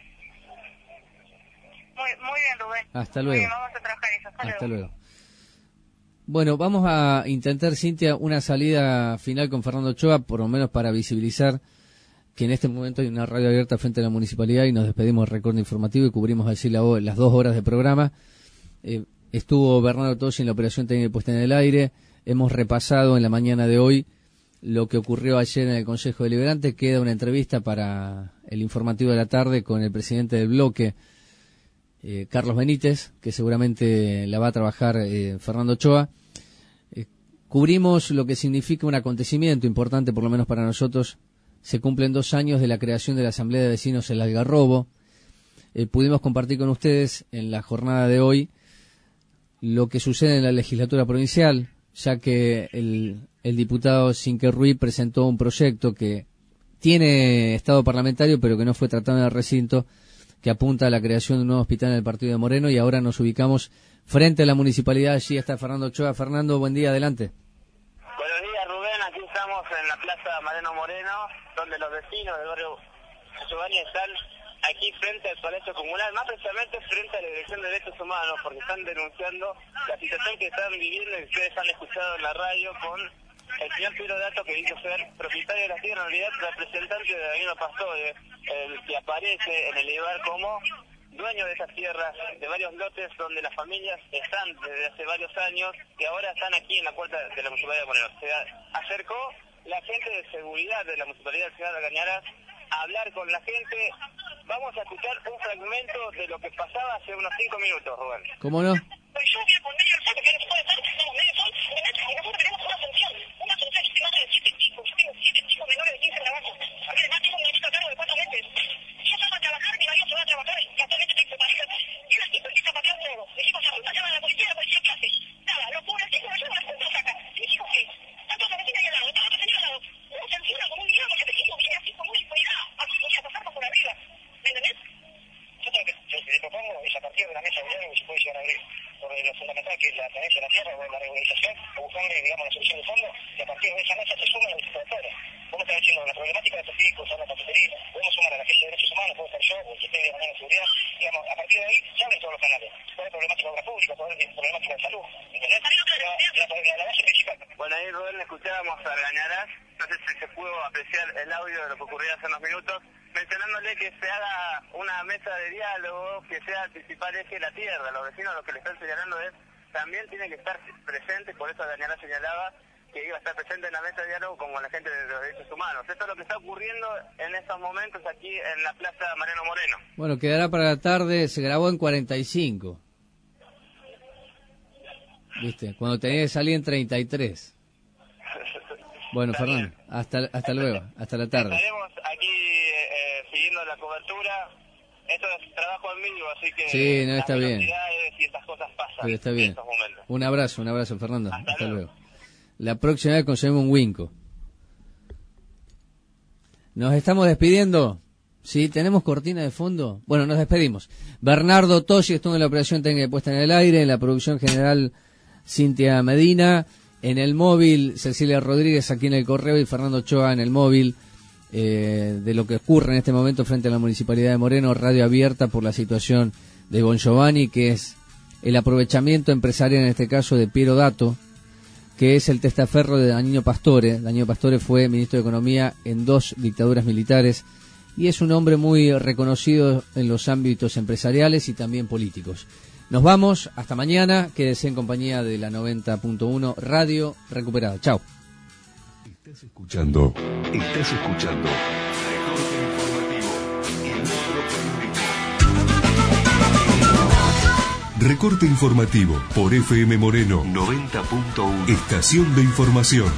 Muy, muy bien, Rubén. Hasta luego. Muy bien, vamos a trabajar eso. Hasta, Hasta luego. luego. Bueno, vamos a intentar, Cintia, una salida final con Fernando Ochoa, por lo menos para visibilizar que en este momento hay una radio abierta frente a la municipalidad y nos despedimos del recorte informativo y cubrimos así la, las dos horas de programa. Eh, estuvo Bernardo Tossi en la operación técnica puesta en el aire. Hemos repasado en la mañana de hoy lo que ocurrió ayer en el Consejo Deliberante. Queda una entrevista para el informativo de la tarde con el presidente del bloque, eh, Carlos Benítez, que seguramente la va a trabajar eh, Fernando Ochoa. Eh, cubrimos lo que significa un acontecimiento importante, por lo menos para nosotros. Se cumplen dos años de la creación de la Asamblea de Vecinos El Algarrobo. Eh, pudimos compartir con ustedes en la jornada de hoy lo que sucede en la legislatura provincial, ya que el, el diputado Sinque Ruiz presentó un proyecto que tiene estado parlamentario, pero que no fue tratado en el recinto, que apunta a la creación de un nuevo hospital en el partido de Moreno, y ahora nos ubicamos frente a la municipalidad. Allí está Fernando Ochoa. Fernando, buen día, adelante. Buenos días, Rubén. Aquí estamos en la Plaza Mariano Moreno, donde los vecinos del barrio Giovanni están aquí frente al Palacio Comunal, más precisamente frente a la Dirección de Derechos Humanos, porque están denunciando la situación que están viviendo y ustedes han escuchado en la radio con el señor Piero Dato, que dijo ser propietario de la tierra, en realidad representante de Danilo Pastore, el que aparece en el lugar como dueño de esas tierras, de varios lotes donde las familias están desde hace varios años y ahora están aquí en la puerta de la Municipalidad de Moreno. Se acercó la gente de seguridad de la Municipalidad de Ciudad de Cañaras a hablar con la gente. Vamos a escuchar un fragmento de lo que pasaba hace unos cinco minutos, Rubén. ¿Cómo no? Bueno, ahí, Rubén, escuchábamos a Gañarás, no sé si se pudo apreciar el audio de lo que ocurrió hace unos minutos, mencionándole que se haga una mesa de diálogo, que sea el principal eje de la tierra. Los vecinos lo que le están señalando es, también tienen que estar presentes, por eso Gañarás señalaba que iba a estar presente en la mesa de diálogo como la gente de los derechos humanos. Esto es lo que está ocurriendo en estos momentos aquí en la Plaza Mariano Moreno. Bueno, quedará para la tarde, se grabó en cuarenta y cinco. ¿Viste? Cuando tenía que salir en treinta y tres. Bueno, Fernando, hasta hasta luego, hasta la tarde. Estaremos aquí eh, siguiendo la cobertura. Esto es trabajo en vivo, así que sí, no, está bien. Y estas cosas pasan. Pero está bien. En estos momentos. Un abrazo, un abrazo, Fernando. Hasta, hasta luego. luego. La próxima vez conseguimos un Winco. Nos estamos despidiendo. ¿Sí? ¿Tenemos cortina de fondo? Bueno, nos despedimos. Bernardo Tossi estuvo en la operación técnica puesta en el aire, en la producción general Cintia Medina, en el móvil Cecilia Rodríguez aquí en el correo y Fernando Ochoa en el móvil, eh, de lo que ocurre en este momento frente a la Municipalidad de Moreno, radio abierta por la situación de Bon Giovanni, que es el aprovechamiento empresarial en este caso de Piero Dato, que es el testaferro de Danilo Pastore. Danilo Pastore fue ministro de Economía en dos dictaduras militares y es un hombre muy reconocido en los ámbitos empresariales y también políticos. Nos vamos, hasta mañana, quédese en compañía de la noventa punto uno Radio Recuperada. Chao. Estás escuchando, estás escuchando Recorte Informativo, el nuestro periodismo. Recorte Informativo por F M Moreno noventa punto uno. Estación de información.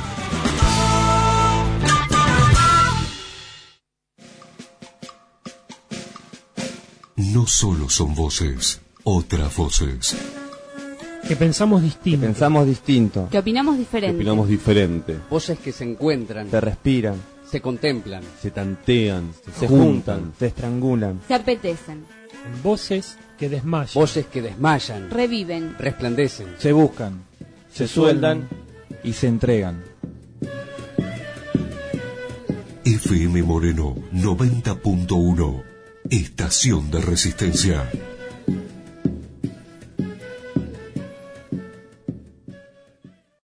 No solo son voces, otras voces. Que pensamos distinto. Que pensamos distinto. Que opinamos diferente. Que opinamos diferente. Voces que se encuentran. Se respiran. Se contemplan. Se tantean. Se, se juntan, juntan. Se estrangulan. Se apetecen. Voces que desmayan. Voces que desmayan. Reviven. Resplandecen. Se buscan. Se, se sueldan. Y se entregan. F M Moreno noventa punto uno. Estación de Resistencia.